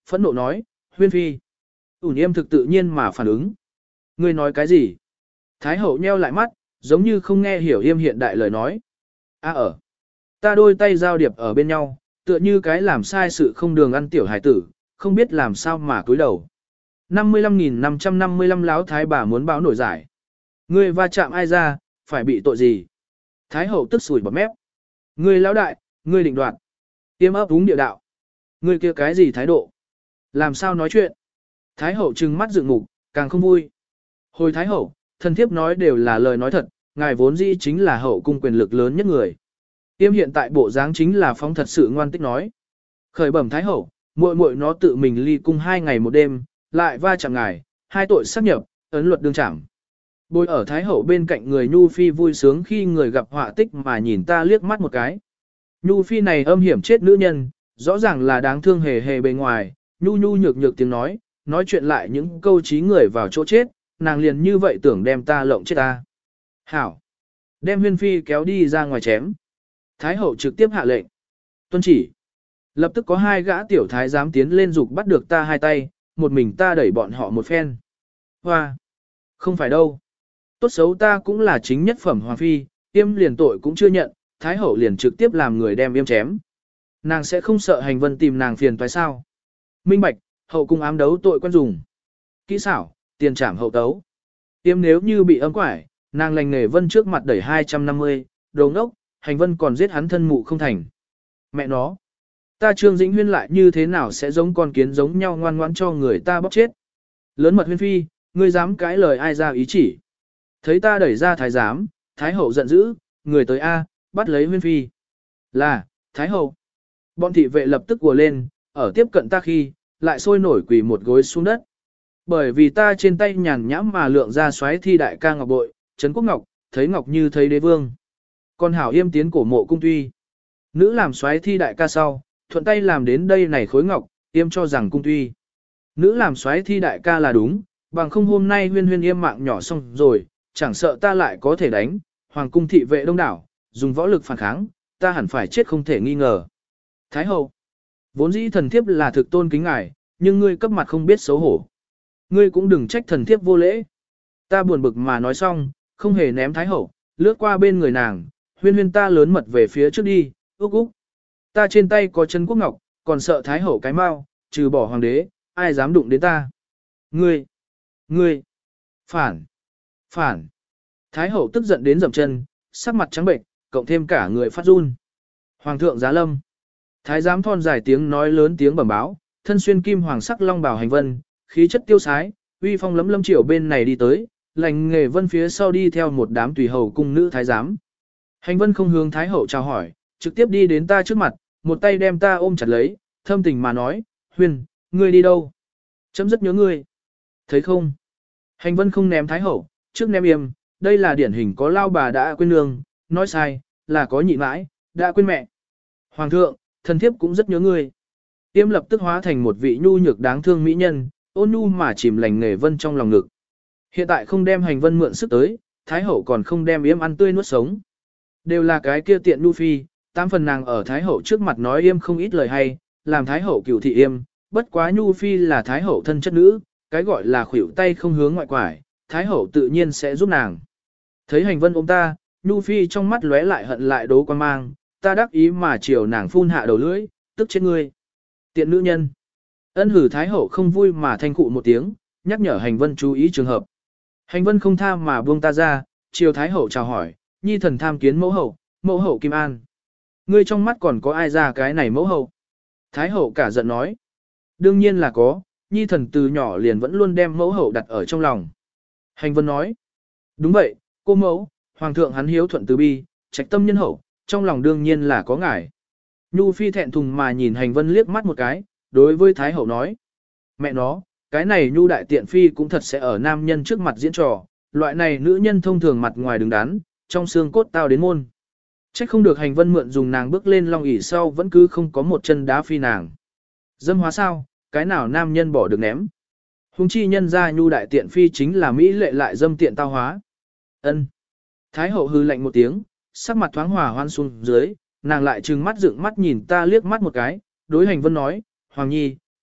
phẫn nộ nói, huyên phi. Ủn Yêm thực tự nhiên mà phản ứng. Ngươi nói cái gì? Thái hậu nheo lại mắt, giống như không nghe hiểu Yêm hiện đại lời nói. À ở. Ta đôi tay giao điệp ở bên nhau, tựa như cái làm sai sự không đường ăn tiểu hải tử, không biết làm sao mà cúi đầu. năm mươi lăm nghìn năm trăm năm mươi lăm láo thái bà muốn báo nổi giải. Ngươi va chạm ai ra, phải bị tội gì? Thái hậu tức sủi bọt mép. Ngươi lão đại, ngươi định đoạt. Tiêm ấp úng địa đạo. Ngươi kia cái gì thái độ? Làm sao nói chuyện? Thái hậu trừng mắt dựng mục, càng không vui. Hồi thái hậu, thần thiếp nói đều là lời nói thật, ngài vốn dĩ chính là hậu cung quyền lực lớn nhất người. Tiêm hiện tại bộ dáng chính là phóng thật sự ngoan tích nói. Khởi bẩm thái hậu, muội muội nó tự mình ly cung hai ngày một đêm, lại va chạm ngài, hai tội sát nhập, ấn luật đương trảm. Bồi ở thái hậu bên cạnh người Nhu Phi vui sướng khi người gặp họa tích mà nhìn ta liếc mắt một cái. Nhu Phi này âm hiểm chết nữ nhân, rõ ràng là đáng thương hề hề bề ngoài, nhu nhu nhược nhược tiếng nói, nói chuyện lại những câu trí người vào chỗ chết, nàng liền như vậy tưởng đem ta lộng chết ta. Hảo! Đem Huyên Phi kéo đi ra ngoài chém. Thái hậu trực tiếp hạ lệnh. Tuân chỉ. Lập tức có hai gã tiểu thái giám tiến lên dục bắt được ta hai tay, một mình ta đẩy bọn họ một phen. Hoa! Không phải đâu. Tốt xấu ta cũng là chính nhất phẩm hoàng phi, Yêm liền tội cũng chưa nhận, thái hậu liền trực tiếp làm người đem Yêm chém. Nàng sẽ không sợ hành vân tìm nàng phiền toái sao? Minh bạch, hậu cung ám đấu tội quan dùng. Kỹ xảo, tiền trảm hậu tấu. Yêm nếu như bị ấm quải, nàng lành nghề vân trước mặt đẩy hai trăm năm mươi, đồ ngốc, hành vân còn giết hắn thân mụ không thành. Mẹ nó, ta Trương Dĩnh Huyên lại như thế nào sẽ giống con kiến giống nhau ngoan ngoãn cho người ta bóc chết. Lớn mật Huyên Phi, ngươi dám cãi lời ai ra ý chỉ. Thấy ta đẩy ra thái giám, thái hậu giận dữ, người tới A, bắt lấy Huyên Phi. Là, thái hậu. Bọn thị vệ lập tức ùa lên, ở tiếp cận ta khi, lại sôi nổi quỳ một gối xuống đất. Bởi vì ta trên tay nhàn nhãm mà lượng ra xoáy thi đại ca ngọc bội, Trấn Quốc Ngọc, thấy ngọc như thấy đế vương. Còn hảo Yêm tiến cổ mộ cung tuy. Nữ làm xoáy thi đại ca sau, thuận tay làm đến đây này khối ngọc, Yêm cho rằng cung tuy. Nữ làm xoáy thi đại ca là đúng, bằng không hôm nay Huyên Huyên Yêm mạng nhỏ xong rồi, chẳng sợ ta lại có thể đánh, hoàng cung thị vệ đông đảo, dùng võ lực phản kháng, ta hẳn phải chết không thể nghi ngờ. Thái hậu, vốn dĩ thần thiếp là thực tôn kính ngài, nhưng ngươi cấp mặt không biết xấu hổ. Ngươi cũng đừng trách thần thiếp vô lễ. Ta buồn bực mà nói xong, không hề ném thái hậu, lướt qua bên người nàng, Huyên Huyên ta lớn mật về phía trước đi, úc úc. Ta trên tay có chân quốc ngọc, còn sợ thái hậu cái mau, trừ bỏ hoàng đế, ai dám đụng đến ta. Ngươi, ngươi, phản, phản. Thái hậu tức giận đến dậm chân, sắc mặt trắng bệnh, cộng thêm cả người phát run. Hoàng thượng giá lâm. Thái giám thon dài tiếng nói lớn tiếng bẩm báo, thân xuyên kim hoàng sắc long bào hành vân, khí chất tiêu sái, uy phong lấm lâm triều bên này đi tới, lành nghề vân phía sau đi theo một đám tùy hầu cung nữ thái giám. Hành vân không hướng thái hậu chào hỏi, trực tiếp đi đến ta trước mặt, một tay đem ta ôm chặt lấy, thâm tình mà nói, Huyên, ngươi đi đâu? Chấm rất nhớ ngươi. Thấy không? Hành vân không ném thái hậu, trước ném Yêm, đây là điển hình có lao bà đã quên nương, nói sai, là có nhị mãi, đã quên mẹ. Hoàng thượng, thần thiếp cũng rất nhớ ngươi. Yêm lập tức hóa thành một vị nhu nhược đáng thương mỹ nhân, ôn nhu mà chìm lành nghề vân trong lòng ngực. Hiện tại không đem hành vân mượn sức tới, thái hậu còn không đem Yêm ăn tươi nuốt sống. Đều là cái kia tiện nhu phi, tám phần nàng ở thái hậu trước mặt nói Yêm không ít lời hay, làm thái hậu cửu thị Yêm, bất quá nhu phi là thái hậu thân chất nữ, cái gọi là khuỷu tay không hướng ngoại quải, thái hậu tự nhiên sẽ giúp nàng. Thấy hành vân ôm ta, nhu phi trong mắt lóe lại hận lại đố quan mang, ta đắc ý mà chiều nàng phun hạ đầu lưỡi, tức chết ngươi. Tiện nữ nhân. Ân hử thái hậu không vui mà thanh cụ một tiếng, nhắc nhở hành vân chú ý trường hợp. Hành vân không tha mà buông ta ra, chiều thái hậu chào hỏi, nhi thần tham kiến mẫu hậu, mẫu hậu Kim An. Ngươi trong mắt còn có ai ra cái này mẫu hậu? Thái hậu cả giận nói. Đương nhiên là có, nhi thần từ nhỏ liền vẫn luôn đem mẫu hậu đặt ở trong lòng. Hành vân nói. Đúng vậy, cô mẫu, hoàng thượng hắn hiếu thuận từ bi, trạch tâm nhân hậu, trong lòng đương nhiên là có ngài. Nhu phi thẹn thùng mà nhìn hành vân liếc mắt một cái, đối với thái hậu nói. Mẹ nó, cái này nhu đại tiện phi cũng thật sẽ ở nam nhân trước mặt diễn trò, loại này nữ nhân thông thường mặt ngoài đứng đắn, trong xương cốt tao đến môn. Trách không được hành vân mượn dùng nàng bước lên long ỷ sau vẫn cứ không có một chân đá phi nàng. Dâm hóa sao, cái nào nam nhân bỏ được ném. Hùng chi nhân ra nhu đại tiện phi chính là Mỹ lệ lại dâm tiện tao hóa. Ân. Thái hậu hư lạnh một tiếng, sắc mặt thoáng hòa hoan xuống dưới, nàng lại trừng mắt dựng mắt nhìn ta liếc mắt một cái, đối hành vân nói, Hoàng Nhi,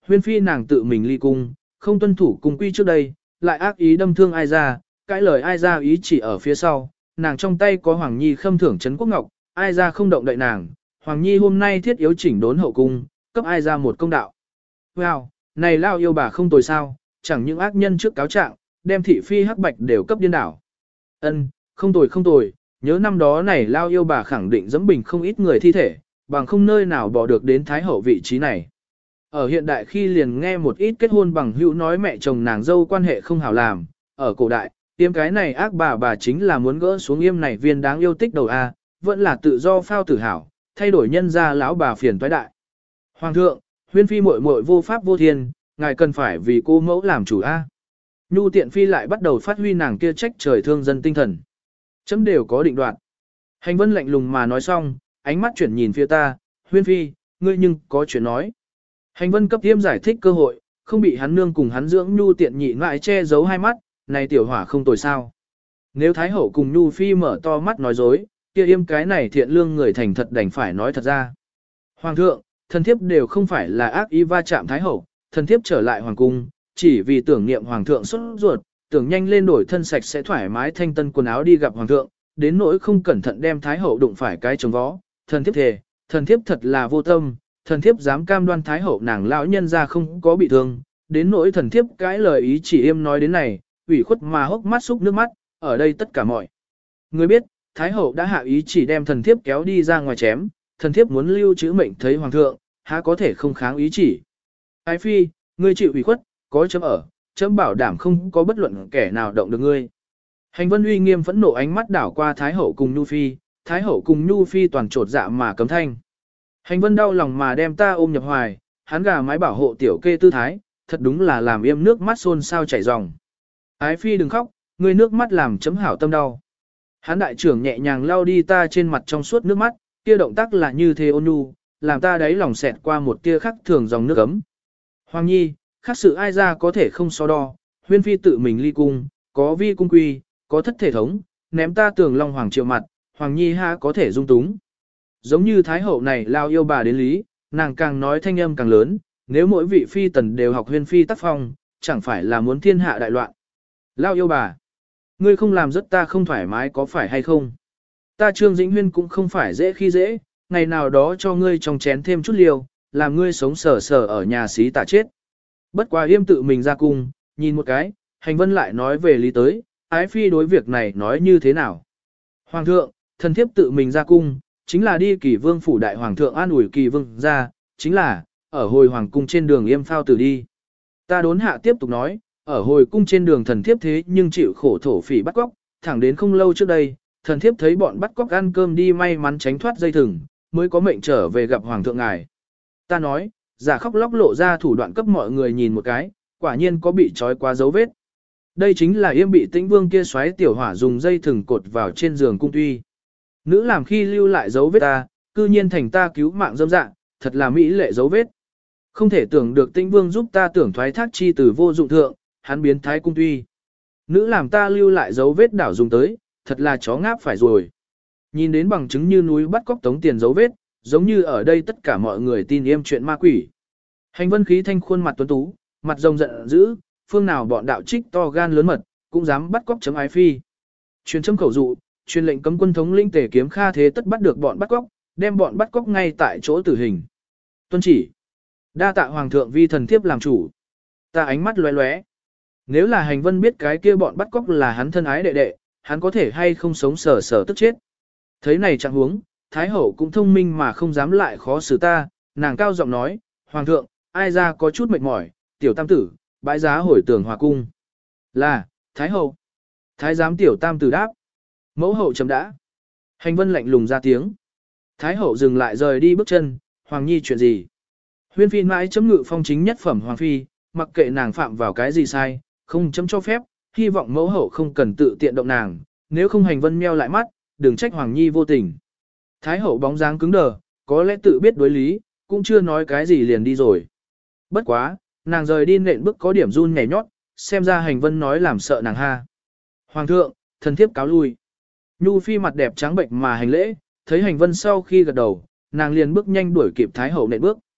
huyên phi nàng tự mình ly cung, không tuân thủ cung quy trước đây, lại ác ý đâm thương ai ra, cãi lời ai ra ý chỉ ở phía sau, nàng trong tay có Hoàng Nhi khâm thưởng trấn quốc ngọc, ai ra không động đậy nàng, Hoàng Nhi hôm nay thiết yếu chỉnh đốn hậu cung, cấp ai ra một công đạo. Wow, này lao yêu bà không tồi sao, chẳng những ác nhân trước cáo trạng, đem thị phi hắc bạch đều cấp điên đảo. Ân, không tồi không tồi, nhớ năm đó này lao yêu bà khẳng định dẫm bình không ít người thi thể, bằng không nơi nào bỏ được đến thái hậu vị trí này. Ở hiện đại khi liền nghe một ít kết hôn bằng hữu nói mẹ chồng nàng dâu quan hệ không hảo làm, ở cổ đại, tiêm cái này ác bà bà chính là muốn gỡ xuống yêm này viên đáng yêu tích đầu A, vẫn là tự do phao tử hảo, thay đổi nhân ra lão bà phiền toái đại. Hoàng thượng, huyên phi muội muội vô pháp vô thiên, ngài cần phải vì cô mẫu làm chủ A. Nhu tiện phi lại bắt đầu phát huy nàng kia trách trời thương dân tinh thần. Chấm đều có định đoạt. Hành vân lạnh lùng mà nói xong, ánh mắt chuyển nhìn phía ta, huyên phi, ngươi nhưng có chuyện nói. Hành vân cấp tiêm giải thích cơ hội, không bị hắn nương cùng hắn dưỡng nhu tiện nhị ngại che giấu hai mắt, này tiểu hỏa không tồi sao. Nếu thái hậu cùng nhu phi mở to mắt nói dối, kia yêm cái này thiện lương người thành thật đành phải nói thật ra. Hoàng thượng, thần thiếp đều không phải là ác ý va chạm thái hậu, thần thiếp trở lại hoàng cung, chỉ vì tưởng niệm hoàng thượng xuất ruột, tưởng nhanh lên đổi thân sạch sẽ thoải mái thanh tân quần áo đi gặp hoàng thượng, đến nỗi không cẩn thận đem thái hậu đụng phải cái trống vó, thần thiếp thề, thần thiếp thật là vô tâm, thần thiếp dám cam đoan thái hậu nàng lão nhân ra không có bị thương, đến nỗi thần thiếp cái lời ý chỉ im nói đến này, ủy khuất mà hốc mắt xúc nước mắt, ở đây tất cả mọi người biết, thái hậu đã hạ ý chỉ đem thần thiếp kéo đi ra ngoài chém, thần thiếp muốn lưu trữ mệnh thấy hoàng thượng, há có thể không kháng ý chỉ. Ái phi, ngươi chịu ủy khuất, có chấm ở, chấm bảo đảm không có bất luận kẻ nào động được ngươi. Hành vân uy nghiêm phẫn nộ ánh mắt đảo qua thái hậu cùng nhu phi, thái hậu cùng nhu phi toàn trột dạ mà cấm thanh. Hành vân đau lòng mà đem ta ôm nhập hoài, hắn gà mái bảo hộ tiểu kê tư thái, thật đúng là làm yêm nước mắt xôn xao chảy ròng. Ái phi đừng khóc, ngươi nước mắt làm chấm hảo tâm đau. Hắn đại trưởng nhẹ nhàng lau đi ta trên mặt trong suốt nước mắt, kia động tác là như thế ôn nhu, làm ta đáy lòng xẹt qua một tia khắc thường dòng nước ấm. Hoàng nhi, khác sự ai ra có thể không so đo, huyên phi tự mình ly cung, có vi cung quy, có thất thể thống, ném ta tường long hoàng triệu mặt, hoàng nhi ha có thể dung túng. Giống như thái hậu này lao yêu bà đến lý, nàng càng nói thanh âm càng lớn, nếu mỗi vị phi tần đều học huyên phi tác phong, chẳng phải là muốn thiên hạ đại loạn. Lao yêu bà, ngươi không làm rất ta không thoải mái có phải hay không? Ta Trương Dĩnh Huyên cũng không phải dễ khi dễ, ngày nào đó cho ngươi trong chén thêm chút liều, làm ngươi sống sờ sờ ở nhà xí tả chết. Bất quá yêm tự mình ra cung, nhìn một cái, hành vân lại nói về lý tới, ái phi đối việc này nói như thế nào. Hoàng thượng, thần thiếp tự mình ra cung, chính là đi kỳ vương phủ đại hoàng thượng an ủi kỳ vương ra, chính là, ở hồi hoàng cung trên đường yêm phao tử đi. Ta đốn hạ tiếp tục nói, ở hồi cung trên đường thần thiếp thế nhưng chịu khổ thổ phỉ bắt cóc, thẳng đến không lâu trước đây, thần thiếp thấy bọn bắt cóc ăn cơm đi may mắn tránh thoát dây thừng, mới có mệnh trở về gặp hoàng thượng ngài. Ta nói, giả khóc lóc lộ ra thủ đoạn cấp mọi người nhìn một cái, quả nhiên có bị trói quá dấu vết. Đây chính là yêm bị tĩnh vương kia xoáy tiểu hỏa dùng dây thừng cột vào trên giường cung tuy. Nữ làm khi lưu lại dấu vết ta, cư nhiên thành ta cứu mạng dâm dạng, thật là mỹ lệ dấu vết. Không thể tưởng được tĩnh vương giúp ta tưởng thoái thác chi từ vô dụng thượng, hắn biến thái cung tuy. Nữ làm ta lưu lại dấu vết đảo dùng tới, thật là chó ngáp phải rồi. Nhìn đến bằng chứng như núi bắt cóc tống tiền dấu vết, giống như ở đây tất cả mọi người tin yêm chuyện ma quỷ. Hành vân khí thanh khuôn mặt tuấn tú, mặt rồng giận dữ, phương nào bọn đạo trích to gan lớn mật, cũng dám bắt cóc chấm ái phi. Truyền chấm khẩu dụ, truyền lệnh cấm quân thống lĩnh Tề Kiếm Kha thế tất bắt được bọn bắt cóc, đem bọn bắt cóc ngay tại chỗ tử hình. Tuân chỉ. Đa tạ hoàng thượng vi thần thiếp làm chủ. Ta ánh mắt lóe lóe. Nếu là hành vân biết cái kia bọn bắt cóc là hắn thân ái đệ đệ, hắn có thể hay không sống sờ sờ tức chết. Thấy này chẳng huống, Thái hậu cũng thông minh mà không dám lại khó xử ta, nàng cao giọng nói, hoàng thượng, ai ra có chút mệt mỏi, tiểu tam tử, bãi giá hồi tường hòa cung. Là, Thái hậu. Thái giám tiểu tam tử đáp. Mẫu hậu chấm đã. Hành vân lạnh lùng ra tiếng. Thái hậu dừng lại rời đi bước chân, hoàng nhi chuyện gì? Huyên phi mãi chấm ngự phong chính nhất phẩm hoàng phi, mặc kệ nàng phạm vào cái gì sai, không chấm cho phép, hy vọng mẫu hậu không cần tự tiện động nàng, nếu không hành vân meo lại mắt, đừng trách hoàng nhi vô tình. Thái hậu bóng dáng cứng đờ, có lẽ tự biết đối lý, cũng chưa nói cái gì liền đi rồi. Bất quá, nàng rời đi nện bước có điểm run nhảy nhót, xem ra hành vân nói làm sợ nàng ha. Hoàng thượng, thần thiếp cáo lui. Nhu phi mặt đẹp trắng bệnh mà hành lễ, thấy hành vân sau khi gật đầu, nàng liền bước nhanh đuổi kịp thái hậu nện bước.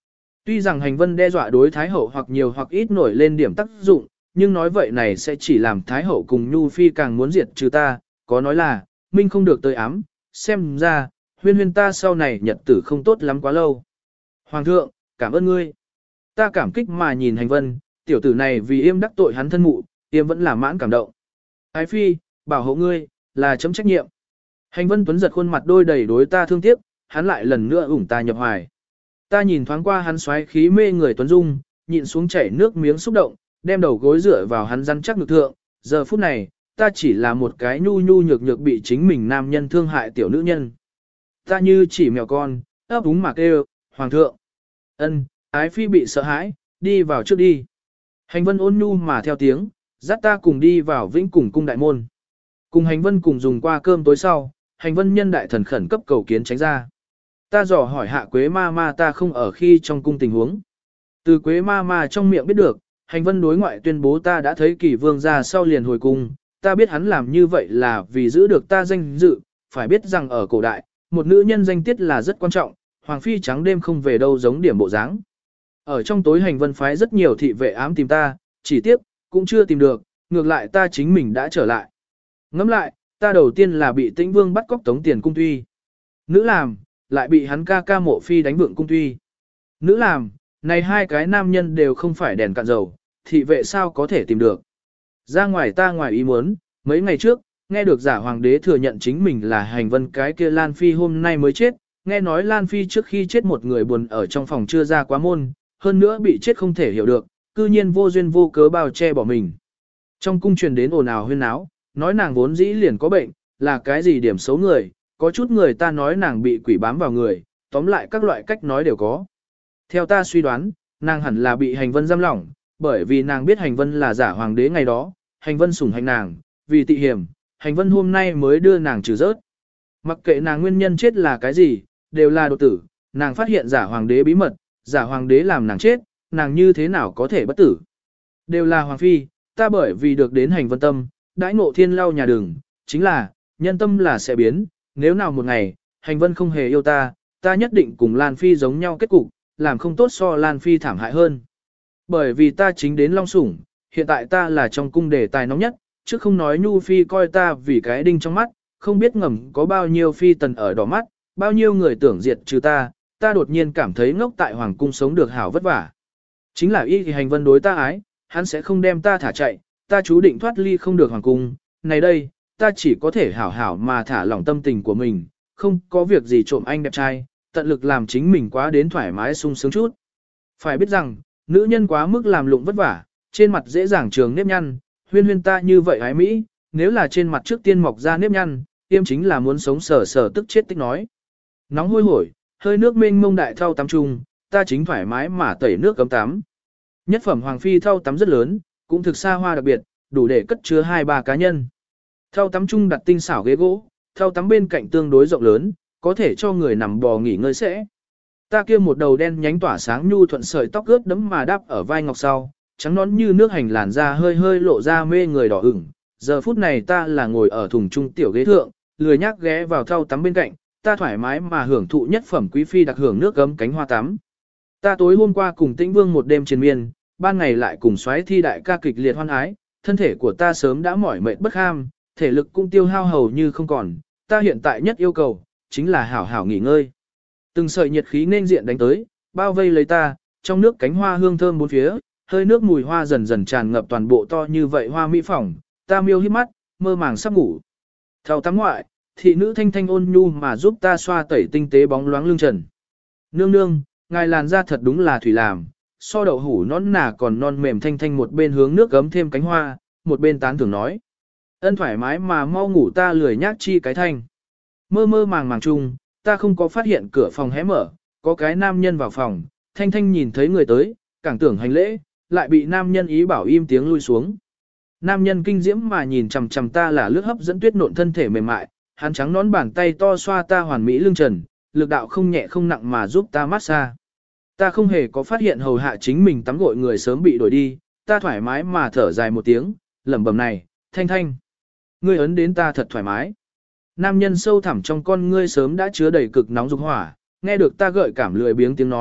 Tuy rằng hành vân đe dọa đối Thái Hậu hoặc nhiều hoặc ít nổi lên điểm tác dụng, nhưng nói vậy này sẽ chỉ làm Thái Hậu cùng Nhu Phi càng muốn diệt trừ ta, có nói là, minh không được tới ám, xem ra, huyên huyên ta sau này nhật tử không tốt lắm quá lâu. Hoàng thượng, cảm ơn ngươi. Ta cảm kích mà nhìn hành vân, tiểu tử này vì yêm đắc tội hắn thân mụ, yêm vẫn là mãn cảm động. Ái Phi, bảo hộ ngươi, là chấm trách nhiệm. Hành vân tuấn giật khuôn mặt đôi đầy đối ta thương tiếc, hắn lại lần nữa ủng ta nhập hoài. Ta nhìn thoáng qua hắn xoáy khí mê người tuấn dung, nhịn xuống chảy nước miếng xúc động, đem đầu gối dựa vào hắn rắn chắc ngực thượng. Giờ phút này, ta chỉ là một cái nhu nhu nhược nhược bị chính mình nam nhân thương hại tiểu nữ nhân. Ta như chỉ mèo con, ấp úng mà kêu, Hoàng thượng. Ân, Ái Phi bị sợ hãi, đi vào trước đi. Hành vân ôn nhu mà theo tiếng, dắt ta cùng đi vào vĩnh cùng cung đại môn. Cùng hành vân cùng dùng qua cơm tối sau, hành vân nhân đại thần khẩn cấp cầu kiến tránh ra. Ta dò hỏi hạ Quế ma ma ta không ở khi trong cung tình huống. Từ Quế ma ma trong miệng biết được, hành vân đối ngoại tuyên bố ta đã thấy kỳ vương ra sau liền hồi cung. Ta biết hắn làm như vậy là vì giữ được ta danh dự, phải biết rằng ở cổ đại, một nữ nhân danh tiết là rất quan trọng, Hoàng Phi trắng đêm không về đâu giống điểm bộ dáng. Ở trong tối hành vân phái rất nhiều thị vệ ám tìm ta, chỉ tiếc, cũng chưa tìm được, ngược lại ta chính mình đã trở lại. Ngẫm lại, ta đầu tiên là bị Tĩnh Vương bắt cóc tống tiền cung tuy. Nữ làm, lại bị hắn ca ca Mộ Phi đánh vượng cung tuy. Nữ làm, này hai cái nam nhân đều không phải đèn cạn dầu, thị vệ sao có thể tìm được. Ra ngoài ta ngoài ý muốn, mấy ngày trước, nghe được giả hoàng đế thừa nhận chính mình là hành vân cái kia Lan Phi hôm nay mới chết, nghe nói Lan Phi trước khi chết một người buồn ở trong phòng chưa ra quá môn, hơn nữa bị chết không thể hiểu được, cư nhiên vô duyên vô cớ bao che bỏ mình. Trong cung truyền đến ồn ào huyên náo, nói nàng vốn dĩ liền có bệnh, là cái gì điểm xấu người, có chút người ta nói nàng bị quỷ bám vào người, tóm lại các loại cách nói đều có. Theo ta suy đoán, nàng hẳn là bị hành vân giam lỏng, bởi vì nàng biết hành vân là giả hoàng đế ngày đó, hành vân sủng hành nàng, vì tị hiểm, hành vân hôm nay mới đưa nàng trừ rớt. Mặc kệ nàng nguyên nhân chết là cái gì, đều là đột tử, nàng phát hiện giả hoàng đế bí mật, giả hoàng đế làm nàng chết, nàng như thế nào có thể bất tử. Đều là hoàng phi, ta bởi vì được đến hành vân tâm, đãi ngộ thiên lau nhà đường, chính là, nhân tâm là sẽ biến, nếu nào một ngày, hành vân không hề yêu ta, ta nhất định cùng Lan Phi giống nhau kết cục, làm không tốt so Lan Phi thảm hại hơn. Bởi vì ta chính đến Long Sủng, hiện tại ta là trong cung đề tài nóng nhất, chứ không nói Nhu Phi coi ta vì cái đinh trong mắt, không biết ngầm có bao nhiêu phi tần ở đỏ mắt, bao nhiêu người tưởng diệt trừ ta, ta đột nhiên cảm thấy ngốc tại Hoàng cung sống được hảo vất vả. Chính là y thì hành vân đối ta ái, hắn sẽ không đem ta thả chạy, ta chú định thoát ly không được Hoàng cung, này đây, ta chỉ có thể hảo hảo mà thả lỏng tâm tình của mình, không có việc gì trộm anh đẹp trai, tận lực làm chính mình quá đến thoải mái sung sướng chút. Phải biết rằng, nữ nhân quá mức làm lụng vất vả, trên mặt dễ dàng trường nếp nhăn, huyên huyên ta như vậy ái Mỹ, nếu là trên mặt trước tiên mọc ra nếp nhăn, tiêm chính là muốn sống sờ sờ tức chết tích nói. Nóng hôi hổi, hơi nước mênh mông đại thau tắm chung, ta chính thoải mái mà tẩy nước cấm tắm. Nhất phẩm hoàng phi thau tắm rất lớn, cũng thực xa hoa đặc biệt, đủ để cất chứa hai ba cá nhân. Thau tắm chung đặt tinh xảo ghế gỗ, thau tắm bên cạnh tương đối rộng lớn, có thể cho người nằm bò nghỉ ngơi sẽ. Ta kia một đầu đen nhánh tỏa sáng nhu thuận sợi tóc ướt đẫm mà đáp ở vai ngọc sau, trắng nón như nước hành làn da hơi hơi lộ ra mê người đỏ ửng. Giờ phút này ta là ngồi ở thùng trung tiểu ghế thượng, lười nhác ghé vào thau tắm bên cạnh, ta thoải mái mà hưởng thụ nhất phẩm quý phi đặc hưởng nước gấm cánh hoa tắm. Ta tối hôm qua cùng Tĩnh Vương một đêm triền miên, ban ngày lại cùng soái thi đại ca kịch liệt hoan ái, thân thể của ta sớm đã mỏi mệt bất ham, thể lực cũng tiêu hao hầu như không còn, ta hiện tại nhất yêu cầu, chính là hảo hảo nghỉ ngơi. Từng sợi nhiệt khí nên diện đánh tới, bao vây lấy ta, trong nước cánh hoa hương thơm bốn phía, hơi nước mùi hoa dần dần tràn ngập toàn bộ to như vậy hoa mỹ phòng, ta miêu hít mắt, mơ màng sắp ngủ. Thao tắm ngoại, thị nữ thanh thanh ôn nhu mà giúp ta xoa tẩy tinh tế bóng loáng lưng trần. Nương nương, ngài làn da thật đúng là thủy làm, so đậu hủ non nà còn non mềm thanh thanh một bên hướng nước gấm thêm cánh hoa, một bên tán thưởng nói. Ân thoải mái mà mau ngủ ta lười nhác chi cái thanh. Mơ mơ màng màng chung, ta không có phát hiện cửa phòng hé mở, có cái nam nhân vào phòng, thanh thanh nhìn thấy người tới, càng tưởng hành lễ, lại bị nam nhân ý bảo im tiếng lui xuống. Nam nhân kinh diễm mà nhìn chằm chằm ta là lướt hấp dẫn tuyết nộn thân thể mềm mại, hắn trắng nón bàn tay to xoa ta hoàn mỹ lưng trần, lực đạo không nhẹ không nặng mà giúp ta massage. Ta không hề có phát hiện hầu hạ chính mình tắm gội người sớm bị đổi đi, ta thoải mái mà thở dài một tiếng, lẩm bẩm này, thanh thanh. Ngươi ấn đến ta thật thoải mái. Nam nhân sâu thẳm trong con ngươi sớm đã chứa đầy cực nóng dục hỏa, nghe được ta gợi cảm lười biếng tiếng nói,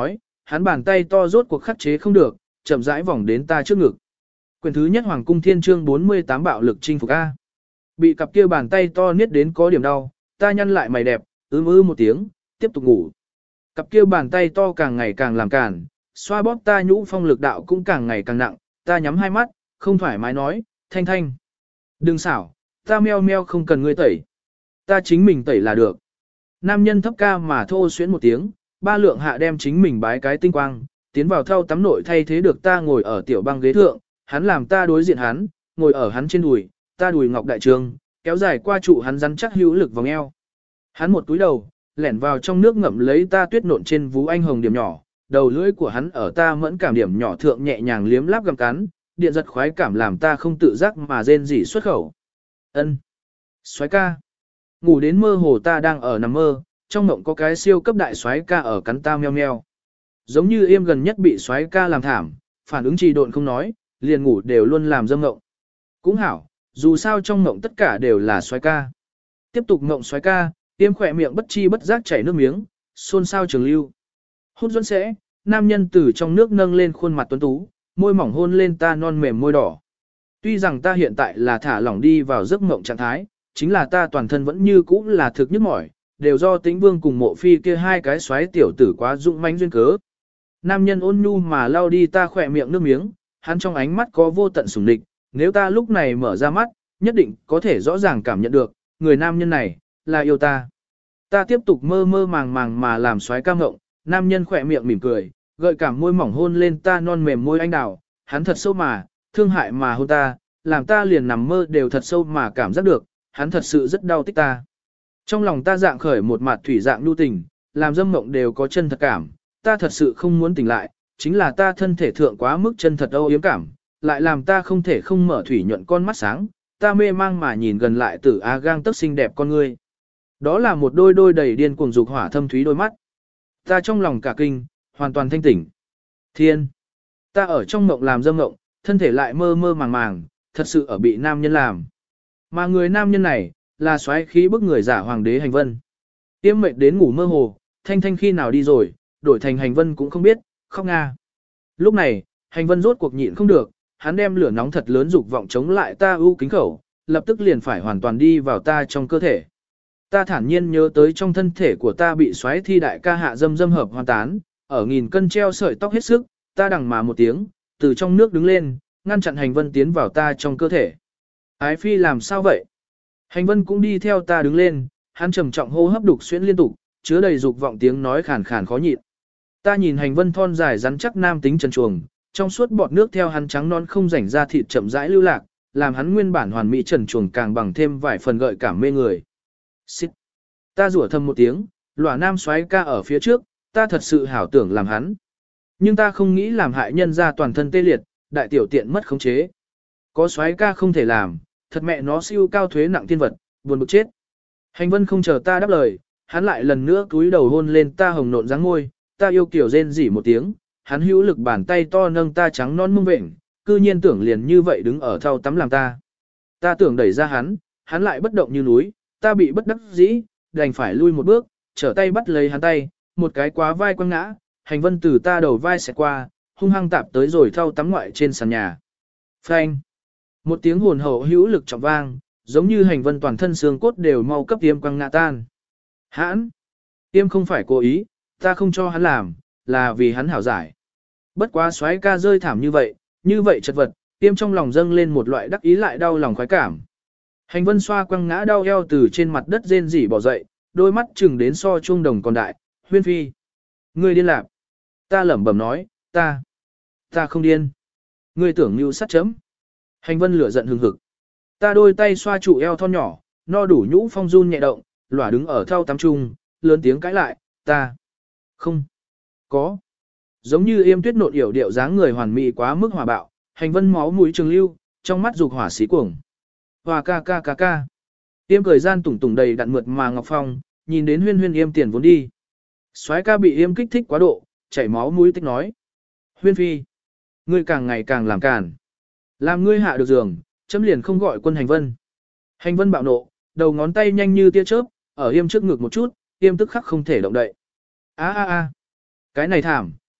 hắn bàn tay to rốt cuộc khắc chế không được, chậm rãi vòng đến ta trước ngực. Quyền thứ nhất Hoàng cung thiên chương bốn mươi tám bạo lực chinh phục A. Bị cặp kia bàn tay to niết đến có điểm đau, ta nhăn lại mày đẹp, ưm ư một tiếng, tiếp tục ngủ. Cặp kia bàn tay to càng ngày càng làm cản, xoa bóp ta nhũ phong lực đạo cũng càng ngày càng nặng, ta nhắm hai mắt, không thoải mái nói, thanh thanh. Đừng xảo, ta meo meo không cần ngươi tẩy. Ta chính mình tẩy là được. Nam nhân thấp ca mà thô xuyến một tiếng, ba lượng hạ đem chính mình bái cái tinh quang, tiến vào thau tắm nội thay thế được ta ngồi ở tiểu băng ghế thượng, hắn làm ta đối diện hắn, ngồi ở hắn trên đùi, ta đùi ngọc đại trường, kéo dài qua trụ hắn rắn chắc hữu lực vòng eo. Hắn một túi đầu, lẻn vào trong nước ngậm lấy ta tuyết nộn trên vú anh hồng điểm nhỏ, đầu lưỡi của hắn ở ta mẫn cảm điểm nhỏ thượng nhẹ nhàng liếm láp gặm cắn, điện giật khoái cảm làm ta không tự giác mà rên rỉ xuất khẩu. Ân, soái ca. Ngủ đến mơ hồ ta đang ở nằm mơ, trong mộng có cái siêu cấp đại soái ca ở cắn ta meo meo. Giống như Yêm gần nhất bị soái ca làm thảm, phản ứng trì độn không nói, liền ngủ đều luôn làm dâm mộng. Cũng hảo, dù sao trong mộng tất cả đều là soái ca. Tiếp tục mộng soái ca, Yêm khỏe miệng bất chi bất giác chảy nước miếng, xôn xao trường lưu. Hút dẫn sẽ, nam nhân từ trong nước nâng lên khuôn mặt tuấn tú, môi mỏng hôn lên ta non mềm môi đỏ. Tuy rằng ta hiện tại là thả lỏng đi vào giấc mộng trạng thái, chính là ta toàn thân vẫn như cũ là thực nhức mỏi, đều do Tĩnh Vương cùng Mộ Phi kia hai cái xoáy tiểu tử quá dũng mãnh duyên cớ. Nam nhân ôn nhu mà lau đi ta khỏe miệng nước miếng, hắn trong ánh mắt có vô tận sủng địch, nếu ta lúc này mở ra mắt, nhất định có thể rõ ràng cảm nhận được, người nam nhân này là yêu ta. Ta tiếp tục mơ mơ màng màng mà làm xoáy ca ngộng, nam nhân khỏe miệng mỉm cười, gợi cảm môi mỏng hôn lên ta non mềm môi anh đào, hắn thật sâu mà, thương hại mà hôn ta, làm ta liền nằm mơ đều thật sâu mà cảm giác được, hắn thật sự rất đau tích ta. Trong lòng ta dạng khởi một mặt thủy dạng nhu tình, làm dâm mộng đều có chân thật cảm, ta thật sự không muốn tỉnh lại, chính là ta thân thể thượng quá mức chân thật âu yếm cảm, lại làm ta không thể không mở thủy nhuận con mắt sáng, ta mê mang mà nhìn gần lại tử A gang tức xinh đẹp con ngươi. Đó là một đôi đôi đầy điên cuồng dục hỏa thâm thúy đôi mắt. Ta trong lòng cả kinh, hoàn toàn thanh tỉnh. Thiên! Ta ở trong mộng làm dâm mộng, thân thể lại mơ mơ màng màng, thật sự ở bị nam nhân làm. Mà người nam nhân này, là xoáy khí bức người giả hoàng đế Hành Vân. Tiêm mệt đến ngủ mơ hồ, thanh thanh khi nào đi rồi, đổi thành Hành Vân cũng không biết, khóc nga. Lúc này, Hành Vân rốt cuộc nhịn không được, hắn đem lửa nóng thật lớn dục vọng chống lại ta ưu kính khẩu, lập tức liền phải hoàn toàn đi vào ta trong cơ thể. Ta thản nhiên nhớ tới trong thân thể của ta bị xoáy thi đại ca hạ dâm dâm hợp hoàn tán, ở nghìn cân treo sợi tóc hết sức, ta đằng mà một tiếng, từ trong nước đứng lên, ngăn chặn Hành Vân tiến vào ta trong cơ thể. Ái phi làm sao vậy? Hành Vân cũng đi theo ta đứng lên, hắn trầm trọng hô hấp đục xuyễn liên tục, chứa đầy dục vọng tiếng nói khàn khàn khó nhịn. Ta nhìn Hành Vân thon dài rắn chắc nam tính trần truồng, trong suốt bọt nước theo hắn trắng non không rảnh ra thịt chậm rãi lưu lạc, làm hắn nguyên bản hoàn mỹ trần truồng càng bằng thêm vài phần gợi cảm mê người. Xít. Ta rủa thầm một tiếng, lỏa nam xoáy ca ở phía trước, ta thật sự hảo tưởng làm hắn. Nhưng ta không nghĩ làm hại nhân ra toàn thân tê liệt, đại tiểu tiện mất khống chế. Có xoáy ca không thể làm, thật mẹ nó siêu cao thuế nặng thiên vật, buồn bực chết. Hành Vân không chờ ta đáp lời, hắn lại lần nữa cúi đầu hôn lên ta hồng nộn dáng môi, ta yêu kiểu rên rỉ một tiếng, hắn hữu lực bàn tay to nâng ta trắng non mông vện, cư nhiên tưởng liền như vậy đứng ở thau tắm làm ta. Ta tưởng đẩy ra hắn, hắn lại bất động như núi, ta bị bất đắc dĩ, đành phải lui một bước, trở tay bắt lấy hắn tay, một cái quá vai quăng ngã, Hành Vân từ ta đầu vai xẹt qua, hung hăng tạp tới rồi thau tắm ngoại trên sàn nhà. Phanh! Một tiếng hồn hậu hữu lực trọng vang, giống như Hành Vân toàn thân xương cốt đều mau cấp tiêm quăng ngã tan. Hãn! Tiêm không phải cố ý, ta không cho hắn làm, là vì hắn hảo giải. Bất quá xoáy ca rơi thảm như vậy, như vậy chật vật, tiêm trong lòng dâng lên một loại đắc ý lại đau lòng khoái cảm. Hành Vân xoa quăng ngã đau eo từ trên mặt đất rên rỉ bỏ dậy, đôi mắt chừng đến so chuông đồng còn đại, Huyên phi. Ngươi điên lạc. Ta lẩm bẩm nói, ta, ta không điên. Ngươi tưởng như sắt chấm. Hành Vân lửa giận hừng hực. Ta đôi tay xoa trụ eo thon nhỏ, no đủ nhũ phong run nhẹ động, lỏa đứng ở thau tắm trung, lớn tiếng cãi lại, ta, không, có. Giống như yêm tuyết nộn yểu điệu dáng người hoàn mỹ quá mức hòa bạo, Hành Vân máu mũi trường lưu, trong mắt dục hỏa xí cuồng. Hòa ca ca ca ca. Yêm cười gian tủng tủng đầy đặn mượt mà ngọc phong, nhìn đến Huyên Huyên Yêm tiền vốn đi. Soái ca bị Yêm kích thích quá độ, chảy máu mũi tích nói. Huyên phi, ngươi càng ngày càng làm càn. Làm ngươi hạ được giường, chấm liền không gọi quân Hành Vân. Hành Vân bạo nộ, đầu ngón tay nhanh như tia chớp, ở Yêm trước ngực một chút, Yêm tức khắc không thể động đậy. A a a, cái này thảm,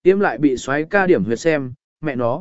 Tiêm lại bị xoáy ca điểm huyệt xem, mẹ nó.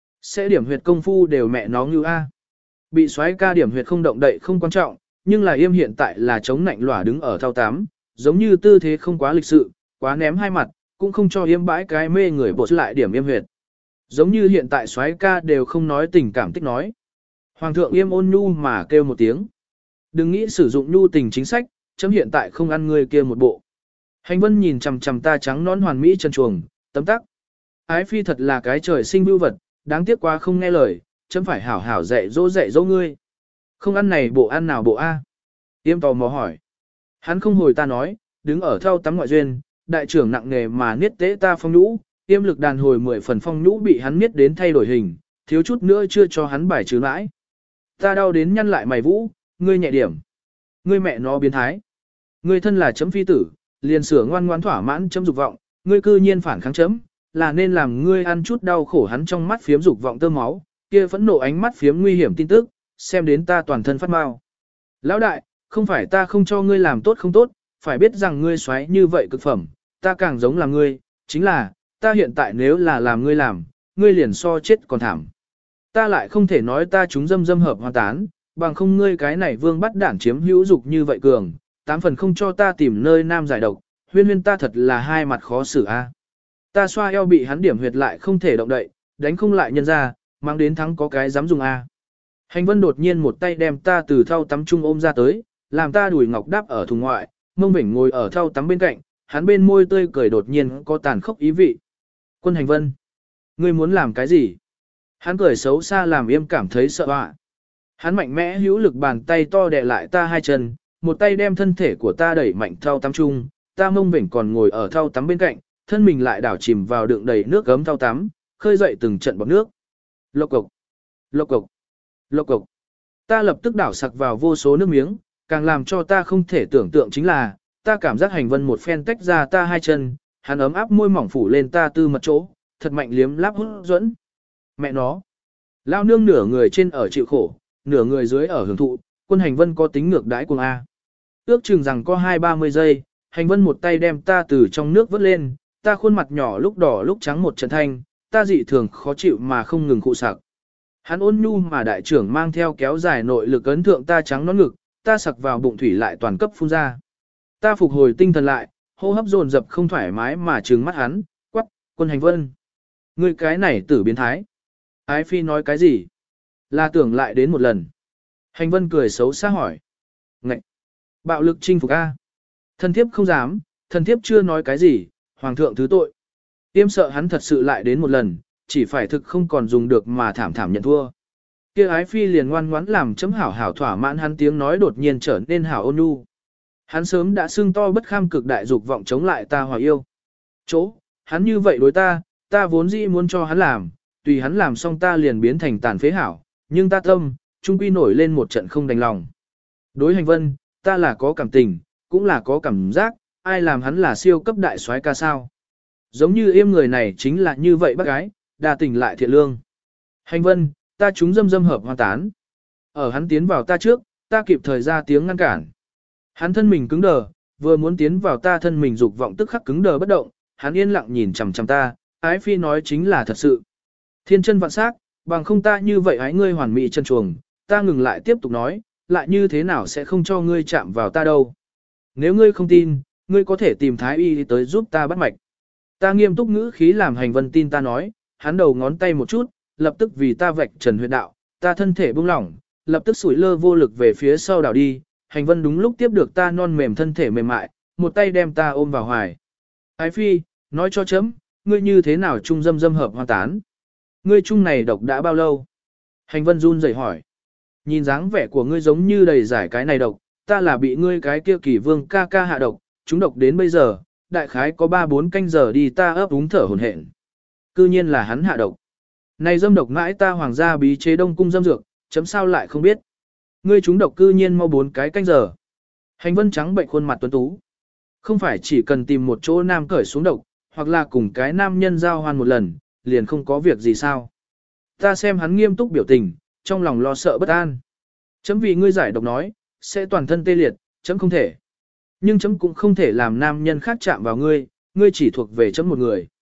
Sẽ điểm huyệt công phu đều mẹ nó như A. Bị xoáy ca điểm huyệt không động đậy không quan trọng, nhưng là yêm hiện tại là chống nạnh lỏa đứng ở thao tám, giống như tư thế không quá lịch sự, quá ném hai mặt, cũng không cho yêm bãi cái mê người bột lại điểm yêm huyệt. Giống như hiện tại xoáy ca đều không nói tình cảm tích nói. Hoàng thượng yêm ôn nhu mà kêu một tiếng. Đừng nghĩ sử dụng nhu tình chính sách, chấm hiện tại không ăn người kia một bộ. Hành vân nhìn chằm chằm ta trắng nón hoàn mỹ chân chuồng, tấm tắc. Ái phi thật là cái trời sinh bưu vật, đáng tiếc quá không nghe lời, chấm phải hảo hảo dạy dỗ dạy dỗ ngươi. Không ăn này bộ ăn nào bộ A. Yêm tò mò hỏi. Hắn không hồi ta nói, đứng ở thau tắm ngoại duyên, đại trưởng nặng nề mà niết tế ta phong nhũ, yêm lực đàn hồi mười phần phong nhũ bị hắn niết đến thay đổi hình, thiếu chút nữa chưa cho hắn bài trừ mãi. Ta đau đến nhăn lại mày vũ, ngươi nhẹ điểm. Ngươi mẹ nó biến thái. Ngươi thân là chấm phi tử, liền sửa ngoan ngoan thỏa mãn chấm dục vọng, ngươi cư nhiên phản kháng chấm, là nên làm ngươi ăn chút đau khổ. Hắn trong mắt phiếm dục vọng tơ máu, kia phẫn nộ ánh mắt phiếm nguy hiểm tin tức, xem đến ta toàn thân phát mau. Lão đại, không phải ta không cho ngươi làm tốt không tốt, phải biết rằng ngươi xoáy như vậy cực phẩm, ta càng giống là ngươi, chính là, ta hiện tại nếu là làm ngươi làm, ngươi liền so chết còn thảm. Ta lại không thể nói ta chúng dâm dâm hợp hoa tán, bằng không ngươi cái này vương bắt đản chiếm hữu dục như vậy cường, tám phần không cho ta tìm nơi nam giải độc, huyên huyên ta thật là hai mặt khó xử a. Ta xoa eo bị hắn điểm huyệt lại không thể động đậy, đánh không lại nhân ra, mang đến thắng có cái dám dùng a. Hành vân đột nhiên một tay đem ta từ thau tắm trung ôm ra tới, làm ta đùi ngọc đáp ở thùng ngoại, mông vỉnh ngồi ở thau tắm bên cạnh, hắn bên môi tươi cười đột nhiên có tàn khốc ý vị. Quân hành vân, ngươi muốn làm cái gì? Hắn cười xấu xa làm Yêm cảm thấy sợ hãi. Hắn mạnh mẽ hữu lực bàn tay to đè lại ta hai chân, một tay đem thân thể của ta đẩy mạnh thau tắm chung, ta mông vỉnh còn ngồi ở thau tắm bên cạnh, thân mình lại đảo chìm vào đựng đầy nước gấm thau tắm, khơi dậy từng trận bọt nước. Lộc cộc, lộc cộc, lộc cộc. Ta lập tức đảo sặc vào vô số nước miếng, càng làm cho ta không thể tưởng tượng chính là, ta cảm giác hành vân một phen tách ra ta hai chân, hắn ấm áp môi mỏng phủ lên ta tư mật chỗ, thật mạnh liếm láp hút dẫn. Mẹ nó, lao nương nửa người trên ở chịu khổ, nửa người dưới ở hưởng thụ, quân hành vân có tính ngược đãi cùng A. Ước chừng rằng có hai ba mươi giây, hành vân một tay đem ta từ trong nước vớt lên, ta khuôn mặt nhỏ lúc đỏ lúc trắng một trận thanh, ta dị thường khó chịu mà không ngừng cụ sặc. Hắn ôn nhu mà đại trưởng mang theo kéo dài nội lực ấn thượng ta trắng nón ngực, ta sặc vào bụng thủy lại toàn cấp phun ra. Ta phục hồi tinh thần lại, hô hấp dồn dập không thoải mái mà trừng mắt hắn, quắc, quân hành vân. Ngươi cái này tử biến thái. Ái phi nói cái gì? Là tưởng lại đến một lần. Hành vân cười xấu xa hỏi. Ngậy! Bạo lực chinh phục A. Thần thiếp không dám, thần thiếp chưa nói cái gì, hoàng thượng thứ tội. Tiêm sợ hắn thật sự lại đến một lần, chỉ phải thực không còn dùng được mà thảm thảm nhận thua. Kia ái phi liền ngoan ngoãn làm chấm hảo hảo thỏa mãn hắn tiếng nói đột nhiên trở nên hảo ôn nhu. Hắn sớm đã xưng to bất kham cực đại dục vọng chống lại ta hòa yêu. Chỗ, hắn như vậy đối ta, ta vốn dĩ muốn cho hắn làm, tùy hắn làm xong ta liền biến thành tàn phế hảo, nhưng ta tâm, trung quy nổi lên một trận không đành lòng. Đối hành vân, ta là có cảm tình, cũng là có cảm giác, ai làm hắn là siêu cấp đại soái ca sao. Giống như Yêm người này chính là như vậy bác gái, đa tình lại thiện lương. Hành vân, ta chúng dâm dâm hợp hoa tán. Ở hắn tiến vào ta trước, ta kịp thời ra tiếng ngăn cản. Hắn thân mình cứng đờ, vừa muốn tiến vào ta thân mình dục vọng tức khắc cứng đờ bất động, hắn yên lặng nhìn chằm chằm ta, ái phi nói chính là thật sự. Thiên chân vạn sắc, bằng không ta như vậy ái ngươi hoàn mỹ chân chuồng, ta ngừng lại tiếp tục nói, lại như thế nào sẽ không cho ngươi chạm vào ta đâu. Nếu ngươi không tin, ngươi có thể tìm thái y tới giúp ta bắt mạch. Ta nghiêm túc ngữ khí làm hành vân tin ta nói, hắn đầu ngón tay một chút, lập tức vì ta vạch trần huyệt đạo, ta thân thể buông lỏng, lập tức sủi lơ vô lực về phía sau đảo đi, hành vân đúng lúc tiếp được ta non mềm thân thể mềm mại, một tay đem ta ôm vào hoài. Ái phi, nói cho chấm, ngươi như thế nào chung dâm dâm hợp hoa tán? Ngươi chung này độc đã bao lâu? Hành vân run rẩy hỏi. Nhìn dáng vẻ của ngươi giống như đầy giải cái này độc, ta là bị ngươi cái kia kỳ vương ca ca hạ độc, chúng độc đến bây giờ, đại khái có ba bốn canh giờ đi ta ấp úng thở hổn hển. Cư nhiên là hắn hạ độc. Này dâm độc mãi ta hoàng gia bí chế đông cung dâm dược, chấm sao lại không biết. Ngươi chúng độc cư nhiên mau bốn cái canh giờ. Hành vân trắng bệnh khuôn mặt tuấn tú. Không phải chỉ cần tìm một chỗ nam cởi xuống độc, hoặc là cùng cái nam nhân giao hoan một lần, liền không có việc gì sao. Ta xem hắn nghiêm túc biểu tình, trong lòng lo sợ bất an. Chấm vì ngươi giải độc nói, sẽ toàn thân tê liệt, chấm không thể. Nhưng chấm cũng không thể làm nam nhân khác chạm vào ngươi, ngươi chỉ thuộc về chấm một người.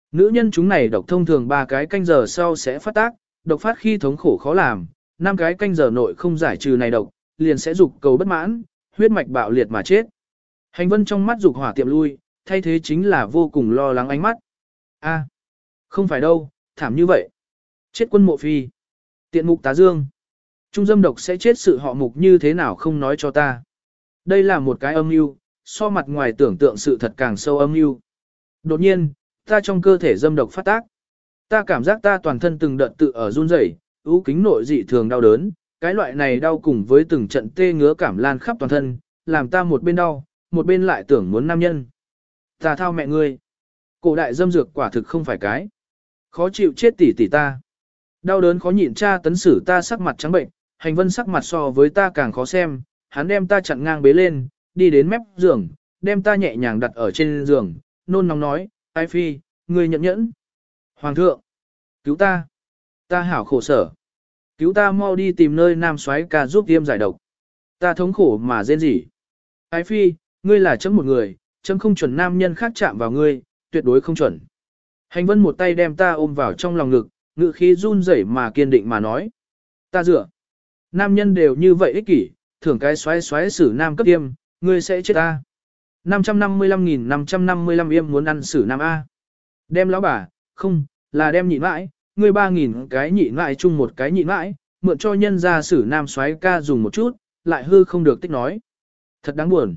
Nữ nhân chúng này độc thông thường ba cái canh giờ sau sẽ phát tác, độc phát khi thống khổ khó làm, năm cái canh giờ nội không giải trừ này độc, liền sẽ dục cầu bất mãn, huyết mạch bạo liệt mà chết. Hành Vân trong mắt dục hỏa tiệm lui, thay thế chính là vô cùng lo lắng ánh mắt. A, không phải đâu, thảm như vậy. Chết quân mộ phi. Tiện mục tá dương. Trung dâm độc sẽ chết sự họ mục như thế nào không nói cho ta. Đây là một cái âm mưu, so mặt ngoài tưởng tượng sự thật càng sâu âm mưu. Đột nhiên, ta trong cơ thể dâm độc phát tác. Ta cảm giác ta toàn thân từng đợt tự ở run rẩy, ưu kính nội dị thường đau đớn, cái loại này đau cùng với từng trận tê ngứa cảm lan khắp toàn thân, làm ta một bên đau, một bên lại tưởng muốn nam nhân. Ta thao mẹ ngươi. Cổ đại dâm dược quả thực không phải cái. Khó chịu chết tỉ tỉ ta. Đau đớn khó nhịn tra tấn sử ta sắc mặt trắng bệnh, Hành Vân sắc mặt so với ta càng khó xem, hắn đem ta chặn ngang bế lên, đi đến mép giường, đem ta nhẹ nhàng đặt ở trên giường, nôn nóng nói, Ái Phi, ngươi nhận nhẫn. Hoàng thượng, cứu ta. Ta hảo khổ sở. Cứu ta mau đi tìm nơi nam soái ca giúp tiêm giải độc. Ta thống khổ mà rên rỉ. Ái Phi, ngươi là chấm một người, chấm không chuẩn nam nhân khác chạm vào ngươi, tuyệt đối không chuẩn. Hành Vân một tay đem ta ôm vào trong lòng ngực, ngự khí run rẩy mà kiên định mà nói. Ta dựa. Nam nhân đều như vậy ích kỷ, thưởng cái xoáy xoáy xử nam cấp tiêm, ngươi sẽ chết ta. năm trăm năm mươi lăm nghìn năm trăm năm mươi lăm yêm muốn ăn xử nam A. Đem lão bà, không, là đem nhịn mãi, ngươi ba nghìn cái nhịn mãi chung một cái nhịn mãi, mượn cho nhân ra xử nam xoáy ca dùng một chút, lại hư không được tích nói. Thật đáng buồn.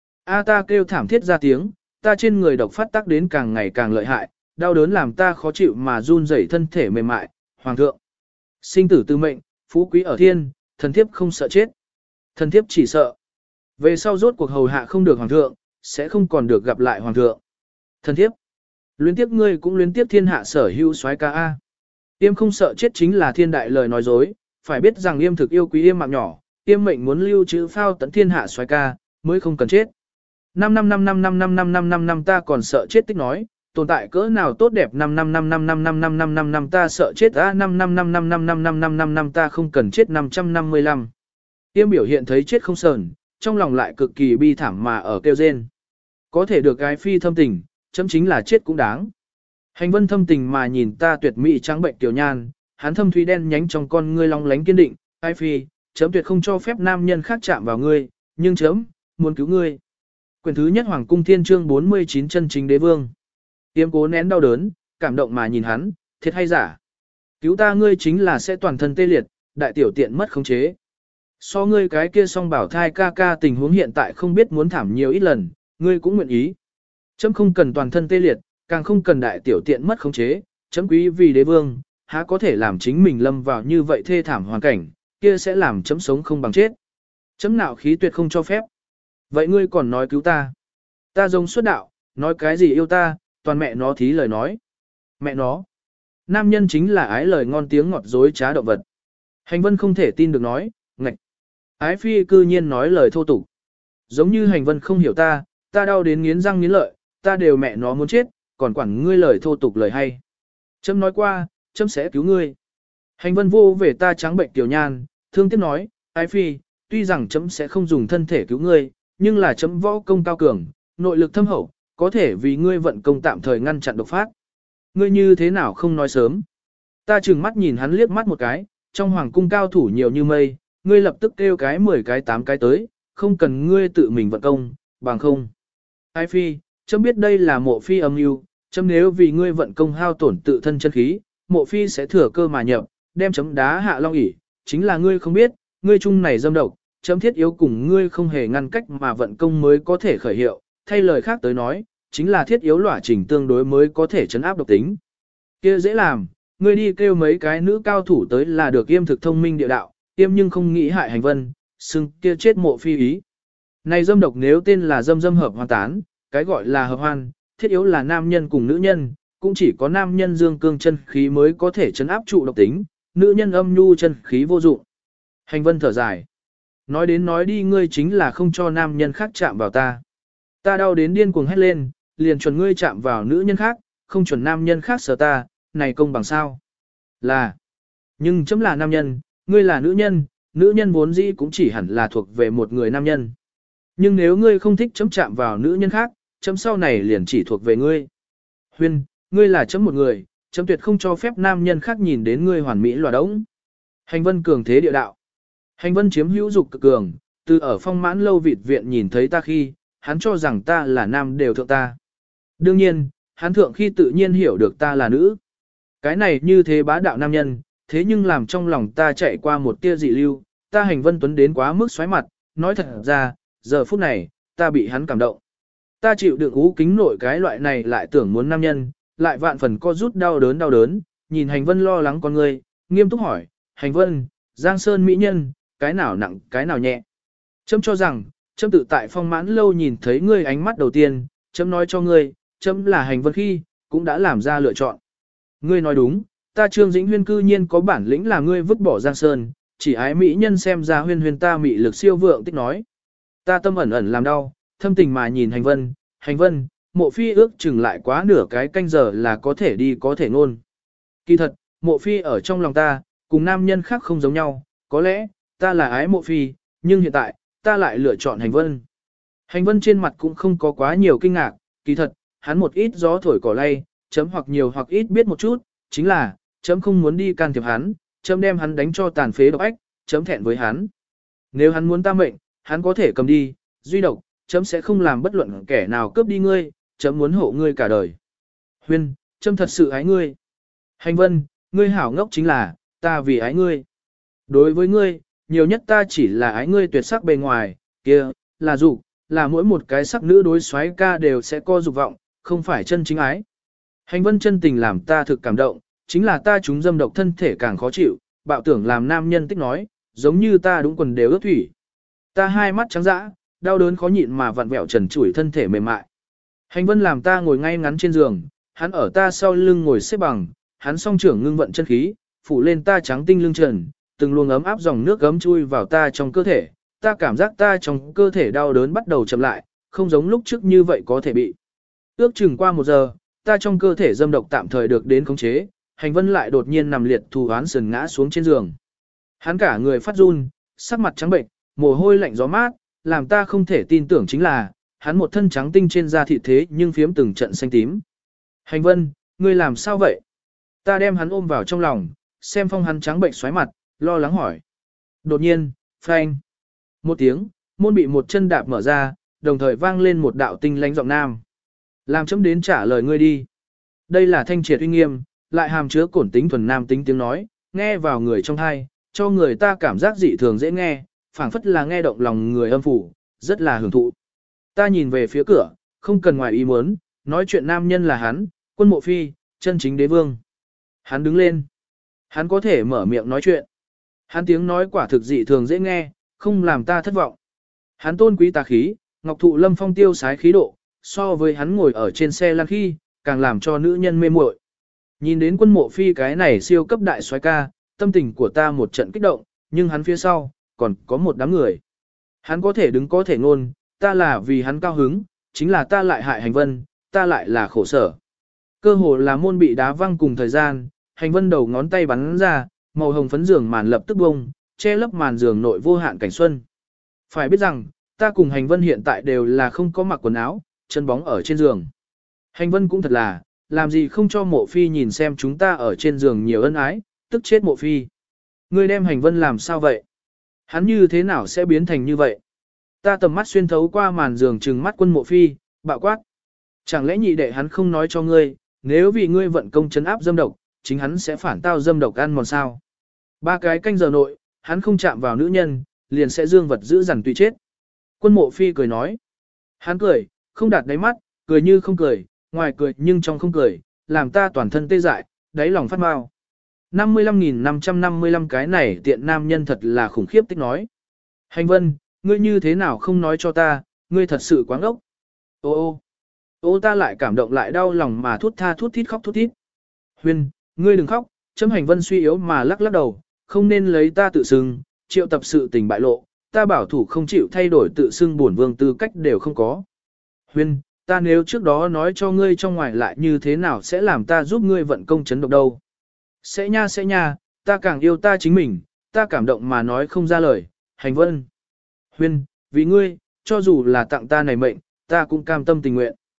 A ta kêu thảm thiết ra tiếng, ta trên người độc phát tác đến càng ngày càng lợi hại, đau đớn làm ta khó chịu mà run rẩy thân thể mềm mại, hoàng thượng. Sinh tử tư mệnh, phú quý ở thiên, thần thiếp không sợ chết. Thần thiếp chỉ sợ. Về sau rốt cuộc hầu hạ không được hoàng thượng, sẽ không còn được gặp lại hoàng thượng. Thần thiếp. Luyến tiếp ngươi cũng luyến tiếp thiên hạ sở hữu soái ca A. Yêm không sợ chết chính là thiên đại lời nói dối, phải biết rằng Yêm thực yêu quý Yêm mạng nhỏ, Yêm mệnh muốn lưu trữ phao tận thiên hạ soái ca, mới không cần chết. Năm năm năm năm năm năm năm năm năm năm ta còn sợ chết tích nói, tồn tại cỡ nào tốt đẹp năm năm năm năm năm năm năm năm năm năm ta sợ chết a năm năm năm năm năm năm năm năm năm năm ta không cần chết năm trăm năm mươi lăm. Tiêm biểu hiện thấy chết không sờn, trong lòng lại cực kỳ bi thảm mà ở kêu rên. Có thể được cái phi thâm tình, chấm chính là chết cũng đáng. Hành Vân thâm tình mà nhìn ta tuyệt mỹ trắng bệnh tiểu nhan, hắn thâm thúy đen nhánh trong con ngươi long lánh kiên định, ai phi, chấm tuyệt không cho phép nam nhân khác chạm vào ngươi, nhưng chấm muốn cứu ngươi. Quyển thứ nhất Hoàng cung Thiên chương bốn mươi chín chân chính đế vương. Tiêm cố nén đau đớn, cảm động mà nhìn hắn, thiệt hay giả. Cứu ta ngươi chính là sẽ toàn thân tê liệt, đại tiểu tiện mất khống chế. So ngươi cái kia song bảo thai ca ca tình huống hiện tại không biết muốn thảm nhiều ít lần, ngươi cũng nguyện ý. Chấm không cần toàn thân tê liệt, càng không cần đại tiểu tiện mất khống chế, chấm quý vì đế vương, há có thể làm chính mình lâm vào như vậy thê thảm hoàn cảnh, kia sẽ làm chấm sống không bằng chết. Chấm nạo khí tuyệt không cho phép. Vậy ngươi còn nói cứu ta. Ta giống xuất đạo, nói cái gì yêu ta, toàn mẹ nó thí lời nói. Mẹ nó. Nam nhân chính là ái lời ngon tiếng ngọt dối trá động vật. Hành Vân không thể tin được nói, ngạch. Ái phi cư nhiên nói lời thô tục. Giống như Hành Vân không hiểu ta, ta đau đến nghiến răng nghiến lợi, ta đều mẹ nó muốn chết, còn quản ngươi lời thô tục lời hay. Chấm nói qua, chấm sẽ cứu ngươi. Hành Vân vô về ta trắng bệnh tiểu nhan, thương tiếc nói, ái phi, tuy rằng chấm sẽ không dùng thân thể cứu ngươi, nhưng là chấm võ công cao cường, nội lực thâm hậu, có thể vì ngươi vận công tạm thời ngăn chặn độc phát. Ngươi như thế nào không nói sớm. Ta chừng mắt nhìn hắn liếc mắt một cái, trong hoàng cung cao thủ nhiều như mây, ngươi lập tức kêu cái mười cái tám cái tới, không cần ngươi tự mình vận công, bằng không. Ai phi, chấm biết đây là mộ phi âm mưu, chấm nếu vì ngươi vận công hao tổn tự thân chân khí, mộ phi sẽ thừa cơ mà nhập, đem chấm đá hạ long ỷ, chính là ngươi không biết, ngươi chung này dâm độc, chấm thiết yếu cùng ngươi không hề ngăn cách mà vận công mới có thể khởi hiệu, thay lời khác tới nói, chính là thiết yếu lỏa trình tương đối mới có thể chấn áp độc tính. Kia dễ làm, ngươi đi kêu mấy cái nữ cao thủ tới là được Yêm thực thông minh địa đạo, Yêm nhưng không nghĩ hại Hành Vân, xưng kia chết mộ phi ý. Này dâm độc nếu tên là dâm dâm hợp hoàn tán, cái gọi là hợp hoan, thiết yếu là nam nhân cùng nữ nhân, cũng chỉ có nam nhân dương cương chân khí mới có thể chấn áp trụ độc tính, nữ nhân âm nhu chân khí vô dụng. Hành Vân thở dài. Nói đến nói đi ngươi chính là không cho nam nhân khác chạm vào ta. Ta đau đến điên cuồng hét lên, liền chuẩn ngươi chạm vào nữ nhân khác, không chuẩn nam nhân khác sờ ta, này công bằng sao? Là. Nhưng chấm là nam nhân, ngươi là nữ nhân, nữ nhân vốn dĩ cũng chỉ hẳn là thuộc về một người nam nhân. Nhưng nếu ngươi không thích chấm chạm vào nữ nhân khác, chấm sau này liền chỉ thuộc về ngươi. Huyên, Ngươi là chấm một người, chấm tuyệt không cho phép nam nhân khác nhìn đến ngươi hoàn mỹ lòa đống. Hành vân cường thế địa đạo. Hành vân chiếm hữu dục cực cường, từ ở phong mãn lâu vịt viện nhìn thấy ta khi, hắn cho rằng ta là nam đều thượng ta. Đương nhiên, hắn thượng khi tự nhiên hiểu được ta là nữ. Cái này như thế bá đạo nam nhân, thế nhưng làm trong lòng ta chạy qua một tia dị lưu, ta hành vân tuấn đến quá mức xoáy mặt, nói thật ra, giờ phút này, ta bị hắn cảm động. Ta chịu đựng ú kính nội cái loại này lại tưởng muốn nam nhân, lại vạn phần co rút đau đớn đau đớn, nhìn hành vân lo lắng con người, nghiêm túc hỏi, hành vân, Giang Sơn mỹ nhân, cái nào nặng, cái nào nhẹ. Chấm cho rằng, chấm tự tại phong mãn lâu nhìn thấy ngươi ánh mắt đầu tiên, chấm nói cho ngươi, chấm là hành vân khi, cũng đã làm ra lựa chọn. Ngươi nói đúng, ta Trương Dĩnh Huyên cư nhiên có bản lĩnh là ngươi vứt bỏ Giang Sơn, chỉ ái mỹ nhân xem ra huyên huyên ta mị lực siêu vượng tích nói. Ta tâm ẩn ẩn làm đau, thâm tình mà nhìn hành vân, hành vân, mộ phi ước chừng lại quá nửa cái canh giờ là có thể đi có thể ngôn. Kỳ thật, mộ phi ở trong lòng ta, cùng nam nhân khác không giống nhau, có lẽ, ta là ái mộ phi, nhưng hiện tại, ta lại lựa chọn hành vân. Hành vân trên mặt cũng không có quá nhiều kinh ngạc, kỳ thật, hắn một ít gió thổi cỏ lay, chấm hoặc nhiều hoặc ít biết một chút, chính là, chấm không muốn đi can thiệp hắn, chấm đem hắn đánh cho tàn phế độc ách, chấm thẹn với hắn. Nếu hắn muốn ta mệnh, hắn có thể cầm đi, duy độc, chấm sẽ không làm bất luận kẻ nào cướp đi ngươi, chấm muốn hộ ngươi cả đời. Huyên, chấm thật sự ái ngươi. Hành vân, ngươi hảo ngốc chính là, ta vì ái ngươi. Đối với ngươi, nhiều nhất ta chỉ là ái ngươi tuyệt sắc bề ngoài, kia, là dục, là mỗi một cái sắc nữ đối xoáy ca đều sẽ có dục vọng, không phải chân chính ái. Hành vân chân tình làm ta thực cảm động, chính là ta chúng dâm độc thân thể càng khó chịu, bạo tưởng làm nam nhân tích nói, giống như ta đúng quần đều ướt thủy. Ta hai mắt trắng dã, đau đớn khó nhịn mà vặn vẹo trần trụi thân thể mềm mại. Hành vân làm ta ngồi ngay ngắn trên giường, hắn ở ta sau lưng ngồi xếp bằng, hắn song trưởng ngưng vận chân khí, phủ lên ta trắng tinh lưng trần, từng luồng ấm áp dòng nước gấm chui vào ta trong cơ thể, ta cảm giác ta trong cơ thể đau đớn bắt đầu chậm lại, không giống lúc trước như vậy có thể bị. Ước chừng qua một giờ, ta trong cơ thể dâm độc tạm thời được đến khống chế, hành vân lại đột nhiên nằm liệt thù hoán sườn ngã xuống trên giường. Hắn cả người phát run, sắc mặt trắng bệnh, mồ hôi lạnh gió mát, làm ta không thể tin tưởng chính là, hắn một thân trắng tinh trên da thịt thế nhưng phiếm từng trận xanh tím. Hành vân, ngươi làm sao vậy? Ta đem hắn ôm vào trong lòng, xem phong hắn trắng bệnh xoáy mặt, lo lắng hỏi. Đột nhiên, phanh. Một tiếng, môn bị một chân đạp mở ra, đồng thời vang lên một đạo tinh lãnh giọng nam. Làm chấm đến trả lời ngươi đi. Đây là thanh triệt uy nghiêm, lại hàm chứa cổn tính thuần nam tính tiếng nói, nghe vào người trong thai, cho người ta cảm giác dị thường dễ nghe, phảng phất là nghe động lòng người âm phủ, rất là hưởng thụ. Ta nhìn về phía cửa, không cần ngoài ý muốn, nói chuyện nam nhân là hắn, Quân Mộ Phi, chân chính đế vương. Hắn đứng lên. Hắn có thể mở miệng nói chuyện. Hắn tiếng nói quả thực dị thường dễ nghe, không làm ta thất vọng. Hắn tôn quý tà khí, ngọc thụ lâm phong tiêu sái khí độ, so với hắn ngồi ở trên xe lăn khi, càng làm cho nữ nhân mê muội. Nhìn đến Quân Mộ Phi cái này siêu cấp đại soái ca, tâm tình của ta một trận kích động, nhưng hắn phía sau, còn có một đám người. Hắn có thể đứng có thể ngôn, ta là vì hắn cao hứng, chính là ta lại hại hành vân, ta lại là khổ sở. Cơ hồ là môn bị đá văng cùng thời gian, hành vân đầu ngón tay bắn ra, màu hồng phấn giường màn lập tức bông, che lấp màn giường nội vô hạn cảnh xuân. Phải biết rằng, ta cùng hành vân hiện tại đều là không có mặc quần áo, chân bóng ở trên giường. Hành vân cũng thật là, làm gì không cho Mộ Phi nhìn xem chúng ta ở trên giường nhiều ân ái, tức chết Mộ Phi. Ngươi đem hành vân làm sao vậy? Hắn như thế nào sẽ biến thành như vậy? Ta tầm mắt xuyên thấu qua màn giường trừng mắt Quân Mộ Phi, bạo quát. Chẳng lẽ nhị đệ hắn không nói cho ngươi, nếu vì ngươi vận công chấn áp dâm độc, chính hắn sẽ phản tao dâm độc ăn mòn sao? Ba cái canh giờ nội, hắn không chạm vào nữ nhân, liền sẽ dương vật giữ dằn tùy chết. Quân Mộ Phi cười nói. Hắn cười, không đạt đáy mắt, cười như không cười, ngoài cười nhưng trong không cười, làm ta toàn thân tê dại, đáy lòng phát mau. năm mươi lăm nghìn năm trăm năm mươi lăm cái này tiện nam nhân thật là khủng khiếp tích nói. Hành vân, ngươi như thế nào không nói cho ta, ngươi thật sự quá ngốc. Ô ô, ô ta lại cảm động lại đau lòng mà thút tha thút thít khóc thút thít. Huyên, ngươi đừng khóc, chấm hành vân suy yếu mà lắc lắc đầu, không nên lấy ta tự xưng, triệu tập sự tình bại lộ, ta bảo thủ không chịu thay đổi tự xưng bổn vương tư cách đều không có. Huyên, ta nếu trước đó nói cho ngươi trong ngoài lại như thế nào sẽ làm ta giúp ngươi vận công chấn độc đâu. Sẽ nha sẽ nha, ta càng yêu ta chính mình, ta cảm động mà nói không ra lời, hành vân. Huyên, vì ngươi, cho dù là tặng ta này mệnh, ta cũng cam tâm tình nguyện.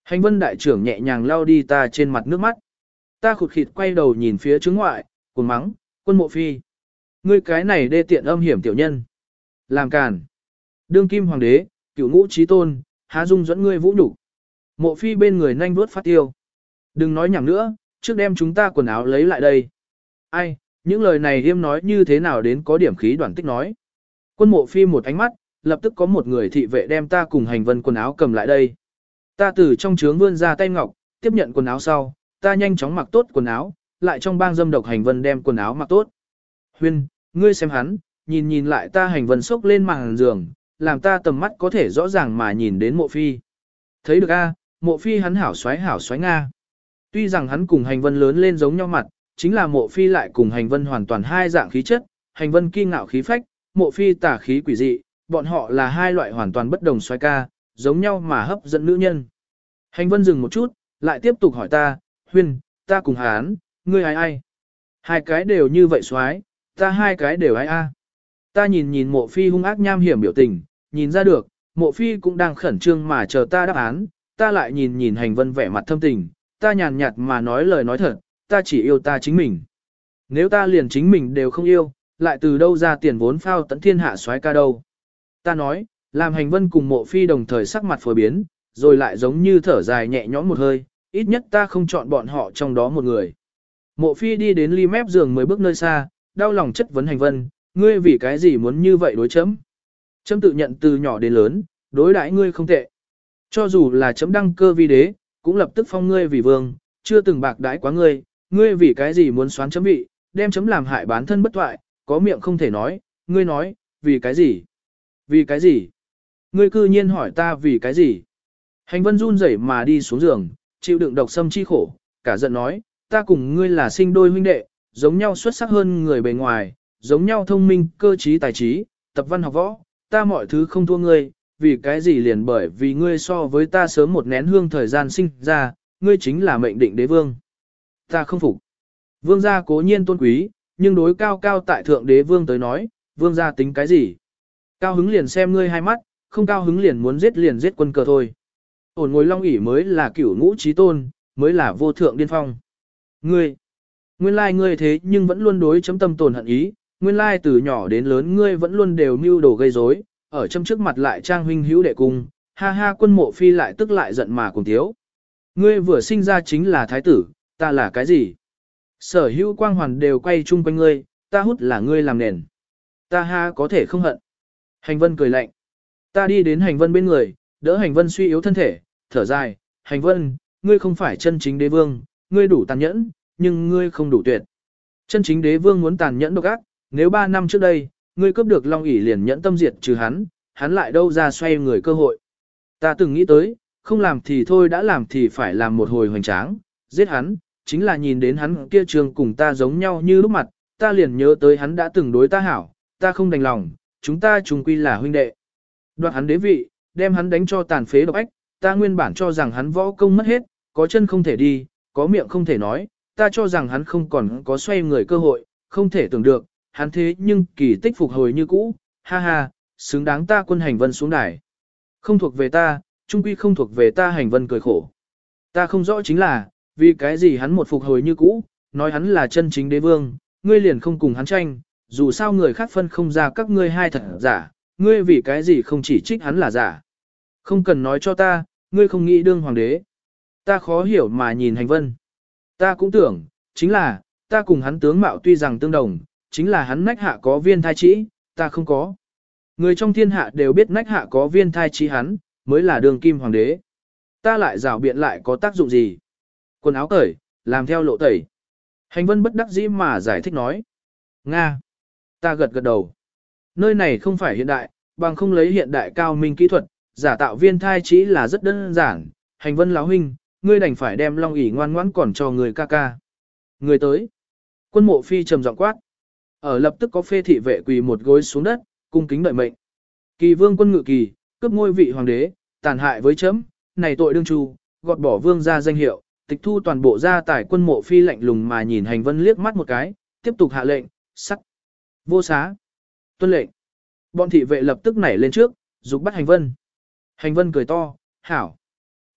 Hành vân đại trưởng nhẹ nhàng lau đi ta trên mặt nước mắt. Ta khụt khịt quay đầu nhìn phía chứng ngoại, cuồng mắng, Quân Mộ Phi. Ngươi cái này đê tiện âm hiểm tiểu nhân. Làm càn. Đương kim hoàng đế, cửu ngũ trí tôn, há dung dẫn ngươi vũ nhục. Mộ Phi bên người nhanh vuốt phát tiêu. Đừng nói nhảm nữa, trước đem chúng ta quần áo lấy lại đây. Ai, những lời này Yêm nói như thế nào đến có điểm khí đoạn tích nói. Quân Mộ Phi một ánh mắt, lập tức có một người thị vệ đem ta cùng hành vân quần áo cầm lại đây. Ta từ trong trướng vươn ra tay ngọc, tiếp nhận quần áo sau, ta nhanh chóng mặc tốt quần áo, lại trong bang dâm độc hành vân đem quần áo mặc tốt. Huyên, ngươi xem hắn, nhìn nhìn lại ta hành vân sốc lên màn giường, làm ta tầm mắt có thể rõ ràng mà nhìn đến Mộ Phi. Thấy được a, Mộ Phi hắn hảo xoáy hảo xoáy Nga. Tuy rằng hắn cùng hành vân lớn lên giống nhau mặt, chính là Mộ Phi lại cùng hành vân hoàn toàn hai dạng khí chất, hành vân kiêu ngạo khí phách, Mộ Phi tà khí quỷ dị, bọn họ là hai loại hoàn toàn bất đồng xoáy ca, giống nhau mà hấp dẫn nữ nhân. Hành vân dừng một chút, lại tiếp tục hỏi ta, Huyên, ta cùng hắn, ngươi ai ai? Hai cái đều như vậy xoáy, ta hai cái đều ai a? Ta nhìn nhìn Mộ Phi hung ác nham hiểm biểu tình, nhìn ra được, Mộ Phi cũng đang khẩn trương mà chờ ta đáp án, ta lại nhìn nhìn hành vân vẻ mặt thâm tình, ta nhàn nhạt mà nói lời nói thật, ta chỉ yêu ta chính mình. Nếu ta liền chính mình đều không yêu, lại từ đâu ra tiền vốn phao tận thiên hạ xoáy ca đâu. Ta nói, làm hành vân cùng Mộ Phi đồng thời sắc mặt phổ biến, rồi lại giống như thở dài nhẹ nhõm một hơi, ít nhất ta không chọn bọn họ trong đó một người. Mộ Phi đi đến ly mép giường mới bước nơi xa, đau lòng chất vấn hành vân, ngươi vì cái gì muốn như vậy đối chấm. Chấm tự nhận từ nhỏ đến lớn, đối đãi ngươi không tệ. Cho dù là chấm đăng cơ vi đế, cũng lập tức phong ngươi vì vương, chưa từng bạc đãi quá ngươi, ngươi vì cái gì muốn xoán chấm vị, đem chấm làm hại bán thân bất toại, có miệng không thể nói, ngươi nói, vì cái gì? Vì cái gì? Ngươi cư nhiên hỏi ta vì cái gì? Hành vân run rẩy mà đi xuống giường, chịu đựng độc xâm chi khổ, cả giận nói, ta cùng ngươi là sinh đôi huynh đệ, giống nhau xuất sắc hơn người bề ngoài, giống nhau thông minh, cơ trí tài trí, tập văn học võ, ta mọi thứ không thua ngươi, vì cái gì liền bởi vì ngươi so với ta sớm một nén hương thời gian sinh ra, ngươi chính là mệnh định đế vương. Ta không phục. Vương gia cố nhiên tôn quý, nhưng đối cao cao tại thượng đế vương tới nói, vương gia tính cái gì? Cao hứng liền xem ngươi hai mắt, không cao hứng liền muốn giết liền giết quân cờ thôi. Ổn ngồi long ỷ mới là cửu ngũ trí tôn, mới là vô thượng điên phong. Ngươi, nguyên lai ngươi thế nhưng vẫn luôn đối chấm tâm tồn hận ý, nguyên lai từ nhỏ đến lớn ngươi vẫn luôn đều mưu đồ gây rối, ở chấm trước mặt lại trang huynh hữu đệ cung, ha ha Quân Mộ Phi lại tức lại giận mà cùng thiếu. Ngươi vừa sinh ra chính là thái tử, ta là cái gì? Sở hữu quang hoàn đều quay chung quanh ngươi, ta hút là ngươi làm nền. Ta ha có thể không hận. Hành vân cười lạnh. Ta đi đến hành vân bên người, đỡ hành vân suy yếu thân thể, thở dài, hành vân, ngươi không phải chân chính đế vương, ngươi đủ tàn nhẫn, nhưng ngươi không đủ tuyệt. Chân chính đế vương muốn tàn nhẫn độc ác, nếu ba năm trước đây, ngươi cướp được Long ỷ liền nhẫn tâm diệt trừ hắn, hắn lại đâu ra xoay người cơ hội. Ta từng nghĩ tới, không làm thì thôi đã làm thì phải làm một hồi hoành tráng, giết hắn, chính là nhìn đến hắn kia trường cùng ta giống nhau như lúc mặt, ta liền nhớ tới hắn đã từng đối ta hảo, ta không đành lòng, chúng ta chung quy là huynh đệ. Đoạt hắn đế vị, đem hắn đánh cho tàn phế độc ách, ta nguyên bản cho rằng hắn võ công mất hết, có chân không thể đi, có miệng không thể nói, ta cho rằng hắn không còn có xoay người cơ hội, không thể tưởng được, hắn thế nhưng kỳ tích phục hồi như cũ, ha ha, xứng đáng ta quân hành vân xuống đài. Không thuộc về ta, chung quy không thuộc về ta hành vân cười khổ. Ta không rõ chính là, vì cái gì hắn một phục hồi như cũ, nói hắn là chân chính đế vương, ngươi liền không cùng hắn tranh, dù sao người khác phân không ra các ngươi hai thật giả, ngươi vì cái gì không chỉ trích hắn là giả. Không cần nói cho ta, ngươi không nghĩ đương hoàng đế. Ta khó hiểu mà nhìn hành vân. Ta cũng tưởng, chính là, ta cùng hắn tướng mạo tuy rằng tương đồng, chính là hắn nách hạ có viên thai trĩ, ta không có. Người trong thiên hạ đều biết nách hạ có viên thai trĩ hắn, mới là đường kim hoàng đế. Ta lại rảo biện lại có tác dụng gì? Quần áo cởi, làm theo lộ tẩy. Hành vân bất đắc dĩ mà giải thích nói. Nga. Ta gật gật đầu. Nơi này không phải hiện đại, bằng không lấy hiện đại cao minh kỹ thuật, giả tạo viên thai chỉ là rất đơn giản. Hành vân lão huynh, ngươi đành phải đem Long ỷ ngoan ngoãn còn cho người ca ca. Người tới. Quân Mộ Phi trầm giọng quát. Ở lập tức có phê thị vệ quỳ một gối xuống đất, cung kính đợi mệnh. Kỳ vương quân ngự kỳ, cướp ngôi vị hoàng đế, tàn hại với chấm, này tội đương tru, gọt bỏ vương gia danh hiệu, tịch thu toàn bộ gia tài. Quân Mộ Phi lạnh lùng mà nhìn hành vân liếc mắt một cái, tiếp tục hạ lệnh, sắt. Vô xá. Tuân lệnh. Bọn thị vệ lập tức nảy lên trước, dục bắt hành vân. Hành vân cười to, hảo.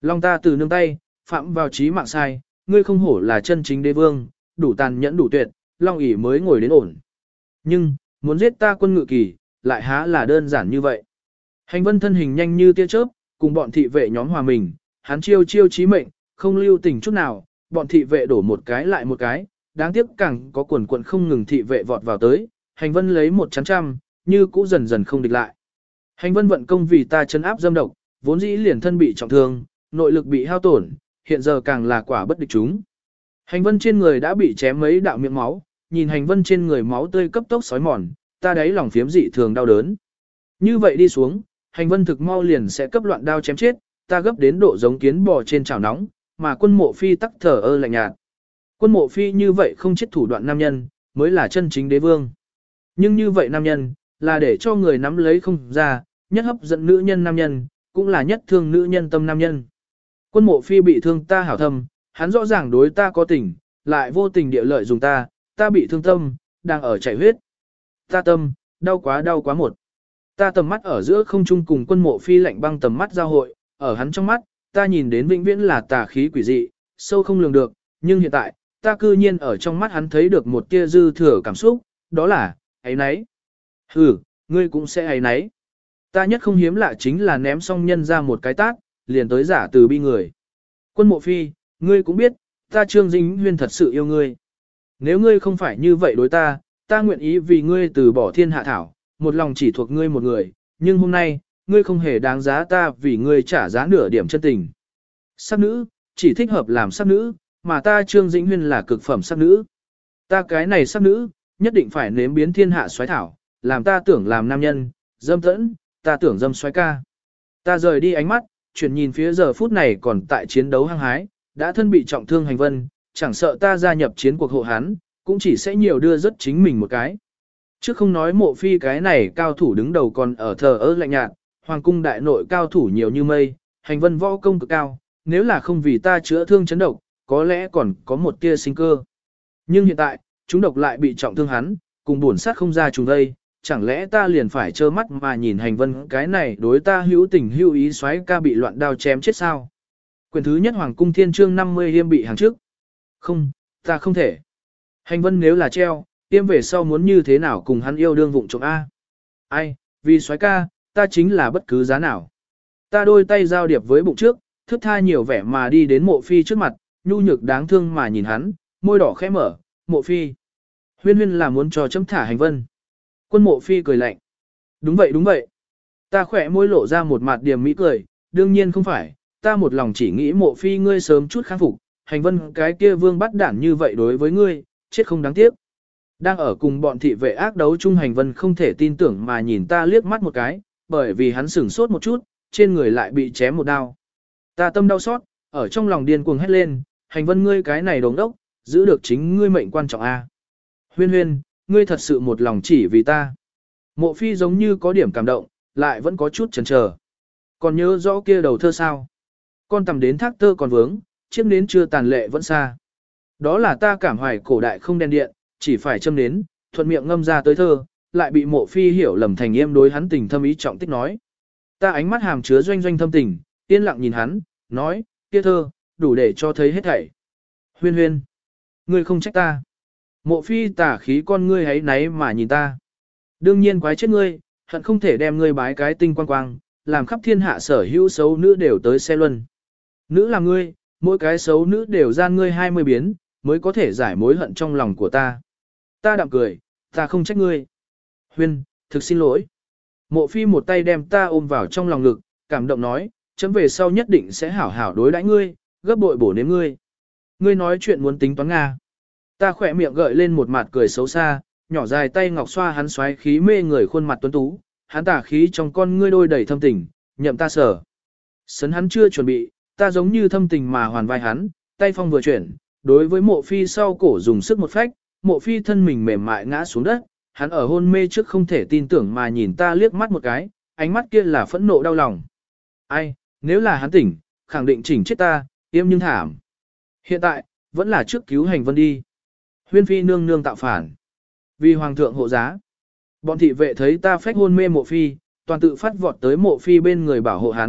Long ta từ nương tay, phạm vào chí mạng sai, ngươi không hổ là chân chính đế vương, đủ tàn nhẫn đủ tuyệt, Long ỷ mới ngồi đến ổn. Nhưng, muốn giết ta quân ngự kỳ, lại há là đơn giản như vậy. Hành vân thân hình nhanh như tia chớp, cùng bọn thị vệ nhóm hòa mình, hắn chiêu chiêu chí mệnh, không lưu tình chút nào, bọn thị vệ đổ một cái lại một cái, đáng tiếc càng có quần quần không ngừng thị vệ vọt vào tới, hành vân lấy một chắn trăm, như cũ dần dần không địch lại. Hành vân vận công vì ta chấn áp dâm độc, vốn dĩ liền thân bị trọng thương, nội lực bị hao tổn, hiện giờ càng là quả bất địch chúng. Hành vân trên người đã bị chém mấy đạo miệng máu, nhìn hành vân trên người máu tươi cấp tốc sói mòn, ta đáy lòng phiếm dị thường đau đớn. Như vậy đi xuống, hành vân thực mau liền sẽ cấp loạn đao chém chết, ta gấp đến độ giống kiến bò trên chảo nóng, mà quân mộ phi tắc thở ơ lạnh nhạt. Quân mộ phi như vậy không chết thủ đoạn nam nhân, mới là chân chính đế vương. Nhưng như vậy nam nhân, là để cho người nắm lấy không ra, nhất hấp dẫn nữ nhân nam nhân, cũng là nhất thương nữ nhân tâm nam nhân. Quân mộ phi bị thương ta hảo thâm, hắn rõ ràng đối ta có tình, lại vô tình địa lợi dùng ta, ta bị thương tâm, đang ở chảy huyết. Ta tâm, đau quá đau quá một. Ta tầm mắt ở giữa không trung cùng quân mộ phi lạnh băng tầm mắt giao hội, ở hắn trong mắt, ta nhìn đến vĩnh viễn là tà khí quỷ dị, sâu không lường được, nhưng hiện tại, ta cư nhiên ở trong mắt hắn thấy được một tia dư thừa cảm xúc, đó là, ấy nấy. Ừ, ngươi cũng sẽ ấy nấy. Ta nhất không hiếm lạ chính là ném xong nhân ra một cái tát, liền tới giả từ bi người. Quân mộ phi, ngươi cũng biết, ta Trương Dĩnh Huyên thật sự yêu ngươi. Nếu ngươi không phải như vậy đối ta, ta nguyện ý vì ngươi từ bỏ thiên hạ thảo, một lòng chỉ thuộc ngươi một người, nhưng hôm nay, ngươi không hề đáng giá ta vì ngươi trả giá nửa điểm chân tình. Sắc nữ, chỉ thích hợp làm sắc nữ, mà ta Trương Dĩnh Huyên là cực phẩm sắc nữ. Ta cái này sắc nữ, nhất định phải nếm biến thiên hạ xoáy thảo, làm ta tưởng làm nam nhân, dâm tẫn, ta tưởng dâm xoáy ca. Ta rời đi ánh mắt, chuyển nhìn phía giờ phút này còn tại chiến đấu hăng hái, đã thân bị trọng thương hành vân, chẳng sợ ta gia nhập chiến cuộc hộ hắn, cũng chỉ sẽ nhiều đưa rất chính mình một cái. Chứ không nói mộ phi cái này cao thủ đứng đầu còn ở thờ ơ lạnh nhạt, hoàng cung đại nội cao thủ nhiều như mây, hành vân võ công cực cao, nếu là không vì ta chữa thương chấn độc, có lẽ còn có một tia sinh cơ. Nhưng hiện tại, chúng độc lại bị trọng thương hắn, cùng buồn sát không ra trùng đây, chẳng lẽ ta liền phải trơ mắt mà nhìn hành vân cái này đối ta hữu tình hữu ý xoáy ca bị loạn đao chém chết sao? Quyền thứ nhất Hoàng cung Thiên chương năm mươi hiêm bị hàng trước. Không, ta không thể. Hành vân nếu là treo, tiêm về sau muốn như thế nào cùng hắn yêu đương vụng trộm A. Ai, vì xoáy ca, ta chính là bất cứ giá nào. Ta đôi tay giao điệp với bụng trước, thước tha nhiều vẻ mà đi đến mộ phi trước mặt, nhu nhược đáng thương mà nhìn hắn, môi đỏ khẽ mở, mộ phi. Huyên huyên là muốn cho chấm thả hành vân. Quân mộ phi cười lạnh. Đúng vậy đúng vậy. Ta khỏe môi lộ ra một mặt điềm mỹ cười, đương nhiên không phải, ta một lòng chỉ nghĩ mộ phi ngươi sớm chút kháng phục, hành vân cái kia vương bắt đản như vậy đối với ngươi, chết không đáng tiếc. Đang ở cùng bọn thị vệ ác đấu chung hành vân không thể tin tưởng mà nhìn ta liếc mắt một cái, bởi vì hắn sửng sốt một chút, trên người lại bị chém một đao. Ta tâm đau xót, ở trong lòng điên cuồng hét lên, hành vân ngươi cái này đồng đốc, giữ được chính ngươi mệnh quan trọng a. Huyên huyên, ngươi thật sự một lòng chỉ vì ta. Mộ phi giống như có điểm cảm động, lại vẫn có chút chần chờ. Còn nhớ rõ kia đầu thơ sao? Con tầm đến thác tơ còn vướng, chiếc nến chưa tàn lệ vẫn xa. Đó là ta cảm hoài cổ đại không đèn điện, chỉ phải châm nến, thuận miệng ngâm ra tới thơ, lại bị mộ phi hiểu lầm thành yêm đối hắn tình thâm ý trọng tích nói. Ta ánh mắt hàm chứa doanh doanh thâm tình, yên lặng nhìn hắn, nói, kia thơ, đủ để cho thấy hết thảy. Huyên huyên, ngươi không trách ta. Mộ phi tả khí con ngươi hấy náy mà nhìn ta. Đương nhiên quái chết ngươi, hận không thể đem ngươi bái cái tinh quang quang, làm khắp thiên hạ sở hữu xấu nữ đều tới xe luân. Nữ là ngươi, mỗi cái xấu nữ đều gian ngươi hai mươi biến, mới có thể giải mối hận trong lòng của ta. Ta đạm cười, ta không trách ngươi. Huyên, thực xin lỗi. Mộ phi một tay đem ta ôm vào trong lòng ngực, cảm động nói, chấm về sau nhất định sẽ hảo hảo đối đãi ngươi, gấp bội bổ nếm ngươi. Ngươi nói chuyện muốn tính toán Nga. Ta khỏe miệng gợi lên một mặt cười xấu xa, nhỏ dài tay ngọc xoa hắn xoáy khí mê người khuôn mặt tuấn tú, hắn tả khí trong con ngươi đôi đầy thâm tình, nhậm ta sở. Sấn hắn chưa chuẩn bị, ta giống như thâm tình mà hoàn vai hắn, tay phong vừa chuyển, đối với mộ phi sau cổ dùng sức một phách, mộ phi thân mình mềm mại ngã xuống đất, hắn ở hôn mê trước không thể tin tưởng mà nhìn ta liếc mắt một cái, ánh mắt kia là phẫn nộ đau lòng. Ai, nếu là hắn tỉnh, khẳng định chỉnh chết ta, im nhưng thảm. Hiện tại, vẫn là trước cứu hành vân đi. Huyên phi nương nương tạo phản. Vì hoàng thượng hộ giá. Bọn thị vệ thấy ta phách hôn mê mộ phi, toàn tự phát vọt tới mộ phi bên người bảo hộ hắn,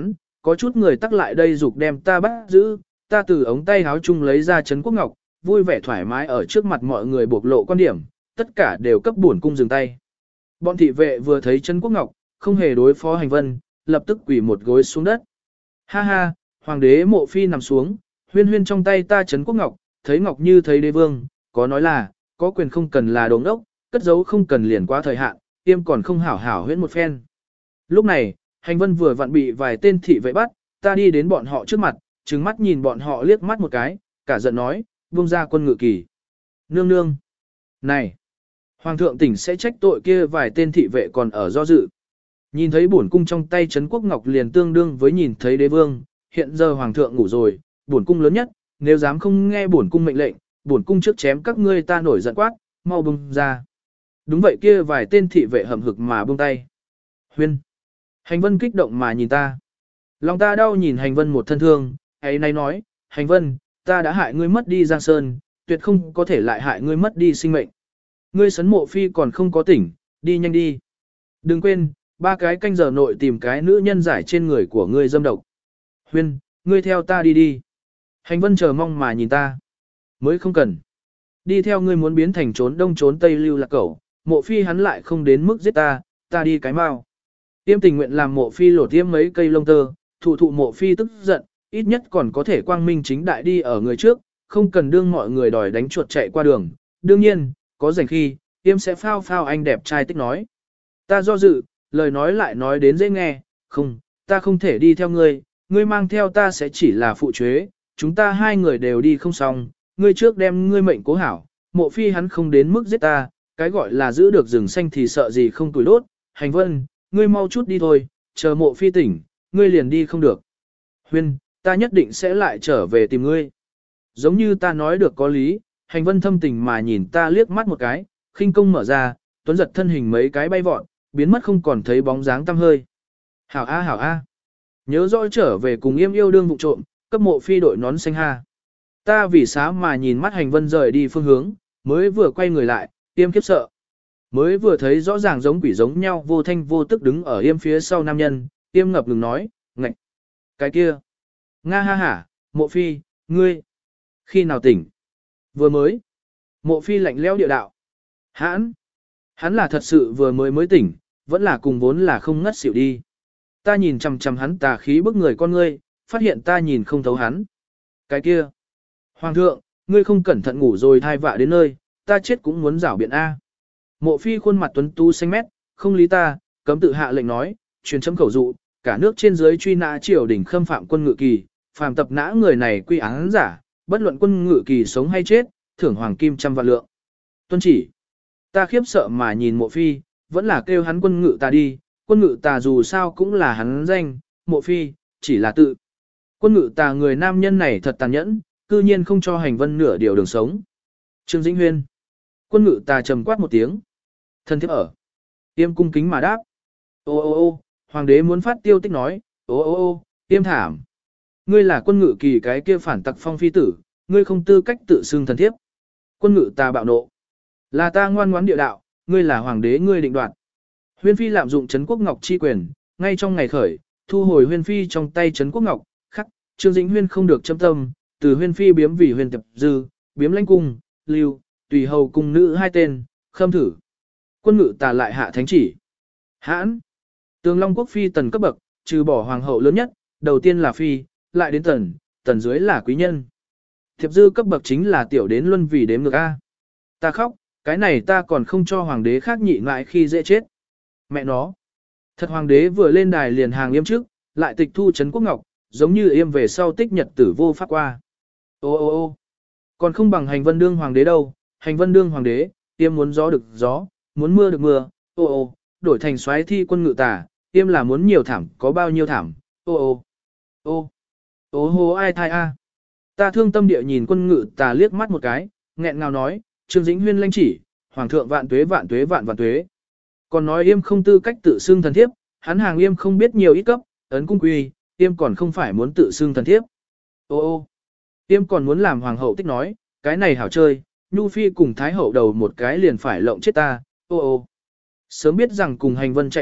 có chút người tắc lại đây dục đem ta bắt giữ, ta từ ống tay áo chung lấy ra Trấn Quốc Ngọc, vui vẻ thoải mái ở trước mặt mọi người bộc lộ quan điểm, tất cả đều cấp bổn cung dừng tay. Bọn thị vệ vừa thấy Trấn Quốc Ngọc, không hề đối phó hành vân, lập tức quỳ một gối xuống đất. Ha ha, hoàng đế Mộ Phi nằm xuống, huyên huyên trong tay ta Trấn Quốc Ngọc, thấy Ngọc như thấy đế vương, có nói là, có quyền không cần là đồ ngốc, cất giấu không cần liền quá thời hạn, tiêm còn không hảo hảo huyễn một phen. Lúc này, hành vân vừa vặn bị vài tên thị vệ bắt, ta đi đến bọn họ trước mặt, trừng mắt nhìn bọn họ liếc mắt một cái, cả giận nói, buông ra quân ngự kỳ. Nương nương. Này. Hoàng thượng tỉnh sẽ trách tội kia vài tên thị vệ còn ở do dự. Nhìn thấy bổn cung trong tay Trấn Quốc Ngọc liền tương đương với nhìn thấy đế vương, hiện giờ hoàng thượng ngủ rồi, bổn cung lớn nhất, nếu dám không nghe bổn cung mệnh lệnh, bổn cung trước chém các ngươi ta nổi giận quát, mau buông ra. Đúng vậy kia vài tên thị vệ hậm hực mà buông tay. Huyên. Hành vân kích động mà nhìn ta. Lòng ta đau nhìn hành vân một thân thương, ấy nay nói, hành vân, ta đã hại ngươi mất đi Giang Sơn, tuyệt không có thể lại hại ngươi mất đi sinh mệnh. Ngươi sấn Mộ Phi còn không có tỉnh, đi nhanh đi. Đừng quên, ba cái canh giờ nội tìm cái nữ nhân giải trên người của ngươi dâm độc. Huyên, ngươi theo ta đi đi. Hành vân chờ mong mà nhìn ta. Mới không cần. Đi theo ngươi muốn biến thành trốn đông trốn tây lưu lạc cẩu, Mộ Phi hắn lại không đến mức giết ta, ta đi cái mau. Tiêm tình nguyện làm Mộ Phi lột tiêm mấy cây lông tơ, thụ thụ Mộ Phi tức giận, ít nhất còn có thể quang minh chính đại đi ở người trước, không cần đương mọi người đòi đánh chuột chạy qua đường. Đương nhiên, có rảnh khi, tiêm sẽ phao phao anh đẹp trai tích nói. Ta do dự, lời nói lại nói đến dễ nghe, không, ta không thể đi theo ngươi, ngươi mang theo ta sẽ chỉ là phụ chế, chúng ta hai người đều đi không xong, ngươi trước đem ngươi mệnh cố hảo, Mộ Phi hắn không đến mức giết ta, cái gọi là giữ được rừng xanh thì sợ gì không tuổi đốt, hành vân, ngươi mau chút đi thôi, chờ Mộ Phi tỉnh, ngươi liền đi không được. Huyên, ta nhất định sẽ lại trở về tìm ngươi. Giống như ta nói được có lý, hành vân thâm tình mà nhìn ta liếc mắt một cái, khinh công mở ra, tuấn giật thân hình mấy cái bay vọt, biến mất không còn thấy bóng dáng tăm hơi. Hảo a hảo a. Nhớ rõ trở về cùng Yêm yêu đương vụ trộm, cấp Mộ Phi đội nón xanh ha. Ta vì sao mà nhìn mắt hành vân rời đi phương hướng, mới vừa quay người lại, Yêm khiếp sợ. Mới vừa thấy rõ ràng giống quỷ giống nhau vô thanh vô tức đứng ở Yêm phía sau nam nhân, Yêm ngập ngừng nói, ngạch. Cái kia. Nga ha hả, Mộ Phi, ngươi. Khi nào tỉnh? Vừa mới. Mộ Phi lạnh lẽo địa đạo. Hãn. Hắn là thật sự vừa mới mới tỉnh, vẫn là cùng vốn là không ngất xỉu đi. Ta nhìn chằm chằm hắn tà khí bức người con ngươi, phát hiện ta nhìn không thấu hắn. Cái kia. Hoàng thượng, ngươi không cẩn thận ngủ rồi thai vạ đến nơi, ta chết cũng muốn rảo biện A. Mộ Phi khuôn mặt tuấn tú xanh mét, không lý ta, cấm tự hạ lệnh nói, truyền chấm khẩu dụ, cả nước trên dưới truy nã triều đình khâm phạm quân ngự kỳ, phàm tập nã người này quy án giả, bất luận quân ngự kỳ sống hay chết, thưởng hoàng kim trăm vạn lượng. Tuân chỉ. Ta khiếp sợ mà nhìn Mộ Phi, vẫn là kêu hắn quân ngự ta đi, quân ngự ta dù sao cũng là hắn danh, Mộ Phi, chỉ là tự. Quân ngự ta người nam nhân này thật tàn nhẫn, cư nhiên không cho hành vân nửa điều đường sống. Trương Dĩnh Huyên. Quân ngự ta trầm quát một tiếng. Thân thiếp ở. Tiêm cung kính mà đáp. Ô ô ô, hoàng đế muốn phát tiêu tích nói, ô ô ô, tiêm thảm. Ngươi là quân ngự kỳ cái kia phản tặc phong phi tử, ngươi không tư cách tự xưng thần thiếp. Quân ngự ta bạo nộ. Là ta ngoan ngoãn địa đạo, ngươi là hoàng đế ngươi định đoạt. Huyên phi lạm dụng Trấn Quốc Ngọc chi quyền, ngay trong ngày khởi, thu hồi Huyên phi trong tay Trấn Quốc Ngọc, khắc, Trương Dĩnh Huyên không được châm tâm, từ Huyên phi biếm vì Huyên Tập Dư, biếm lãnh cung, lưu, tùy hầu cung nữ hai tên, khâm thử. Quân ngự tà lại hạ thánh chỉ. Hãn. Tường Long quốc phi tần cấp bậc, trừ bỏ hoàng hậu lớn nhất, đầu tiên là phi, lại đến tần, tần dưới là quý nhân. Thiệp dư cấp bậc chính là tiểu đến luân vì đếm ngược A. Ta khóc, cái này ta còn không cho hoàng đế khác nhị ngại khi dễ chết. Mẹ nó. Thật hoàng đế vừa lên đài liền hàng yêm trước, lại tịch thu Trấn Quốc Ngọc, giống như yêm về sau tích nhật tử vô pháp qua. Ô ô ô còn không bằng hành vân đương hoàng đế đâu, hành vân đương hoàng đế, yêm muốn gió được gió, muốn mưa được mưa, ô ô, đổi thành soái thi quân ngự tả, yêm là muốn nhiều thảm, có bao nhiêu thảm, ô ô, ô, ô hô ai thai a. Ta thương tâm địa nhìn quân ngự tà liếc mắt một cái, nghẹn ngào nói, Trương Dĩnh Huyên lãnh chỉ, hoàng thượng vạn tuế vạn tuế vạn vạn tuế. Còn nói yêm không tư cách tự xưng thần thiếp, hắn hàng yêm không biết nhiều ít cấp, ấn cung quy, yêm còn không phải muốn tự xưng thần thiếp. Ô ô, yêm còn muốn làm hoàng hậu tích nói, cái này hảo chơi, Nhu Phi cùng Thái hậu đầu một cái liền phải lộng chết ta, ô ô. Sớm biết rằng cùng hành vân chạy được,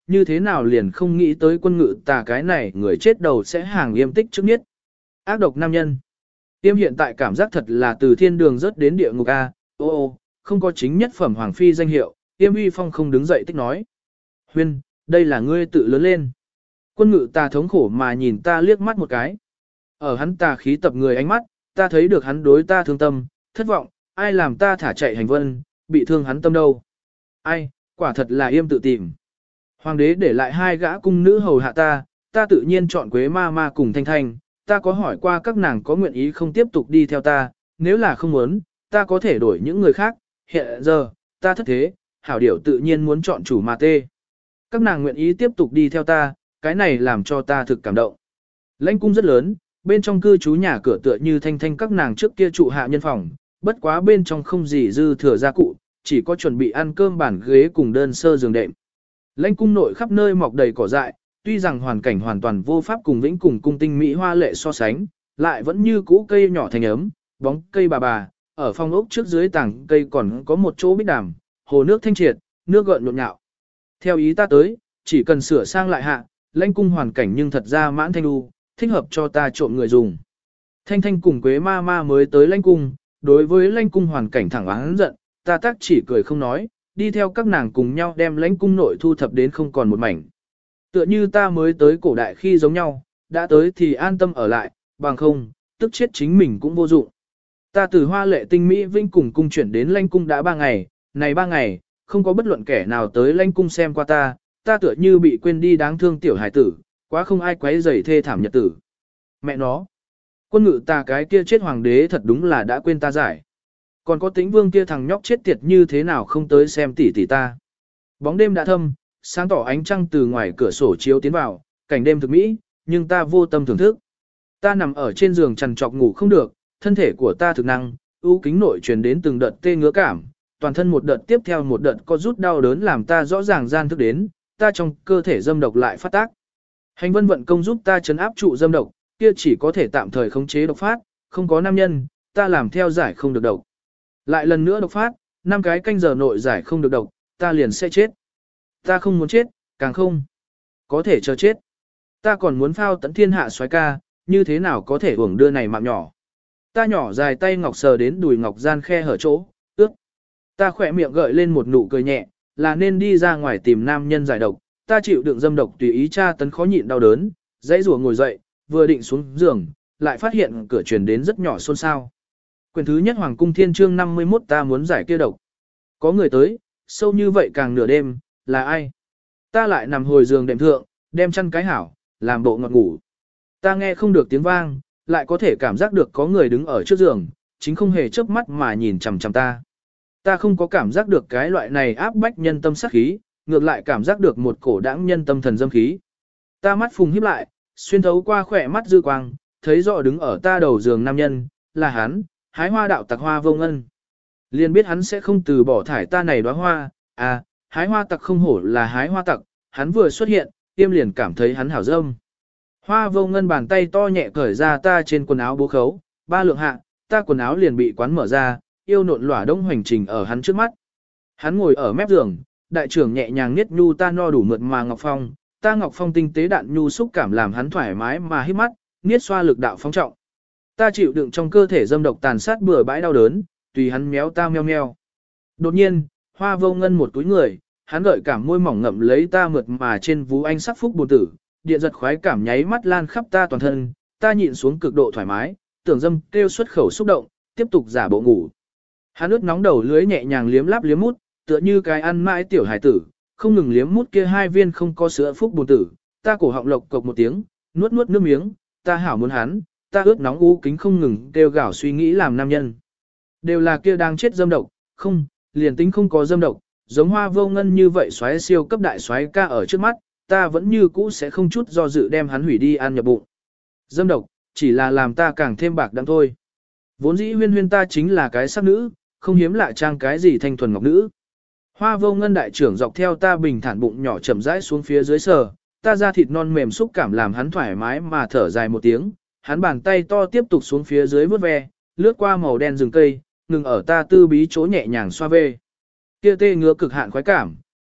như thế nào liền không nghĩ tới quân ngự tà cái này người chết đầu sẽ hàng yêm tích trước nhất. Ác độc nam nhân. Yêm hiện tại cảm giác thật là từ thiên đường rớt đến địa ngục A, ô ô, không có chính nhất phẩm hoàng phi danh hiệu, Yêm uy phong không đứng dậy tích nói. Huyên, đây là ngươi tự lớn lên. Quân ngự tà thống khổ mà nhìn ta liếc mắt một cái. Ở hắn tà khí tập người ánh mắt, ta thấy được hắn đối ta thương tâm, thất vọng, ai làm ta thả chạy hành vân, bị thương hắn tâm đâu. Ai, quả thật là Yêm tự tìm. Hoàng đế để lại hai gã cung nữ hầu hạ ta, ta tự nhiên chọn Quế ma ma cùng Thanh Thanh, ta có hỏi qua các nàng có nguyện ý không tiếp tục đi theo ta, nếu là không muốn, ta có thể đổi những người khác, hiện giờ, ta thất thế, hảo điểu tự nhiên muốn chọn chủ mà tê. Các nàng nguyện ý tiếp tục đi theo ta, cái này làm cho ta thực cảm động. Lãnh cung rất lớn, bên trong cư trú nhà cửa tựa như Thanh Thanh các nàng trước kia trụ hạ nhân phòng, bất quá bên trong không gì dư thừa gia cụ, chỉ có chuẩn bị ăn cơm bàn ghế cùng đơn sơ giường đệm. Lãnh cung nội khắp nơi mọc đầy cỏ dại, tuy rằng hoàn cảnh hoàn toàn vô pháp cùng vĩnh cùng cung tinh mỹ hoa lệ so sánh, lại vẫn như cũ cây nhỏ thành ấm, bóng cây bà bà, ở phong ốc trước dưới tảng cây còn có một chỗ bích đàm, hồ nước thanh triệt, nước gợn nhộn nhạo. Theo ý ta tới, chỉ cần sửa sang lại hạ, lãnh cung hoàn cảnh nhưng thật ra mãn thanh đu, thích hợp cho ta trộm người dùng. Thanh Thanh cùng Quế ma ma mới tới lãnh cung, đối với lãnh cung hoàn cảnh thẳng oán giận, ta tác chỉ cười không nói, đi theo các nàng cùng nhau đem lãnh cung nội thu thập đến không còn một mảnh. Tựa như ta mới tới cổ đại khi giống nhau, đã tới thì an tâm ở lại, bằng không, tức chết chính mình cũng vô dụng. Ta từ hoa lệ tinh mỹ vinh cùng cung chuyển đến lãnh cung đã ba ngày, này ba ngày, không có bất luận kẻ nào tới lãnh cung xem qua ta, ta tựa như bị quên đi đáng thương tiểu hải tử, quá không ai quấy rầy thê thảm nhật tử. Mẹ nó, quân ngự ta cái kia chết hoàng đế thật đúng là đã quên ta giải. Còn có Tĩnh Vương kia thằng nhóc chết tiệt như thế nào không tới xem tỷ tỷ ta. Bóng đêm đã thâm, sáng tỏ ánh trăng từ ngoài cửa sổ chiếu tiến vào, cảnh đêm thực mỹ, nhưng ta vô tâm thưởng thức. Ta nằm ở trên giường trằn trọc ngủ không được, thân thể của ta thực năng, ưu kính nội truyền đến từng đợt tê ngứa cảm, toàn thân một đợt tiếp theo một đợt có rút đau đớn làm ta rõ ràng gian thức đến, ta trong cơ thể dâm độc lại phát tác. Hành vân vận công giúp ta chấn áp trụ dâm độc, kia chỉ có thể tạm thời khống chế độc phát, không có nam nhân, ta làm theo giải không được độc. Lại lần nữa độc phát, năm cái canh giờ nội giải không được độc, ta liền sẽ chết. Ta không muốn chết, càng không có thể chờ chết. Ta còn muốn phao tận thiên hạ soái ca, như thế nào có thể uổng đưa này mạng nhỏ. Ta nhỏ dài tay ngọc sờ đến đùi ngọc gian khe hở chỗ, ước. Ta khỏe miệng gợi lên một nụ cười nhẹ, là nên đi ra ngoài tìm nam nhân giải độc. Ta chịu đựng dâm độc tùy ý tra tấn khó nhịn đau đớn, dãy rủa ngồi dậy, vừa định xuống giường, lại phát hiện cửa truyền đến rất nhỏ xôn xao. Quyền thứ nhất Hoàng cung Thiên chương năm mươi mốt ta muốn giải kia độc. Có người tới, sâu như vậy càng nửa đêm, là ai? Ta lại nằm hồi giường đệm thượng, đem chăn cái hảo, làm bộ ngọt ngủ. Ta nghe không được tiếng vang, lại có thể cảm giác được có người đứng ở trước giường, chính không hề chớp mắt mà nhìn chằm chằm ta. Ta không có cảm giác được cái loại này áp bách nhân tâm sát khí, ngược lại cảm giác được một cổ đãng nhân tâm thần dâm khí. Ta mắt phùng híp lại, xuyên thấu qua khỏe mắt dư quang, thấy rõ đứng ở ta đầu giường nam nhân, là hắn, hái hoa đạo tặc Hoa Vô Ngân. Liền biết hắn sẽ không từ bỏ thải ta này đóa hoa, à, hái hoa tặc không hổ là hái hoa tặc, hắn vừa xuất hiện, tiêm liền cảm thấy hắn hảo dâm. Hoa Vô Ngân bàn tay to nhẹ cởi ra ta trên quần áo bố khấu, ba lượng hạ, ta quần áo liền bị quán mở ra, yêu nộn lỏa đông hoành trình ở hắn trước mắt. Hắn ngồi ở mép giường, đại trưởng nhẹ nhàng niết nhu ta no đủ mượt mà ngọc phong, ta ngọc phong tinh tế đạn nhu xúc cảm làm hắn thoải mái mà hít mắt, niết xoa lực đạo phong trọng. Ta chịu đựng trong cơ thể dâm độc tàn sát bừa bãi đau đớn, tùy hắn méo ta meo meo. Đột nhiên, Hoa Vô Ngân một túi người, hắn gợi cảm môi mỏng ngậm lấy ta mượt mà trên vú anh sắc phúc bồn tử, điện giật khoái cảm nháy mắt lan khắp ta toàn thân, ta nhịn xuống cực độ thoải mái, tưởng dâm kêu xuất khẩu xúc động, tiếp tục giả bộ ngủ. Hắn ướt nóng đầu lưới nhẹ nhàng liếm láp liếm mút, tựa như cái ăn mãi tiểu hải tử, không ngừng liếm mút kia hai viên không có sữa phúc bồn tử, ta cổ họng lộc cộc một tiếng, nuốt nuốt nước miếng, ta hảo muốn hắn, ta ướt nóng u kính không ngừng kêu gào suy nghĩ làm nam nhân. Đều là kia đang chết dâm độc, không, liền tính không có dâm độc, giống Hoa Vô Ngân như vậy xoáy siêu cấp đại xoáy ca ở trước mắt, ta vẫn như cũ sẽ không chút do dự đem hắn hủy đi ăn nhập bụng. Dâm độc, chỉ là làm ta càng thêm bạc đắng thôi. Vốn dĩ huyên huyên ta chính là cái sắc nữ, không hiếm lạ trang cái gì thanh thuần ngọc nữ. Hoa Vô Ngân đại trưởng dọc theo ta bình thản bụng nhỏ chậm rãi xuống phía dưới sờ, ta ra thịt non mềm xúc cảm làm hắn thoải mái mà thở dài một tiếng, hắn bàn tay to tiếp tục xuống phía dưới vuốt ve, lướt qua màu đen rừng cây, ngừng ở ta tư bí chỗ nhẹ nhàng xoa về. Kia tê ngứa cực hạn khoái cảm,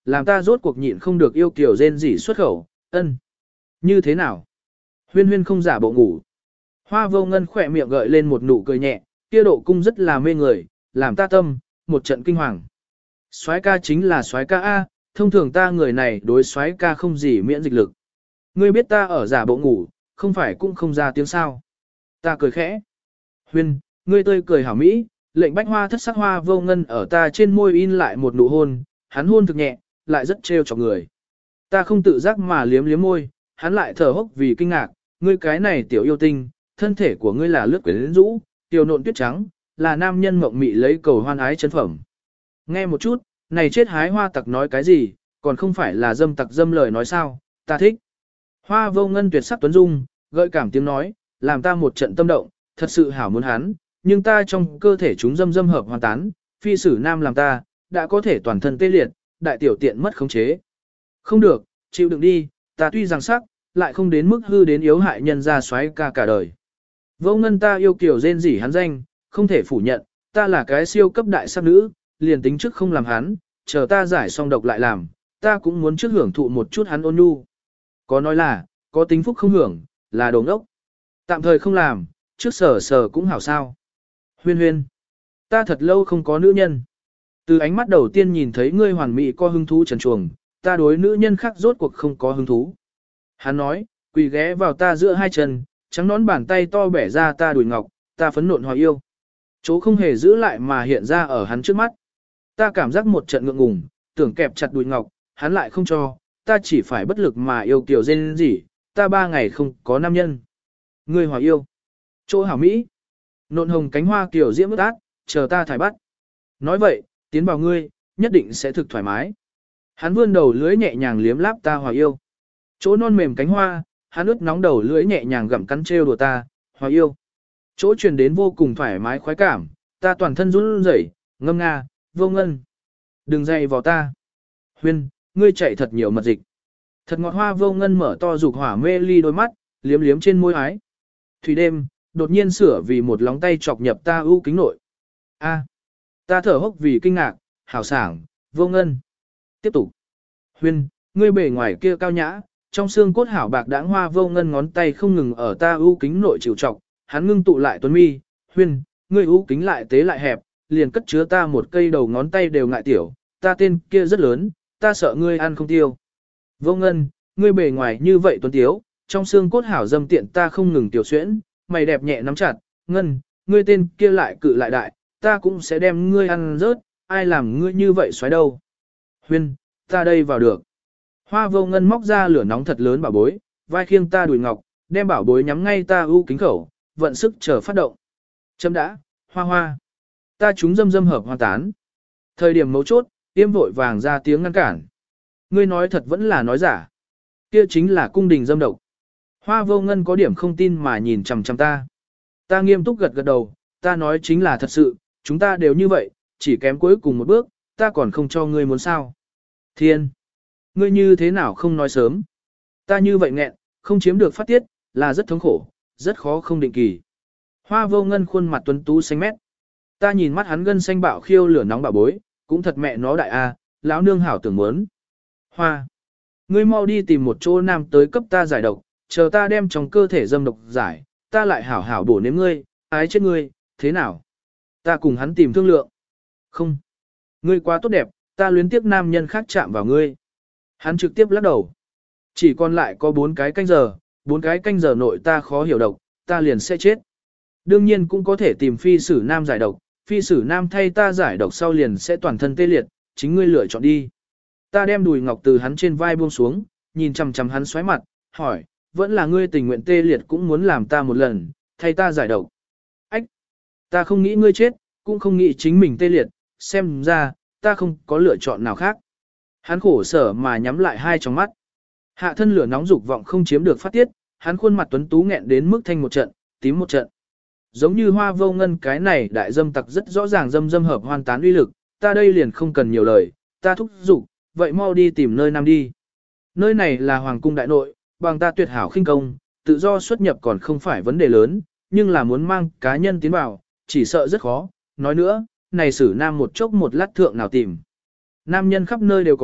làm ta rốt cuộc nhịn không được yêu kiểu rên rỉ xuất khẩu, ân. Như thế nào? Huyên huyên không giả bộ ngủ. Hoa vô ngân khỏe miệng gợi lên một nụ cười nhẹ, kia độ cung rất là mê người, làm ta tâm, một trận kinh hoàng. Soái ca chính là soái ca A, thông thường ta người này đối soái ca không gì miễn dịch lực. Ngươi biết ta ở giả bộ ngủ, không phải cũng không ra tiếng sao. Ta cười khẽ. Huyên, ngươi tươi cười hảo mỹ, lệnh bách hoa thất sắc hoa vô ngân ở ta trên môi in lại một nụ hôn, hắn hôn thực nhẹ, lại rất trêu chọc người. Ta không tự giác mà liếm liếm môi, hắn lại thở hốc vì kinh ngạc, ngươi cái này tiểu yêu tinh, thân thể của ngươi là lướt quyến rũ, tiểu nộn tuyết trắng, là nam nhân mộng mị lấy cầu hoan ái chân phẩm. Nghe một chút, này chết hái hoa tặc nói cái gì, còn không phải là dâm tặc dâm lời nói sao, ta thích. Hoa vô ngân tuyệt sắc tuấn dung, gợi cảm tiếng nói, làm ta một trận tâm động, thật sự hảo muốn hắn, nhưng ta trong cơ thể chúng dâm dâm hợp hoàn tán, phi sử nam làm ta, đã có thể toàn thân tê liệt, đại tiểu tiện mất khống chế. Không được, chịu đựng đi, ta tuy rằng sắc, lại không đến mức hư đến yếu hại nhân ra xoáy ca cả đời. Vô ngân ta yêu kiểu rên rỉ hắn danh, không thể phủ nhận, ta là cái siêu cấp đại sắc nữ, liền tính trước không làm hắn, chờ ta giải xong độc lại làm, ta cũng muốn trước hưởng thụ một chút hắn ôn nhu. Có nói là, có tính phúc không hưởng, là đồ ngốc. Tạm thời không làm, trước sở sở cũng hảo sao. Huyên huyên, ta thật lâu không có nữ nhân. Từ ánh mắt đầu tiên nhìn thấy ngươi hoàn mỹ có hứng thú trần chuồng, ta đối nữ nhân khác rốt cuộc không có hứng thú. Hắn nói, quỳ ghé vào ta giữa hai chân, trắng nón bàn tay to bẻ ra ta đùi ngọc, ta phấn nộn hòa yêu. Chỗ không hề giữ lại mà hiện ra ở hắn trước mắt. Ta cảm giác một trận ngượng ngùng, tưởng kẹp chặt đùi ngọc, hắn lại không cho, ta chỉ phải bất lực mà yêu kiểu dên gì, ta ba ngày không có nam nhân. Ngươi hòa yêu. Chỗ hảo Mỹ. Nộn hồng cánh hoa kiểu diễm ướt át, chờ ta thải bắt. Nói vậy, tiến vào ngươi, nhất định sẽ thực thoải mái. Hắn vươn đầu lưỡi nhẹ nhàng liếm láp ta hòa yêu. Chỗ non mềm cánh hoa, hắn ướt nóng đầu lưỡi nhẹ nhàng gặm cắn trêu đùa ta, hòa yêu. Chỗ truyền đến vô cùng thoải mái khoái cảm, ta toàn thân run rẩy, ngâm nga, vô ngân. Đừng dày vào ta. Huyên, ngươi chạy thật nhiều mật dịch. Thật ngọt hoa vô ngân mở to dục hỏa mê ly đôi mắt, liếm liếm trên môi ái. Thủy đêm, đột nhiên sửa vì một lóng tay chọc nhập ta ưu kính nội. A, ta thở hốc vì kinh ngạc, hảo sảng, vô ngân. Tiếp tục. Huyên, ngươi bề ngoài kia cao nhã, trong xương cốt hảo bạc đãng hoa vô ngân ngón tay không ngừng ở ta ưu kính nội chịu trọc, hắn ngưng tụ lại tuấn mi. Huyên, ngươi ưu kính lại tế lại hẹp, liền cất chứa ta một cây đầu ngón tay đều ngại tiểu, ta tên kia rất lớn, ta sợ ngươi ăn không tiêu. Vô ngân, ngươi bề ngoài như vậy tuấn tiếu, trong xương cốt hảo dâm tiện ta không ngừng tiểu xuyễn, mày đẹp nhẹ nắm chặt, ngân, ngươi tên kia lại cự lại đại, ta cũng sẽ đem ngươi ăn rớt, ai làm ngươi như vậy xoáy đâu. Huyên, ta đây vào được. Hoa vô ngân móc ra lửa nóng thật lớn bảo bối, vai khiêng ta đùi ngọc, đem bảo bối nhắm ngay ta ưu kính khẩu, vận sức chờ phát động. Châm đã, hoa hoa. Ta chúng dâm dâm hợp hoa tán. Thời điểm mấu chốt, tiêm vội vàng ra tiếng ngăn cản. Ngươi nói thật vẫn là nói giả. Kia chính là cung đình dâm độc. Hoa vô ngân có điểm không tin mà nhìn chằm chằm ta. Ta nghiêm túc gật gật đầu, ta nói chính là thật sự, chúng ta đều như vậy, chỉ kém cuối cùng một bước, ta còn không cho ngươi muốn sao. Thiên! Ngươi như thế nào không nói sớm? Ta như vậy nghẹn, không chiếm được phát tiết, là rất thống khổ, rất khó không định kỳ. Hoa vô ngân khuôn mặt tuấn tú xanh mét. Ta nhìn mắt hắn gân xanh bạo khiêu lửa nóng bạo bối, cũng thật mẹ nó đại a, lão nương hảo tưởng muốn. Hoa! Ngươi mau đi tìm một chỗ nam tới cấp ta giải độc, chờ ta đem trong cơ thể dâm độc giải, ta lại hảo hảo bổ nếm ngươi, ái chết ngươi, thế nào? Ta cùng hắn tìm thương lượng. Không. Ngươi quá tốt đẹp, ta luyến tiếp nam nhân khác chạm vào ngươi. Hắn trực tiếp lắc đầu. Chỉ còn lại có bốn cái canh giờ, bốn cái canh giờ nội ta khó hiểu độc, ta liền sẽ chết. Đương nhiên cũng có thể tìm phi sử nam giải độc, phi sử nam thay ta giải độc sau liền sẽ toàn thân tê liệt, chính ngươi lựa chọn đi. Ta đem đùi ngọc từ hắn trên vai buông xuống, nhìn chằm chằm hắn xoáy mặt, hỏi, vẫn là ngươi tình nguyện tê liệt cũng muốn làm ta một lần, thay ta giải độc. Ách! Ta không nghĩ ngươi chết, cũng không nghĩ chính mình tê liệt, xem ra, ta không có lựa chọn nào khác. Hắn khổ sở mà nhắm lại hai tròng mắt. Hạ thân lửa nóng dục vọng không chiếm được phát tiết, hắn khuôn mặt tuấn tú nghẹn đến mức thanh một trận, tím một trận. Giống như hoa vô ngân cái này đại dâm tặc rất rõ ràng dâm dâm hợp hoàn tán uy lực, ta đây liền không cần nhiều lời, ta thúc giục, vậy mau đi tìm nơi nam đi. Nơi này là hoàng cung đại nội, bằng ta tuyệt hảo khinh công, tự do xuất nhập còn không phải vấn đề lớn, nhưng là muốn mang cá nhân tiến vào, chỉ sợ rất khó. Nói nữa, này xử nam một chốc một lát thượng nào tìm. Nam nhân khắp nơi đều có,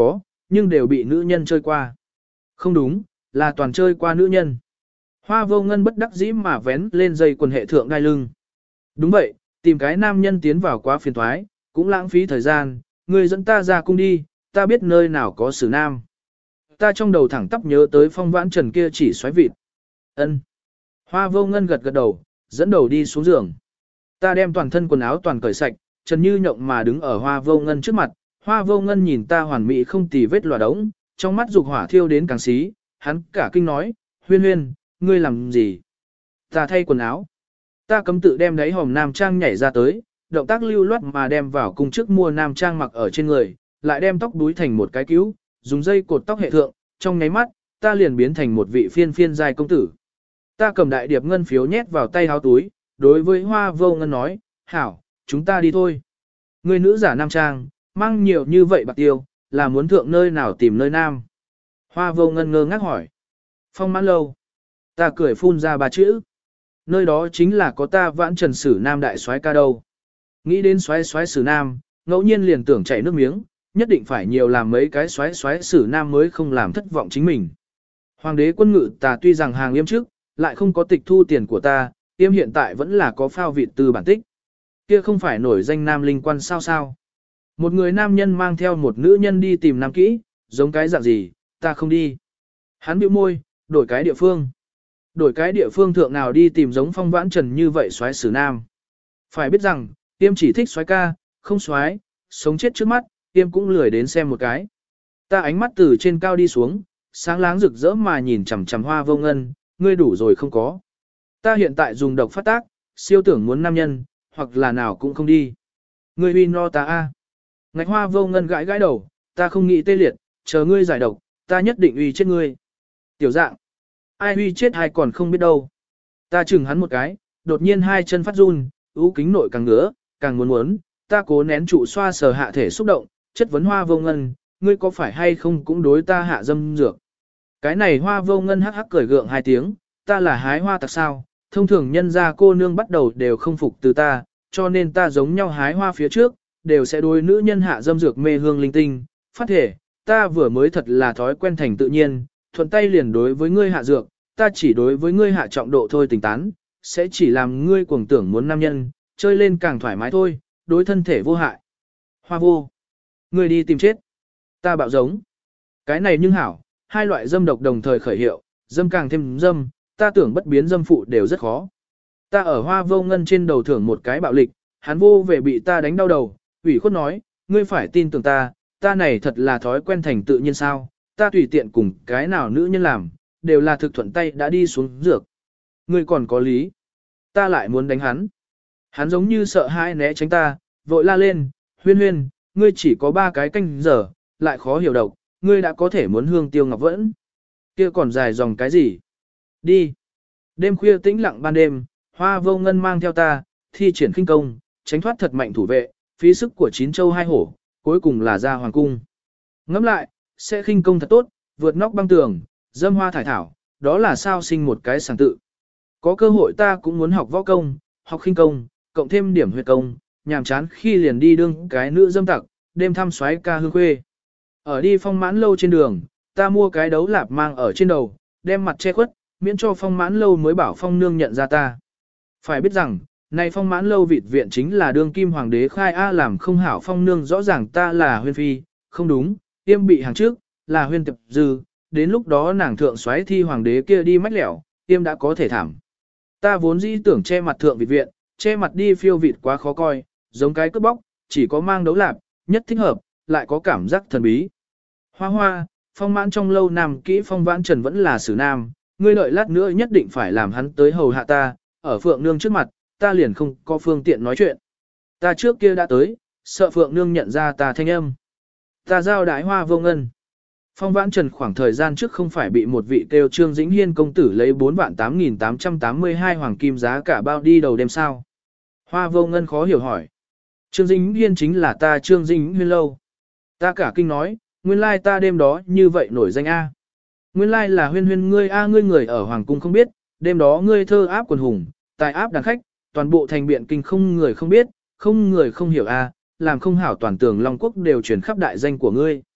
nhưng đều bị nữ nhân chơi qua. Không đúng, là toàn chơi qua nữ nhân. Hoa vô ngân bất đắc dĩ mà vén lên dây quần hệ thượng đai lưng. Đúng vậy, tìm cái nam nhân tiến vào quá phiền thoái, cũng lãng phí thời gian, người dẫn ta ra cung đi, ta biết nơi nào có xử nam. Ta trong đầu thẳng tắp nhớ tới Phong Vãn Trần kia chỉ xoáy vịt. Ân. Hoa vô ngân gật gật đầu, dẫn đầu đi xuống giường. Ta đem toàn thân quần áo toàn cởi sạch, Trần Như Nhộng mà đứng ở Hoa vô ngân trước mặt. Hoa vô ngân nhìn ta hoàn mỹ không tì vết lòa đống, trong mắt dục hỏa thiêu đến càng xí, hắn cả kinh nói, huyên huyên, ngươi làm gì? Ta thay quần áo. Ta cấm tự đem đáy hòm nam trang nhảy ra tới, động tác lưu loát mà đem vào cung trước mua nam trang mặc ở trên người, lại đem tóc đuối thành một cái cứu, dùng dây cột tóc hệ thượng, trong nháy mắt, ta liền biến thành một vị phiên phiên giai công tử. Ta cầm đại điệp ngân phiếu nhét vào tay áo túi, đối với Hoa vô ngân nói, hảo, chúng ta đi thôi. Người nữ giả nam trang, mang nhiều như vậy bạc tiêu, là muốn thượng nơi nào tìm nơi nam. Hoa vô ngân ngơ ngác hỏi. Phong Mãn Lâu. Ta cười phun ra ba chữ. Nơi đó chính là có ta Vãn Trần Sử Nam đại soái ca đâu. Nghĩ đến soái soái Sử Nam, ngẫu nhiên liền tưởng chảy nước miếng, nhất định phải nhiều làm mấy cái soái soái Sử Nam mới không làm thất vọng chính mình. Hoàng đế quân ngự ta tuy rằng hàng yêm trước, lại không có tịch thu tiền của ta, yêm hiện tại vẫn là có phao vịt từ bản tích. Kia không phải nổi danh nam linh quan sao sao. Một người nam nhân mang theo một nữ nhân đi tìm nam kỹ, giống cái dạng gì, ta không đi. Hắn bĩu môi, đổi cái địa phương. Đổi cái địa phương thượng nào đi tìm giống Phong Vãn Trần như vậy soái Sử Nam. Phải biết rằng, tiêm chỉ thích soái ca, không soái, sống chết trước mắt, tiêm cũng lười đến xem một cái. Ta ánh mắt từ trên cao đi xuống, sáng láng rực rỡ mà nhìn chằm chằm Hoa vô ngân, ngươi đủ rồi không có. Ta hiện tại dùng độc phát tác, siêu tưởng muốn nam nhân, hoặc là nào cũng không đi. Ngươi huy no ta a. Ngạch Hoa vô ngân gãi gãi đầu, ta không nghĩ tê liệt, chờ ngươi giải độc, ta nhất định uy chết ngươi. Tiểu dạng, ai uy chết ai còn không biết đâu. Ta chừng hắn một cái, đột nhiên hai chân phát run, ú kính nội càng ngứa, càng muốn muốn, ta cố nén trụ xoa sờ hạ thể xúc động, chất vấn Hoa vô ngân, ngươi có phải hay không cũng đối ta hạ dâm dược. Cái này Hoa vô ngân hắc hắc cười gượng hai tiếng, ta là hái hoa tặc sao, thông thường nhân gia cô nương bắt đầu đều không phục từ ta, cho nên ta giống nhau hái hoa phía trước, đều sẽ đối nữ nhân hạ dâm dược mê hương linh tinh, phát thể, ta vừa mới thật là thói quen thành tự nhiên, thuận tay liền đối với ngươi hạ dược, ta chỉ đối với ngươi hạ trọng độ thôi tình tán, sẽ chỉ làm ngươi cuồng tưởng muốn nam nhân, chơi lên càng thoải mái thôi, đối thân thể vô hại. Hoa vô, ngươi đi tìm chết. Ta bạo giống. Cái này nhưng hảo, hai loại dâm độc đồng thời khởi hiệu, dâm càng thêm dâm, ta tưởng bất biến dâm phụ đều rất khó. Ta ở Hoa vô ngân trên đầu thưởng một cái bạo lịch, hắn vô về bị ta đánh đau đầu, ủy khuất nói, ngươi phải tin tưởng ta, ta này thật là thói quen thành tự nhiên sao, ta tùy tiện cùng cái nào nữ nhân làm, đều là thực thuận tay đã đi xuống dược. Ngươi còn có lý. Ta lại muốn đánh hắn. Hắn giống như sợ hãi né tránh ta, vội la lên, huyên huyên, ngươi chỉ có ba cái canh giờ, lại khó hiểu độc, ngươi đã có thể muốn hương tiêu ngọc vẫn. Kia còn dài dòng cái gì? Đi. Đêm khuya tĩnh lặng ban đêm, Hoa vô ngân mang theo ta, thi triển khinh công, tránh thoát thật mạnh thủ vệ, phí sức của chín châu hai hổ, cuối cùng là ra hoàng cung. Ngẫm lại, sẽ khinh công thật tốt, vượt nóc băng tường, dâm hoa thải thảo, đó là sao sinh một cái sáng tự. Có cơ hội ta cũng muốn học võ công, học khinh công, cộng thêm điểm huyệt công, nhàm chán khi liền đi đương cái nữ dâm tặc, đêm thăm xoáy ca hương khuê. Ở đi Phong Mãn Lâu trên đường, ta mua cái đấu lạp mang ở trên đầu, đem mặt che khuất, miễn cho Phong Mãn Lâu mới bảo Phong Nương nhận ra ta. Phải biết rằng, này Phong Mãn Lâu vịt viện chính là đương kim hoàng đế khai A làm không hảo Phong Nương rõ ràng ta là huyên phi, không đúng, tiêm bị hàng trước, là huyên tập dư, đến lúc đó nàng thượng xoáy thi hoàng đế kia đi mách lẻo, tiêm đã có thể thảm. Ta vốn dĩ tưởng che mặt thượng vịt viện, che mặt đi phiêu vịt quá khó coi, giống cái cướp bóc, chỉ có mang đấu lạp, nhất thích hợp, lại có cảm giác thần bí. Hoa hoa, Phong Mãn trong lâu nam kỹ Phong Vãn Trần vẫn là Sử Nam, ngươi đợi lát nữa nhất định phải làm hắn tới hầu hạ ta, ở Phượng Nương trước mặt, ta liền không có phương tiện nói chuyện. Ta trước kia đã tới, sợ Phượng Nương nhận ra ta thanh âm. Ta giao đái Hoa vô ngân. Phong Vãn Trần khoảng thời gian trước không phải bị một vị kêu Trương Dĩnh Hiên công tử lấy bốn vạn tám nghìn tám trăm tám mươi hai hoàng kim giá cả bao đi đầu đêm sao. Hoa vô ngân khó hiểu hỏi. Trương Dĩnh Hiên chính là ta Trương Dĩnh Huyên lâu. Ta cả kinh nói, nguyên lai ta đêm đó như vậy nổi danh A. Nguyên lai là huyên huyên ngươi A ngươi người ở hoàng cung không biết, đêm đó ngươi thơ áp quần hùng, tài áp đàn khách, toàn bộ thành biện kinh không người không biết, không người không hiểu A, làm không hảo toàn tường Long Quốc đều truyền khắp đại danh của ngươi.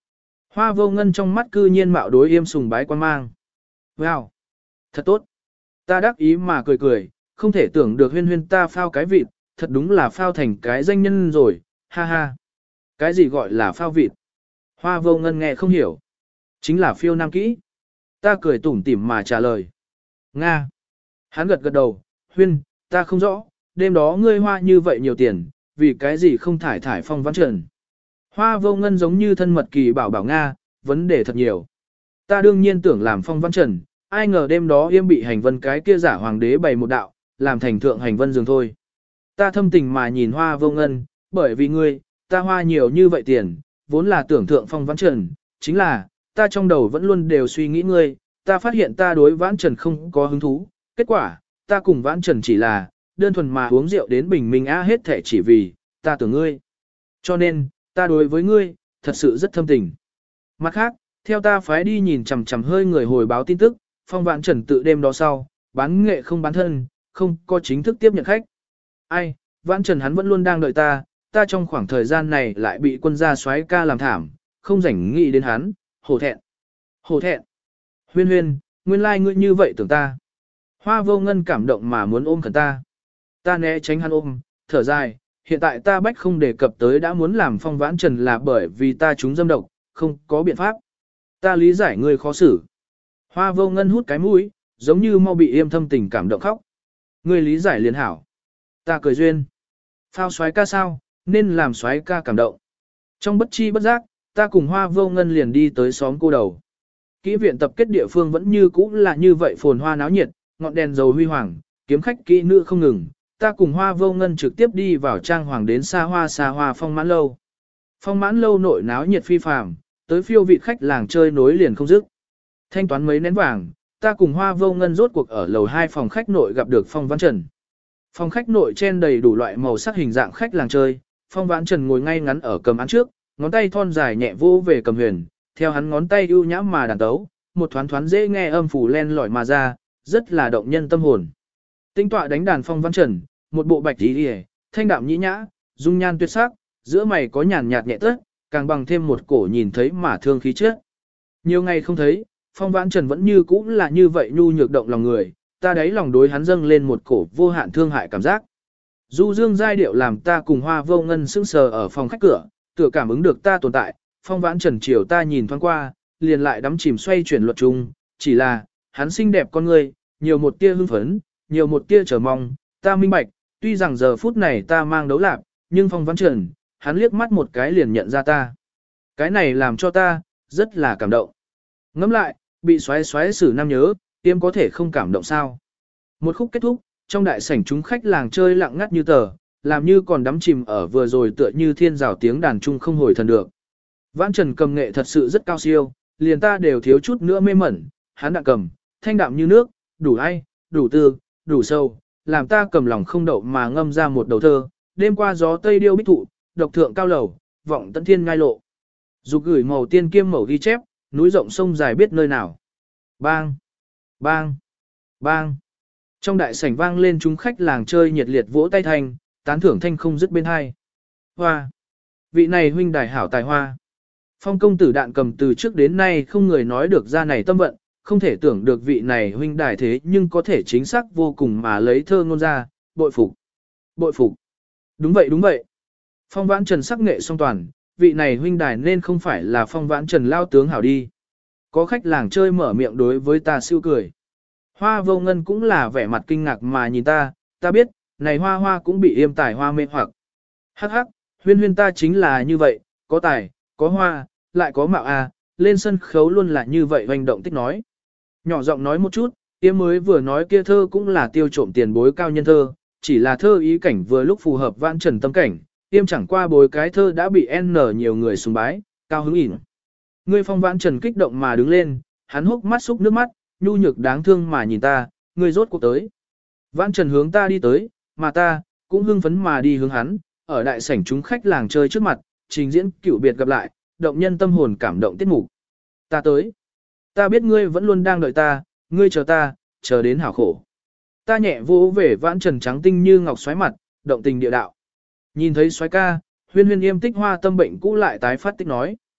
Hoa vô ngân trong mắt cư nhiên mạo đối yêm sùng bái quan mang. Wow! Thật tốt! Ta đắc ý mà cười cười, không thể tưởng được huyên huyên ta phao cái vịt, thật đúng là phao thành cái danh nhân rồi, ha ha. Cái gì gọi là phao vịt? Hoa vô ngân nghe không hiểu. Chính là phiêu nam kỹ. Ta cười tủm tỉm mà trả lời. Nga. Hắn gật gật đầu, huyên, ta không rõ, đêm đó ngươi hoa như vậy nhiều tiền, vì cái gì không thải thải Phong Vãn Trần. Hoa vô ngân giống như thân mật kỳ bảo bảo Nga, vấn đề thật nhiều. Ta đương nhiên tưởng làm Phong Vãn Trần, ai ngờ đêm đó yêm bị hành vân cái kia giả hoàng đế bày một đạo, làm thành thượng hành vân dường thôi. Ta thâm tình mà nhìn hoa vô ngân, bởi vì ngươi, ta hoa nhiều như vậy tiền, vốn là tưởng thượng Phong Vãn Trần, chính là, ta trong đầu vẫn luôn đều suy nghĩ ngươi, ta phát hiện ta đối Vãn Trần không có hứng thú, kết quả, ta cùng Vãn Trần chỉ là, đơn thuần mà uống rượu đến bình minh á hết thể chỉ vì, ta tưởng ngươi. Cho nên, ta đối với ngươi, thật sự rất thâm tình. Mặt khác, theo ta phái đi nhìn chằm chằm hơi người hồi báo tin tức, Phong Vãn Trần tự đêm đó sau, bán nghệ không bán thân, không có chính thức tiếp nhận khách. Ai, Vãn Trần hắn vẫn luôn đang đợi ta, ta trong khoảng thời gian này lại bị quân gia soái ca làm thảm, không rảnh nghĩ đến hắn, hổ thẹn. Hổ thẹn. Huyên huyên, nguyên lai like ngươi như vậy tưởng ta. Hoa vô ngân cảm động mà muốn ôm khẩn ta. Ta né tránh hắn ôm, thở dài, hiện tại ta bách không đề cập tới đã muốn làm Phong Vãn Trần là bởi vì ta trúng dâm độc, không có biện pháp. Ta lý giải ngươi khó xử. Hoa vô ngân hút cái mũi, giống như mau bị yêm thâm tình cảm động khóc. Ngươi lý giải liền hảo. Ta cười duyên. Phao xoái ca sao, nên làm xoái ca cảm động. Trong bất chi bất giác, ta cùng hoa vô ngân liền đi tới xóm cô đầu. Kỹ viện tập kết địa phương vẫn như cũ là như vậy phồn hoa náo nhiệt, ngọn đèn dầu huy hoàng, kiếm khách kỹ nữ không ngừng. Ta cùng hoa vô ngân trực tiếp đi vào trang hoàng đến xa hoa xa hoa phong mãn lâu. Phong mãn lâu nội náo nhiệt phi phàm, tới phiêu vị khách làng chơi nối liền không dứt. Thanh toán mấy nén vàng, ta cùng hoa vô ngân rốt cuộc ở lầu hai phòng khách nội gặp được Phong Vãn Trần. Phòng khách nội trên đầy đủ loại màu sắc hình dạng khách làng chơi, Phong Vãn Trần ngồi ngay ngắn ở cầm án trước, ngón tay thon dài nhẹ vô về cầm huyền, theo hắn ngón tay ưu nhãm mà đàn tấu, một thoáng thoáng dễ nghe âm phủ len lỏi mà ra, rất là động nhân tâm hồn. Tinh tọa đánh đàn Phong Vãn Trần, một bộ bạch tí đi, thanh đạm nhĩ nhã, dung nhan tuyệt sắc, giữa mày có nhàn nhạt nhẹ tất, càng bằng thêm một cổ nhìn thấy mà thương khí chất. Nhiều ngày không thấy, Phong Vãn Trần vẫn như cũ là như vậy nhu nhược động lòng người, ta đáy lòng đối hắn dâng lên một cổ vô hạn thương hại cảm giác. Du dương giai điệu làm ta cùng hoa vô ngân sững sờ ở phòng khách cửa, tựa cảm ứng được ta tồn tại, Phong Vãn Trần chiều ta nhìn thoáng qua, liền lại đắm chìm xoay chuyển luật chung, chỉ là, hắn xinh đẹp con người, nhiều một tia hưng phấn, nhiều một tia chờ mong, ta minh bạch, tuy rằng giờ phút này ta mang đấu lạc, nhưng Phong Vãn Trần, hắn liếc mắt một cái liền nhận ra ta. Cái này làm cho ta, rất là cảm động. Ngẫm lại, bị xoáy xoáy xử năm nhớ, tiêm có thể không cảm động sao. Một khúc kết thúc, trong đại sảnh chúng khách làng chơi lặng ngắt như tờ, làm như còn đắm chìm ở vừa rồi tựa như thiên rào tiếng đàn trung không hồi thần được. Vãn Trần cầm nghệ thật sự rất cao siêu, liền ta đều thiếu chút nữa mê mẩn, hắn đạn cầm, thanh đạm như nước, đủ hay, đủ tư, đủ sâu, làm ta cầm lòng không đậu mà ngâm ra một đầu thơ, đêm qua gió tây điêu bích thụ, độc thượng cao lầu, vọng tận thiên ngai lộ. Dục gửi màu tiên kiêm màu ghi chép, núi rộng sông dài biết nơi nào. Bang! Bang! Bang! Trong đại sảnh vang lên chúng khách làng chơi nhiệt liệt vỗ tay thanh, tán thưởng thanh không dứt bên hai. Hoa! Vị này huynh đài hảo tài hoa. Phong công tử đạn cầm từ trước đến nay không người nói được ra này tâm vận, không thể tưởng được vị này huynh đài thế nhưng có thể chính xác vô cùng mà lấy thơ ngôn ra, bội phục. Bội phục. Đúng vậy đúng vậy. Phong Vãn Trần sắc nghệ song toàn, vị này huynh đài nên không phải là Phong Vãn Trần lao tướng hảo đi. Có khách làng chơi mở miệng đối với ta siêu cười. Hoa vô ngân cũng là vẻ mặt kinh ngạc mà nhìn ta, ta biết, này hoa hoa cũng bị yêm tài hoa mê hoặc. Hắc hắc, huyên huyên ta chính là như vậy, có tài, có hoa, lại có mạo a, lên sân khấu luôn là như vậy hoành động tích nói. Nhỏ giọng nói một chút, yêm mới vừa nói kia thơ cũng là tiêu trộm tiền bối cao nhân thơ, chỉ là thơ ý cảnh vừa lúc phù hợp Vãn Trần tâm cảnh, yêm chẳng qua bối cái thơ đã bị N nhiều người sùng bái, cao hứng ỉn. Ngươi Phong Vãn Trần kích động mà đứng lên, hắn hốc mắt xúc nước mắt, nhu nhược đáng thương mà nhìn ta, ngươi rốt cuộc tới. Vãn Trần hướng ta đi tới, mà ta, cũng hưng phấn mà đi hướng hắn, ở đại sảnh chúng khách làng chơi trước mặt, trình diễn cựu biệt gặp lại, động nhân tâm hồn cảm động tiết mục. Ta tới. Ta biết ngươi vẫn luôn đang đợi ta, ngươi chờ ta, chờ đến hảo khổ. Ta nhẹ vỗ về Vãn Trần trắng tinh như ngọc xoáy mặt, động tình địa đạo. Nhìn thấy xoáy ca, huyên huyên yêm tích hoa tâm bệnh cũ lại tái phát tích nói.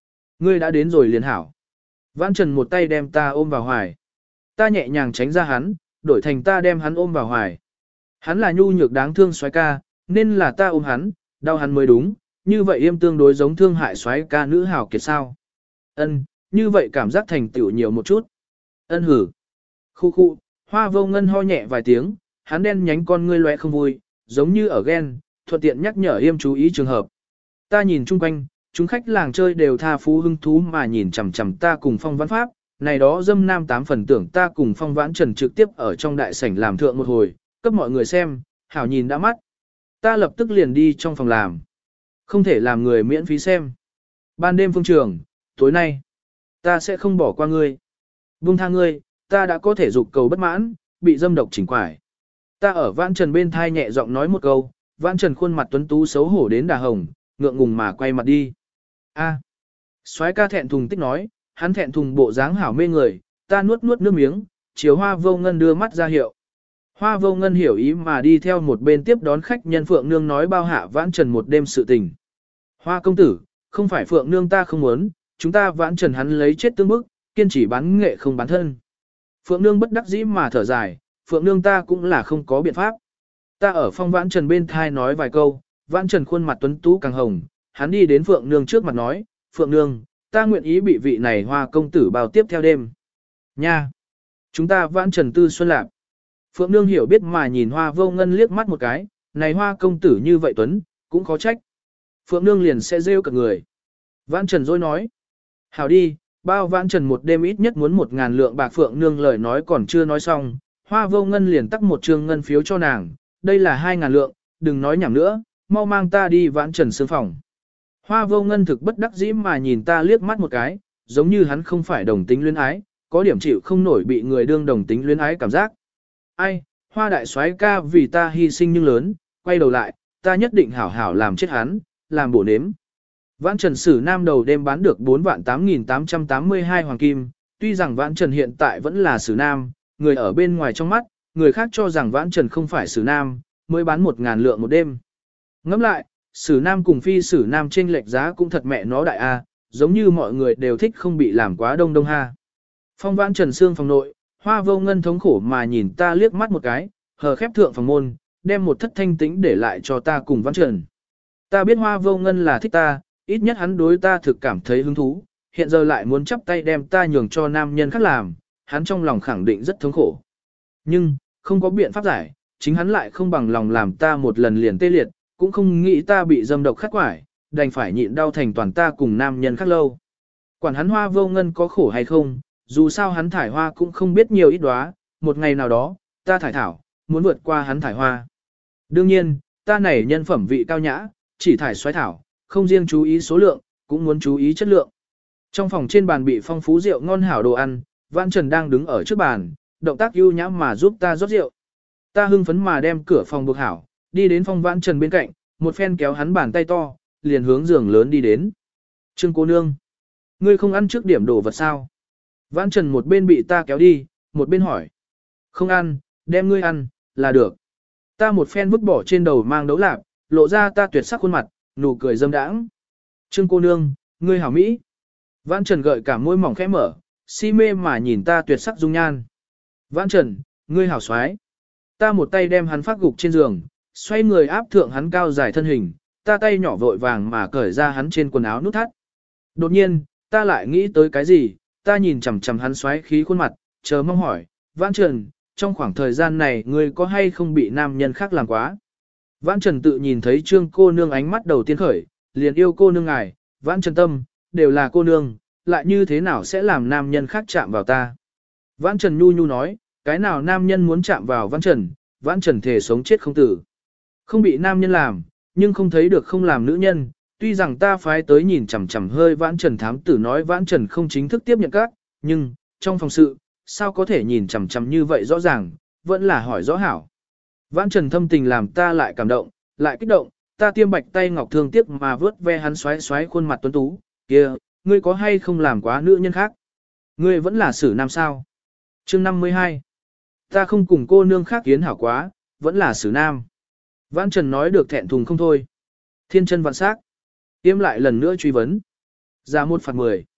Ngươi đã đến rồi liền hảo. Vãn Trần một tay đem ta ôm vào hoài. Ta nhẹ nhàng tránh ra hắn, đổi thành ta đem hắn ôm vào hoài. Hắn là nhu nhược đáng thương soái ca, nên là ta ôm hắn, đau hắn mới đúng, như vậy im tương đối giống thương hại soái ca nữ hảo kiệt sao. Ân, như vậy cảm giác thành tựu nhiều một chút. Ân hử. Khu khu, Hoa Vô Ngân ho nhẹ vài tiếng, hắn đen nhánh con ngươi loe không vui, giống như ở ghen, thuận tiện nhắc nhở Yêm chú ý trường hợp. Ta nhìn chung quanh, chúng khách làng chơi đều tha phú hưng thú mà nhìn chằm chằm ta cùng Phong Vãn Pháp, này đó dâm nam tám phần tưởng ta cùng Phong Vãn Trần trực tiếp ở trong đại sảnh làm thượng một hồi, cấp mọi người xem, hảo nhìn đã mắt. Ta lập tức liền đi trong phòng làm. Không thể làm người miễn phí xem. Ban đêm phương trường, tối nay, ta sẽ không bỏ qua ngươi. Buông tha ngươi, ta đã có thể dục cầu bất mãn, bị dâm độc chỉnh quải. Ta ở Vãn Trần bên thai nhẹ giọng nói một câu, Vãn Trần khuôn mặt tuấn tú xấu hổ đến đà hồng, ngượng ngùng mà quay mặt đi. A. Soái ca thẹn thùng tích nói, hắn thẹn thùng bộ dáng hảo mê người, ta nuốt nuốt nước miếng, chiều Hoa Vô Ngân đưa mắt ra hiệu. Hoa Vô Ngân hiểu ý mà đi theo một bên tiếp đón khách nhân Phượng Nương nói bao hạ Vãn Trần một đêm sự tình. Hoa công tử, không phải Phượng Nương ta không muốn, chúng ta Vãn Trần hắn lấy chết tương bức, kiên trì bán nghệ không bán thân. Phượng Nương bất đắc dĩ mà thở dài, Phượng Nương ta cũng là không có biện pháp. Ta ở Phong Vãn Trần bên thai nói vài câu, Vãn Trần khuôn mặt tuấn tú càng hồng, hắn đi đến Phượng Nương trước mặt nói, Phượng Nương, ta nguyện ý bị vị này Hoa công tử bao tiếp theo đêm. Nha! Chúng ta Vãn Trần tư xuân lạc. Phượng Nương hiểu biết mà nhìn Hoa Vô Ngân liếc mắt một cái, này Hoa công tử như vậy tuấn, cũng khó trách. Phượng Nương liền sẽ rêu cả người. Vãn Trần rồi nói, hảo đi, bao Vãn Trần một đêm ít nhất muốn một ngàn lượng bạc. Phượng Nương lời nói còn chưa nói xong, Hoa Vô Ngân liền tắc một trương ngân phiếu cho nàng, đây là hai ngàn lượng, đừng nói nhảm nữa, mau mang ta đi Vãn Trần sương phòng. Hoa Vô Ngân thực bất đắc dĩ mà nhìn ta liếc mắt một cái, giống như hắn không phải đồng tính luyến ái, có điểm chịu không nổi bị người đương đồng tính luyến ái cảm giác. Ai, Hoa đại soái ca vì ta hy sinh nhưng lớn, quay đầu lại, ta nhất định hảo hảo làm chết hắn, làm bổ nếm. Vãn Trần Sử Nam đầu đêm bán được bốn vạn tám nghìn tám trăm tám mươi hai hoàng kim, tuy rằng Vãn Trần hiện tại vẫn là Sử Nam, người ở bên ngoài trong mắt, người khác cho rằng Vãn Trần không phải Sử Nam, mới bán một ngàn lượng một đêm. Ngẫm lại, Sử Nam cùng phi Sử Nam chênh lệch giá cũng thật mẹ nó đại a, giống như mọi người đều thích không bị làm quá đông đông ha. Phong Vãn Trần xương phòng nội, Hoa Vô Ngân thống khổ mà nhìn ta liếc mắt một cái, hờ khép thượng phòng môn, đem một thất thanh tĩnh để lại cho ta cùng Vãn Trần. Ta biết Hoa Vô Ngân là thích ta, ít nhất hắn đối ta thực cảm thấy hứng thú, hiện giờ lại muốn chắp tay đem ta nhường cho nam nhân khác làm, hắn trong lòng khẳng định rất thống khổ. Nhưng, không có biện pháp giải, chính hắn lại không bằng lòng làm ta một lần liền tê liệt, cũng không nghĩ ta bị dâm độc khắc quải, đành phải nhịn đau thành toàn ta cùng nam nhân khác lâu. Quản hắn Hoa Vô Ngân có khổ hay không, dù sao hắn thải hoa cũng không biết nhiều ít đóa, một ngày nào đó, ta thải thảo, muốn vượt qua hắn thải hoa. Đương nhiên, ta này nhân phẩm vị cao nhã, chỉ thải xoái thảo, không riêng chú ý số lượng, cũng muốn chú ý chất lượng. Trong phòng trên bàn bị phong phú rượu ngon hảo đồ ăn, Vãn Trần đang đứng ở trước bàn, động tác ưu nhã mà giúp ta rót rượu. Ta hưng phấn mà đem cửa phòng buộc hảo, đi đến Phong Vãn Trần bên cạnh, một phen kéo hắn bàn tay to, liền hướng giường lớn đi đến. Trương cô nương, ngươi không ăn trước điểm đồ vật sao? Vãn Trần một bên bị ta kéo đi, một bên hỏi. Không ăn, đem ngươi ăn, là được. Ta một phen vứt bỏ trên đầu mang đấu lạp, lộ ra ta tuyệt sắc khuôn mặt, nụ cười dâm đãng. Trương cô nương, ngươi hảo mỹ. Vãn Trần gợi cả môi mỏng khẽ mở, si mê mà nhìn ta tuyệt sắc dung nhan. Vãn Trần, ngươi hảo xoái. Ta một tay đem hắn phát gục trên giường, xoay người áp thượng hắn cao dài thân hình, ta tay nhỏ vội vàng mà cởi ra hắn trên quần áo nút thắt. Đột nhiên, ta lại nghĩ tới cái gì, ta nhìn chằm chằm hắn xoáy khí khuôn mặt, chờ mong hỏi, Vãn Trần, trong khoảng thời gian này ngươi có hay không bị nam nhân khác làm quá? Vãn Trần tự nhìn thấy Trương cô nương ánh mắt đầu tiên khởi, liền yêu cô nương ngài, Vãn Trần tâm, đều là cô nương, lại như thế nào sẽ làm nam nhân khác chạm vào ta? Vãn Trần nhu nhu nói, cái nào nam nhân muốn chạm vào Vãn Trần, Vãn Trần thể sống chết không tử. Không bị nam nhân làm, nhưng không thấy được không làm nữ nhân, tuy rằng ta phái tới nhìn chằm chằm hơi Vãn Trần thám tử nói Vãn Trần không chính thức tiếp nhận các, nhưng, trong phòng sự, sao có thể nhìn chằm chằm như vậy rõ ràng, vẫn là hỏi rõ hảo. Vãn Trần thâm tình làm ta lại cảm động, lại kích động, ta tiêm bạch tay ngọc thương tiếc mà vớt ve hắn xoáy xoáy khuôn mặt tuấn tú, kia, ngươi có hay không làm quá nữ nhân khác? Ngươi vẫn là Sử Nam sao? Chương năm mươi hai. Ta không cùng cô nương khác kiến hảo quá, vẫn là Sử Nam. Vãn Trần nói được thẹn thùng không thôi. Thiên chân vạn sắc. Tiêm lại lần nữa truy vấn. Ra một phạt mười.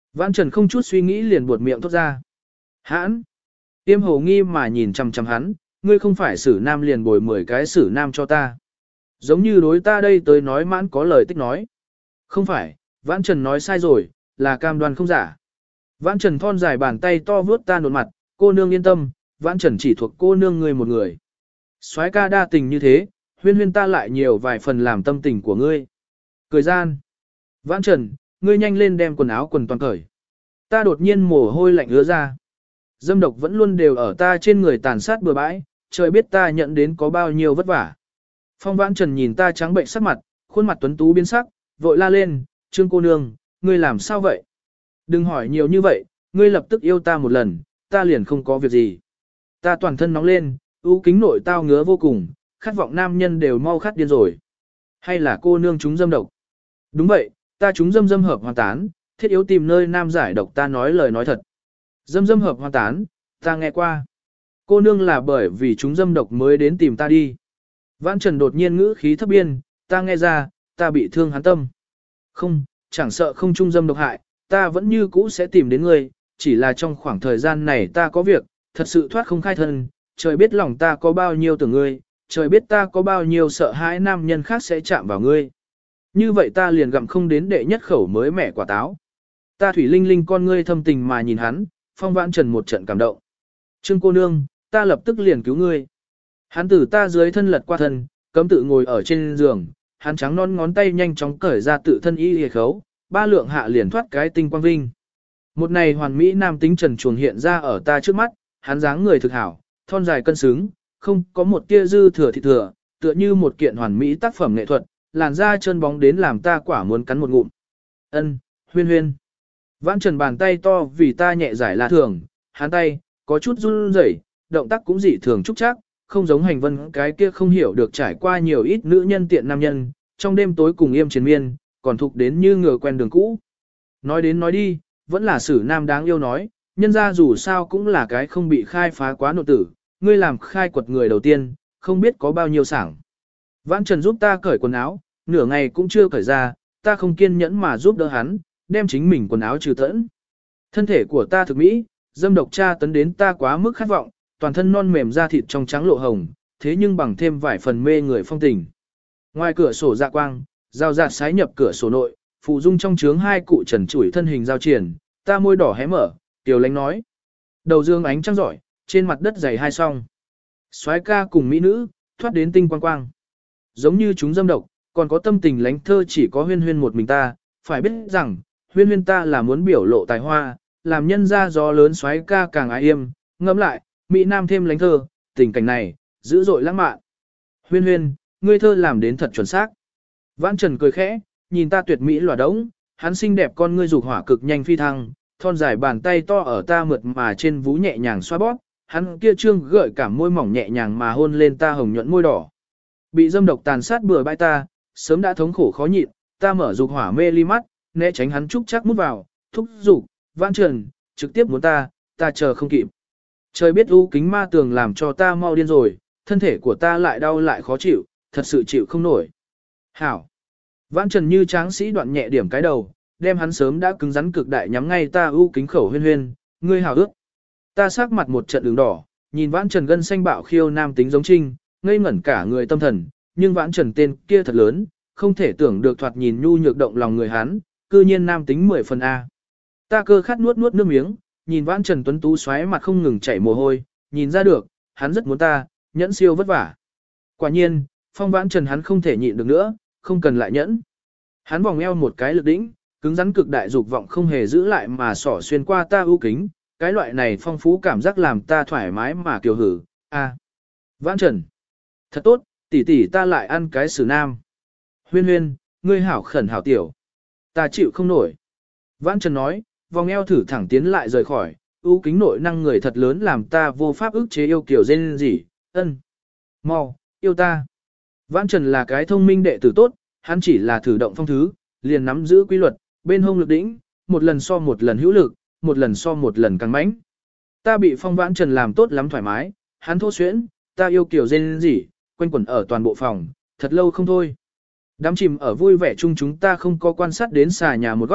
Vãn Trần không chút suy nghĩ liền buột miệng thốt ra. Hãn! Tiêm hồ nghi mà nhìn chằm chằm hắn, ngươi không phải xử nam liền bồi mười cái xử nam cho ta. Giống như đối ta đây tới nói mãn có lời tích nói. Không phải, Vãn Trần nói sai rồi, là cam đoan không giả. Vãn Trần thon dài bàn tay to vướt ta nột mặt, cô nương yên tâm, Vãn Trần chỉ thuộc cô nương người một người. Soái ca đa tình như thế, huyên huyên ta lại nhiều vài phần làm tâm tình của ngươi. Cười gian. Vãn Trần, ngươi nhanh lên đem quần áo quần toàn cởi. Ta đột nhiên mồ hôi lạnh ứa ra. Dâm độc vẫn luôn đều ở ta trên người tàn sát bừa bãi, trời biết ta nhận đến có bao nhiêu vất vả. Phong Vãn Trần nhìn ta trắng bệnh sắc mặt, khuôn mặt tuấn tú biến sắc, vội la lên, Trương cô nương, ngươi làm sao vậy? Đừng hỏi nhiều như vậy, ngươi lập tức yêu ta một lần, ta liền không có việc gì. Ta toàn thân nóng lên, ưu kính nội tao ngứa vô cùng, khát vọng nam nhân đều mau khát điên rồi. Hay là cô nương chúng dâm độc? Đúng vậy, ta chúng dâm dâm hợp hoàn tán, thiết yếu tìm nơi nam giải độc ta nói lời nói thật. Dâm dâm hợp hoàn tán, ta nghe qua. Cô nương là bởi vì chúng dâm độc mới đến tìm ta đi. Vãn Trần đột nhiên ngữ khí thấp biên, ta nghe ra, ta bị thương hắn tâm. Không, chẳng sợ không trung dâm độc hại, ta vẫn như cũ sẽ tìm đến ngươi, chỉ là trong khoảng thời gian này ta có việc, thật sự thoát không khai thân, trời biết lòng ta có bao nhiêu tưởng ngươi, trời biết ta có bao nhiêu sợ hãi nam nhân khác sẽ chạm vào ngươi. Như vậy ta liền gặm không đến đệ nhất khẩu mới mẻ quả táo. Ta thủy linh linh con ngươi thâm tình mà nhìn hắn, Phong Vãn Trần một trận cảm động. Trương cô nương, ta lập tức liền cứu ngươi. Hắn từ ta dưới thân lật qua thân, cấm tự ngồi ở trên giường, hắn trắng non ngón tay nhanh chóng cởi ra tự thân y hề khấu, ba lượng hạ liền thoát cái tinh quang vinh. Một này hoàn mỹ nam tính trần chuồng hiện ra ở ta trước mắt, hắn dáng người thực hảo, thon dài cân xứng, không có một tia dư thừa thịt thừa, tựa như một kiện hoàn mỹ tác phẩm nghệ thuật, làn da trơn bóng đến làm ta quả muốn cắn một ngụm. Ân, huyên huyên. Vãn Trần bàn tay to vì ta nhẹ giải là thường, hắn tay, có chút run rẩy, động tác cũng dị thường trúc chắc, không giống hành vân cái kia không hiểu được trải qua nhiều ít nữ nhân tiện nam nhân, trong đêm tối cùng yêm chiến miên, còn thục đến như ngựa quen đường cũ. Nói đến nói đi, vẫn là sử nam đáng yêu nói, nhân ra dù sao cũng là cái không bị khai phá quá nội tử, ngươi làm khai quật người đầu tiên, không biết có bao nhiêu sảng. Vãn Trần giúp ta cởi quần áo, nửa ngày cũng chưa cởi ra, ta không kiên nhẫn mà giúp đỡ hắn, đem chính mình quần áo trừ tẫn. Thân thể của ta thực mỹ, dâm độc tra tấn đến ta quá mức khát vọng, toàn thân non mềm da thịt trong trắng lộ hồng, thế nhưng bằng thêm vài phần mê người phong tình. Ngoài cửa sổ dạ quang, rào rạt sái nhập cửa sổ nội, phụ dung trong trướng hai cụ trần trụi thân hình giao triển, ta môi đỏ hé mở, tiểu lánh nói. Đầu dương ánh trăng giỏi, trên mặt đất dày hai song. Soái ca cùng mỹ nữ, thoát đến tinh quang quang. Giống như chúng dâm độc, còn có tâm tình lánh thơ chỉ có huyên huyên một mình ta, phải biết rằng, huyên huyên ta là muốn biểu lộ tài hoa, làm nhân ra gió lớn soái ca càng ái yêm, ngẫm lại, mỹ nam thêm lánh thơ, tình cảnh này, dữ dội lãng mạn. Huyên huyên, ngươi thơ làm đến thật chuẩn xác. Vãn Trần cười khẽ, nhìn ta tuyệt mỹ lòa đống, hắn xinh đẹp con ngươi dục hỏa cực nhanh phi thăng, thon dài bàn tay to ở ta mượt mà trên vú nhẹ nhàng xoa bóp, hắn kia trương gợi cảm môi mỏng nhẹ nhàng mà hôn lên ta hồng nhuận môi đỏ. Bị dâm độc tàn sát bừa bãi ta, sớm đã thống khổ khó nhịn, ta mở dục hỏa mê ly mắt, né tránh hắn trúc chắc mút vào, thúc dục, Vãn Trần, trực tiếp muốn ta, ta chờ không kịp. Trời biết u kính ma tường làm cho ta mau điên rồi, thân thể của ta lại đau lại khó chịu, thật sự chịu không nổi. Hảo. Vãn Trần như tráng sĩ đoạn nhẹ điểm cái đầu, đem hắn sớm đã cứng rắn cực đại nhắm ngay ta u kính khẩu huyên huyên, ngươi hảo ước. Ta sắc mặt một trận đường đỏ, nhìn Vãn Trần gân xanh bạo khiêu nam tính giống trinh, ngây ngẩn cả người tâm thần, nhưng Vãn Trần tên kia thật lớn, không thể tưởng được thoạt nhìn nhu nhược động lòng người hắn, cư nhiên nam tính mười phần A. Ta cơ khát nuốt nuốt nước miếng, nhìn Vãn Trần tuấn tú xoáy mặt không ngừng chảy mồ hôi, nhìn ra được, hắn rất muốn ta, nhẫn siêu vất vả. Quả nhiên, Phong Vãn Trần hắn không thể nhịn được nữa, không cần lại nhẫn. Hắn vòng eo một cái lực đỉnh, cứng rắn cực đại dục vọng không hề giữ lại mà xỏ xuyên qua ta ưu kính, cái loại này phong phú cảm giác làm ta thoải mái mà kiều hử. A, Vãn Trần, thật tốt, tỷ tỷ ta lại ăn cái xử nam. Huyên huyên, ngươi hảo khẩn hảo tiểu, ta chịu không nổi. Vãn Trần nói, vòng eo thử thẳng tiến lại rời khỏi, ưu kính nội năng người thật lớn làm ta vô pháp ức chế yêu kiểu dên gì, ân, mau, yêu ta. Vãn Trần là cái thông minh đệ tử tốt, hắn chỉ là thử động phong thứ, liền nắm giữ quy luật, bên hông lực đỉnh, một lần so một lần hữu lực, một lần so một lần căng mãnh. Ta bị Phong Vãn Trần làm tốt lắm thoải mái, hắn thô xuyễn, ta yêu kiểu dên gì, quanh quẩn ở toàn bộ phòng, thật lâu không thôi. Đám chìm ở vui vẻ chung chúng ta không có quan sát đến xà nhà một góc,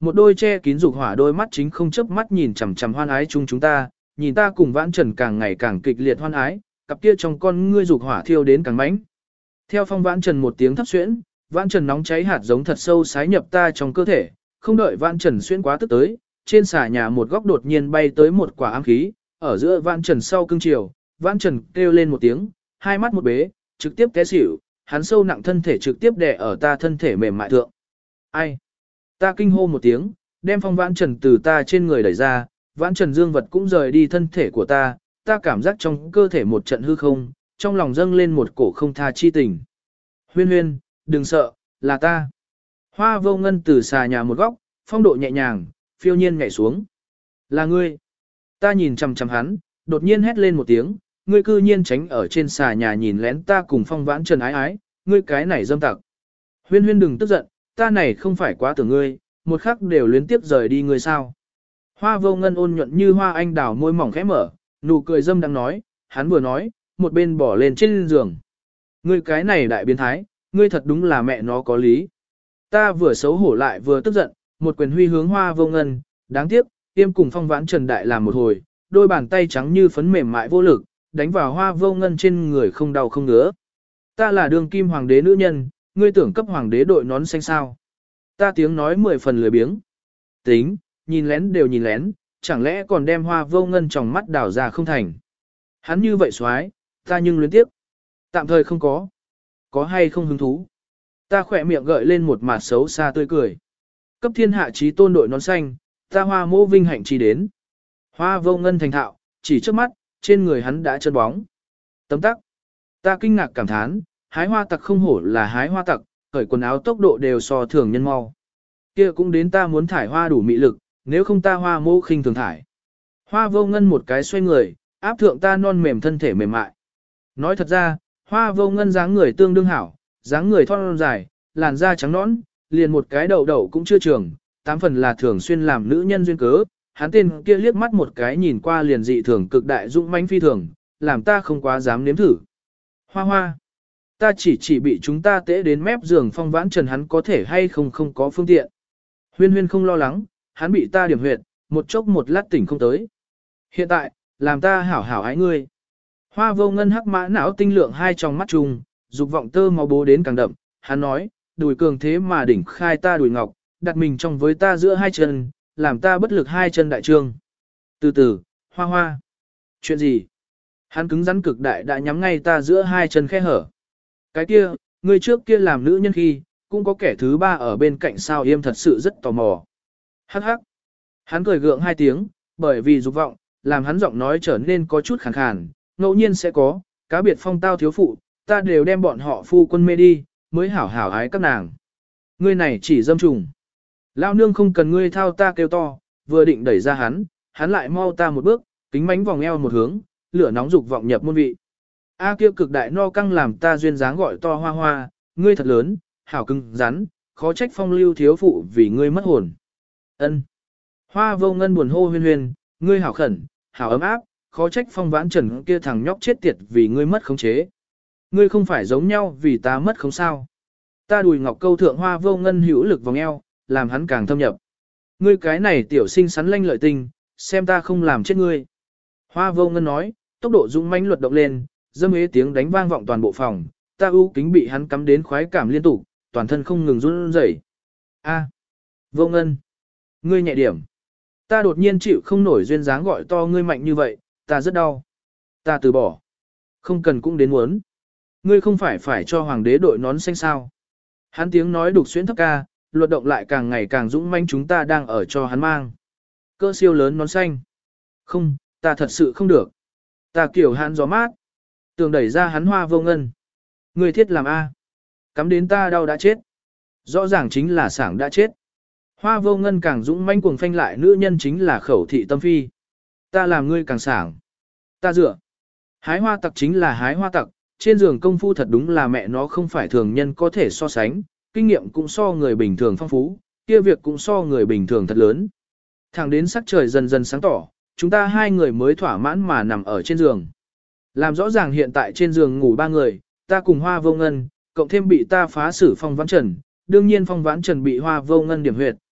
một đôi che kín dục hỏa đôi mắt chính không chớp mắt nhìn chằm chằm hoan ái chung chúng ta, nhìn ta cùng Vãn Trần càng ngày càng kịch liệt hoan ái, cặp kia trong con ngươi dục hỏa thiêu đến càng mãnh. Theo Phong Vãn Trần một tiếng thấp xuyễn, Vãn Trần nóng cháy hạt giống thật sâu sái nhập ta trong cơ thể, không đợi Vãn Trần xuyễn quá tức tới, trên xà nhà một góc đột nhiên bay tới một quả ám khí, ở giữa Vãn Trần sau cương chiều, Vãn Trần kêu lên một tiếng, hai mắt một bế, trực tiếp té xỉu, hắn sâu nặng thân thể trực tiếp đè ở ta thân thể mềm mại thượng. Ai? Ta kinh hô một tiếng, đem Phong Vãn Trần từ ta trên người đẩy ra, Vãn Trần dương vật cũng rời đi thân thể của ta, ta cảm giác trong cơ thể một trận hư không, trong lòng dâng lên một cổ không tha chi tình. Huyên huyên, đừng sợ, là ta. Hoa Vô Ngân từ xà nhà một góc, phong độ nhẹ nhàng, phiêu nhiên nhảy xuống. Là ngươi. Ta nhìn chằm chằm hắn, đột nhiên hét lên một tiếng, ngươi cư nhiên tránh ở trên xà nhà nhìn lén ta cùng Phong Vãn Trần ái ái, ngươi cái này dâm tặc. Huyên huyên đừng tức giận, ta này không phải quá tưởng ngươi, một khắc đều luyến tiếp rời đi ngươi sao. Hoa Vô Ngân ôn nhuận như hoa anh đào môi mỏng khẽ mở, nụ cười dâm đang nói, hắn vừa nói, một bên bỏ lên trên giường. Ngươi cái này đại biến thái, ngươi thật đúng là mẹ nó có lý. Ta vừa xấu hổ lại vừa tức giận, một quyền huy hướng Hoa Vô Ngân, đáng tiếc, tiêm cùng Phong Vãn Trần đại làm một hồi, đôi bàn tay trắng như phấn mềm mại vô lực, đánh vào Hoa Vô Ngân trên người không đau không ngứa. Ta là đương kim hoàng đế nữ nhân, ngươi tưởng cấp hoàng đế đội nón xanh sao. Ta tiếng nói mười phần lười biếng. Tính, nhìn lén đều nhìn lén, chẳng lẽ còn đem Hoa Vô Ngân trong mắt đảo ra không thành. Hắn như vậy xoái, ta nhưng luyến tiếp. Tạm thời không có. Có hay không hứng thú. Ta khỏe miệng gợi lên một mặt xấu xa tươi cười. Cấp thiên hạ trí tôn đội nón xanh, ta Hoa mô vinh hạnh chi đến. Hoa Vô Ngân thành thạo, chỉ trước mắt, trên người hắn đã chân bóng. Tấm tắc. Ta kinh ngạc cảm thán, hái hoa tặc không hổ là hái hoa tặc, khởi quần áo tốc độ đều so thường nhân mau. Kia cũng đến ta muốn thải hoa đủ mị lực, nếu không ta Hoa mô khinh thường thải. Hoa Vô Ngân một cái xoay người, áp thượng ta non mềm thân thể mềm mại. Nói thật ra, Hoa Vô Ngân dáng người tương đương hảo, dáng người thon dài, làn da trắng nõn, liền một cái đầu đầu cũng chưa trường, tám phần là thường xuyên làm nữ nhân duyên cớ. Hắn tên kia liếc mắt một cái nhìn qua liền dị thường cực đại dũng mãnh phi thường, làm ta không quá dám nếm thử. Hoa hoa, ta chỉ chỉ bị chúng ta tễ đến mép giường Phong Vãn Trần hắn có thể hay không không có phương tiện. Huyên huyên không lo lắng, hắn bị ta điểm huyệt, một chốc một lát tỉnh không tới. Hiện tại, làm ta hảo hảo ái ngươi. Hoa Vô Ngân hắc mã não tinh lượng hai trong mắt trùng, dục vọng tơ máu bố đến càng đậm, hắn nói, đùi cường thế mà đỉnh khai ta đùi ngọc, đặt mình trong với ta giữa hai chân, làm ta bất lực hai chân đại trương. Từ từ, hoa hoa. Chuyện gì? Hắn cứng rắn cực đại đã nhắm ngay ta giữa hai chân khe hở. Cái kia, người trước kia làm nữ nhân khi, cũng có kẻ thứ ba ở bên cạnh sao yêm thật sự rất tò mò. Hắc hắc. Hắn cười gượng hai tiếng, bởi vì dục vọng, làm hắn giọng nói trở nên có chút khàn khàn, ngẫu nhiên sẽ có, cá biệt phong tao thiếu phụ, ta đều đem bọn họ phu quân mê đi, mới hảo hảo ái các nàng. Ngươi này chỉ dâm trùng. Lao nương không cần ngươi thao ta kêu to, vừa định đẩy ra hắn, hắn lại mau ta một bước, kính mánh vòng eo một hướng, lửa nóng dục vọng nhập môn vị. A kia cực đại no căng làm ta duyên dáng gọi to hoa hoa, ngươi thật lớn, hảo cứng rắn, khó trách phong lưu thiếu phụ vì ngươi mất hồn. Ân. Hoa Vô Ngân buồn hô huyên huyên, ngươi hảo khẩn, hảo ấm áp, khó trách Phong Vãn Trần kia thằng nhóc chết tiệt vì ngươi mất khống chế. Ngươi không phải giống nhau vì ta mất không sao. Ta đùi ngọc câu thượng Hoa Vô Ngân hữu lực vòng eo, làm hắn càng thâm nhập. Ngươi cái này tiểu sinh sắn lanh lợi tình, xem ta không làm chết ngươi. Hoa Vô Ngân nói, tốc độ dũng mãnh luật động lên, dâm ế tiếng đánh vang vọng toàn bộ phòng, ta ưu kính bị hắn cắm đến khoái cảm liên tục, toàn thân không ngừng run rẩy. A, Vô Ngân, ngươi nhẹ điểm. Ta đột nhiên chịu không nổi duyên dáng gọi to ngươi mạnh như vậy, ta rất đau. Ta từ bỏ. Không cần cũng đến muốn. Ngươi không phải phải cho hoàng đế đội nón xanh sao. Hắn tiếng nói đục xuyến thấp ca, luật động lại càng ngày càng dũng manh chúng ta đang ở cho hắn mang. Cơ siêu lớn nón xanh. Không, ta thật sự không được. Ta kiểu hắn gió mát. Tường đẩy ra hắn Hoa Vô Ngân. Ngươi thiết làm A. Cắm đến ta đau đã chết. Rõ ràng chính là sảng đã chết. Hoa Vô Ngân càng dũng manh cuồng phanh lại nữ nhân chính là khẩu thị tâm phi. Ta làm ngươi càng sảng. Ta dựa. Hái hoa tặc chính là hái hoa tặc, trên giường công phu thật đúng là mẹ nó không phải thường nhân có thể so sánh, kinh nghiệm cũng so người bình thường phong phú, kia việc cũng so người bình thường thật lớn. Thẳng đến sắc trời dần dần sáng tỏ, chúng ta hai người mới thỏa mãn mà nằm ở trên giường. Làm rõ ràng hiện tại trên giường ngủ ba người, ta cùng Hoa Vô Ngân, cộng thêm bị ta phá xử Phong Vãn Trần, đương nhiên Phong Vãn Trần bị Hoa Vô Ngân điểm huyệt,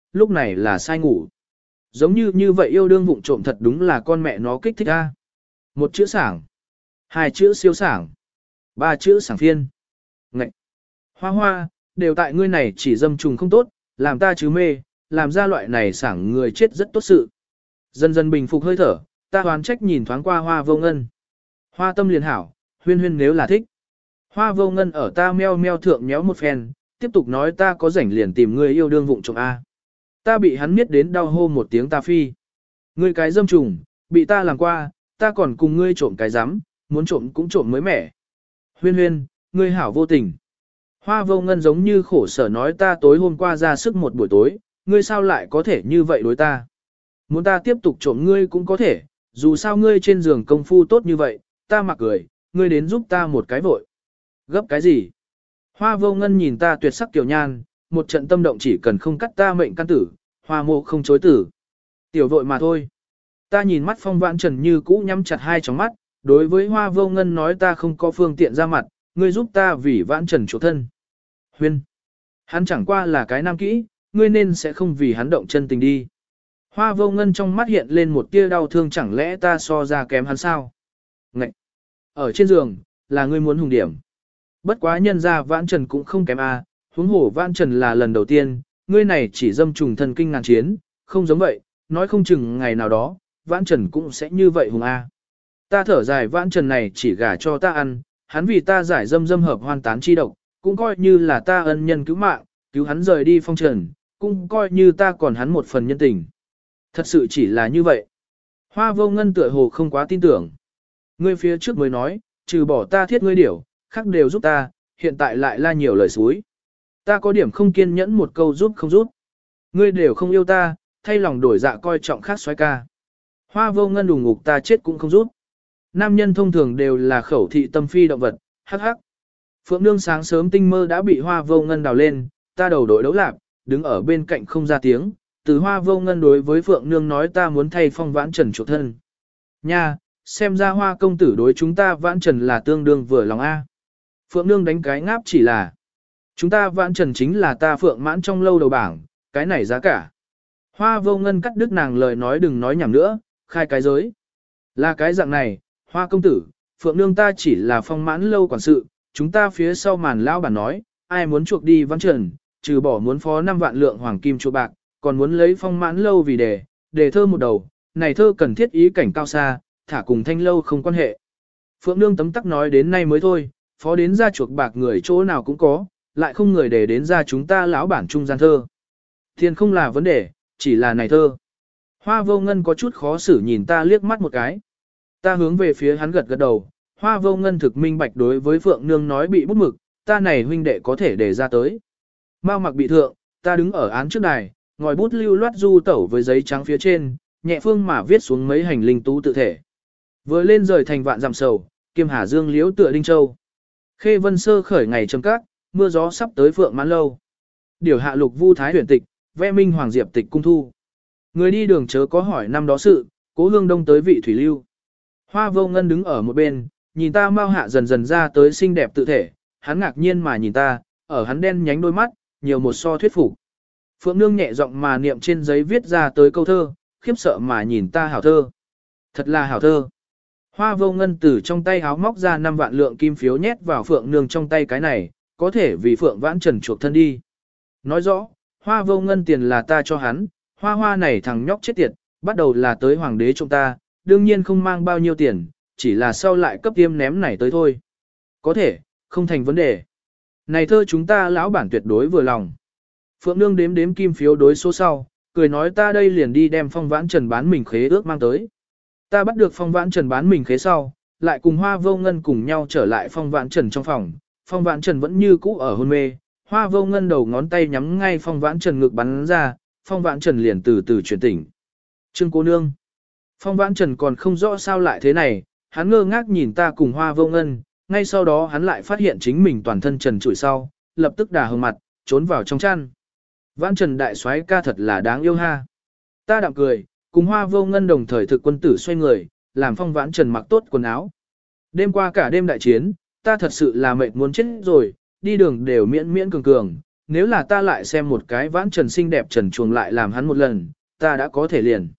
lúc này là sai ngủ. Giống như như vậy yêu đương vụng trộm thật đúng là con mẹ nó kích thích a. Một chữ sảng, hai chữ siêu sảng, ba chữ sảng phiên. Ngậy! Hoa hoa, đều tại ngươi này chỉ dâm trùng không tốt, làm ta chứ mê, làm ra loại này sảng người chết rất tốt sự. Dần dần bình phục hơi thở, ta hoán trách nhìn thoáng qua Hoa Vô Ngân. Hoa tâm liền hảo, huyên huyên nếu là thích. Hoa Vô Ngân ở ta meo meo thượng méo một phen, tiếp tục nói ta có rảnh liền tìm ngươi yêu đương vụng trộm A. Ta bị hắn miết đến đau hô một tiếng ta phi. Ngươi cái dâm trùng, bị ta làm qua, ta còn cùng ngươi trộm cái rắm, muốn trộm cũng trộm mới mẻ. Huyên huyên, ngươi hảo vô tình. Hoa Vô Ngân giống như khổ sở nói ta tối hôm qua ra sức một buổi tối, ngươi sao lại có thể như vậy đối ta. Muốn ta tiếp tục trộm ngươi cũng có thể, dù sao ngươi trên giường công phu tốt như vậy, ta mặc cười, ngươi đến giúp ta một cái vội. Gấp cái gì? Hoa Vô Ngân nhìn ta tuyệt sắc tiểu nhan, một trận tâm động chỉ cần không cắt ta mệnh căn tử, hoa mộ không chối tử. Tiểu vội mà thôi. Ta nhìn mắt Phong Vãn Trần như cũ nhắm chặt hai tròng mắt, đối với Hoa Vô Ngân nói ta không có phương tiện ra mặt, ngươi giúp ta vì Vãn Trần chỗ thân. Huyên. Hắn chẳng qua là cái nam kỹ, ngươi nên sẽ không vì hắn động chân tình đi. Hoa Vô Ngân trong mắt hiện lên một tia đau thương chẳng lẽ ta so ra kém hắn sao? Ngậy! Ở trên giường, là ngươi muốn hùng điểm. Bất quá nhân ra Vãn Trần cũng không kém a, huống hổ Vãn Trần là lần đầu tiên, ngươi này chỉ dâm trùng thần kinh ngàn chiến, không giống vậy, nói không chừng ngày nào đó, Vãn Trần cũng sẽ như vậy hùng a. Ta thở dài Vãn Trần này chỉ gả cho ta ăn, hắn vì ta giải dâm dâm hợp hoan tán chi độc, cũng coi như là ta ân nhân cứu mạng, cứu hắn rời đi phong trần, cũng coi như ta còn hắn một phần nhân tình. Thật sự chỉ là như vậy. Hoa Vô Ngân tựa hồ không quá tin tưởng. Ngươi phía trước mới nói, trừ bỏ ta thiết ngươi điểu, khác đều giúp ta, hiện tại lại la nhiều lời xúi. Ta có điểm không kiên nhẫn một câu giúp không giúp. Ngươi đều không yêu ta, thay lòng đổi dạ coi trọng khác xoái ca. Hoa Vô Ngân đùng ngục ta chết cũng không giúp. Nam nhân thông thường đều là khẩu thị tâm phi động vật, hắc hắc. Phượng Nương sáng sớm tinh mơ đã bị Hoa Vô Ngân đào lên, ta đầu đội đấu lạp, đứng ở bên cạnh không ra tiếng. Từ Hoa Vô Ngân đối với Phượng Nương nói ta muốn thay Phong Vãn Trần chuộc thân. Nha, xem ra Hoa công tử đối chúng ta Vãn Trần là tương đương vừa lòng A. Phượng Nương đánh cái ngáp chỉ là. Chúng ta Vãn Trần chính là ta Phượng mãn trong lâu đầu bảng, cái này giá cả. Hoa Vô Ngân cắt đứt nàng lời nói đừng nói nhảm nữa, khai cái giới. Là cái dạng này, Hoa công tử, Phượng Nương ta chỉ là Phong mãn lâu quản sự, chúng ta phía sau màn lão bản nói, ai muốn chuộc đi Vãn Trần, trừ bỏ muốn phó năm vạn lượng hoàng kim chuộc bạc, còn muốn lấy Phong mãn lâu vì đề, đề thơ một đầu, này thơ cần thiết ý cảnh cao xa, thả cùng thanh lâu không quan hệ. Phượng Nương tấm tắc nói đến nay mới thôi, phó đến ra chuộc bạc người chỗ nào cũng có, lại không người để đến ra chúng ta lão bản trung gian thơ. Tiền không là vấn đề, chỉ là này thơ. Hoa Vô Ngân có chút khó xử nhìn ta liếc mắt một cái. Ta hướng về phía hắn gật gật đầu, Hoa Vô Ngân thực minh bạch đối với Phượng Nương nói bị bút mực, ta này huynh đệ có thể để ra tới. Mao mặc bị thượng, ta đứng ở án trước đài, ngòi bút lưu loát du tẩu với giấy trắng phía trên, nhẹ phương mà viết xuống mấy hành linh tú tự thể. Vừa lên rời thành vạn dặm sầu, kiêm hà dương liễu tựa đinh châu. Khê vân sơ khởi ngày trầm cát, mưa gió sắp tới Phượng mãn lâu. Điều hạ lục vu thái huyền tịch, vẽ minh hoàng diệp tịch cung thu. Người đi đường chớ có hỏi năm đó sự, cố hương đông tới vị thủy lưu. Hoa Vô Ngân đứng ở một bên, nhìn ta mau hạ dần dần ra tới xinh đẹp tự thể, hắn ngạc nhiên mà nhìn ta, ở hắn đen nhánh đôi mắt, nhiều một so thuyết phục. Phượng Nương nhẹ giọng mà niệm trên giấy viết ra tới câu thơ, khiếp sợ mà nhìn ta hảo thơ. Thật là hảo thơ. Hoa Vô Ngân từ trong tay háo móc ra năm vạn lượng kim phiếu nhét vào Phượng Nương trong tay cái này, có thể vì Phượng Vãn Trần chuộc thân đi. Nói rõ, Hoa Vô Ngân tiền là ta cho hắn, hoa hoa này thằng nhóc chết tiệt, bắt đầu là tới hoàng đế trong ta, đương nhiên không mang bao nhiêu tiền, chỉ là sau lại cấp tiêm ném này tới thôi. Có thể, không thành vấn đề. Này thơ chúng ta lão bản tuyệt đối vừa lòng. Phượng Nương đếm đếm kim phiếu đối số sau, cười nói ta đây liền đi đem Phong Vãn Trần bán mình khế ước mang tới. Ta bắt được Phong Vãn Trần bán mình khế sau, lại cùng Hoa Vô Ngân cùng nhau trở lại Phong Vãn Trần trong phòng. Phong Vãn Trần vẫn như cũ ở hôn mê, Hoa Vô Ngân đầu ngón tay nhắm ngay Phong Vãn Trần ngực bắn ra, Phong Vãn Trần liền từ từ chuyển tỉnh. Trương cô nương. Phong Vãn Trần còn không rõ sao lại thế này, hắn ngơ ngác nhìn ta cùng Hoa Vô Ngân, ngay sau đó hắn lại phát hiện chính mình toàn thân trần trụi sau, lập tức đà hừng mặt, trốn vào trong chăn. Vãn Trần đại soái ca thật là đáng yêu ha. Ta đạm cười, cùng Hoa Vô Ngân đồng thời thực quân tử xoay người, làm Phong Vãn Trần mặc tốt quần áo. Đêm qua cả đêm đại chiến, ta thật sự là mệt muốn chết rồi, đi đường đều miễn miễn cường cường, nếu là ta lại xem một cái vãn trần xinh đẹp trần chuồng lại làm hắn một lần, ta đã có thể liền.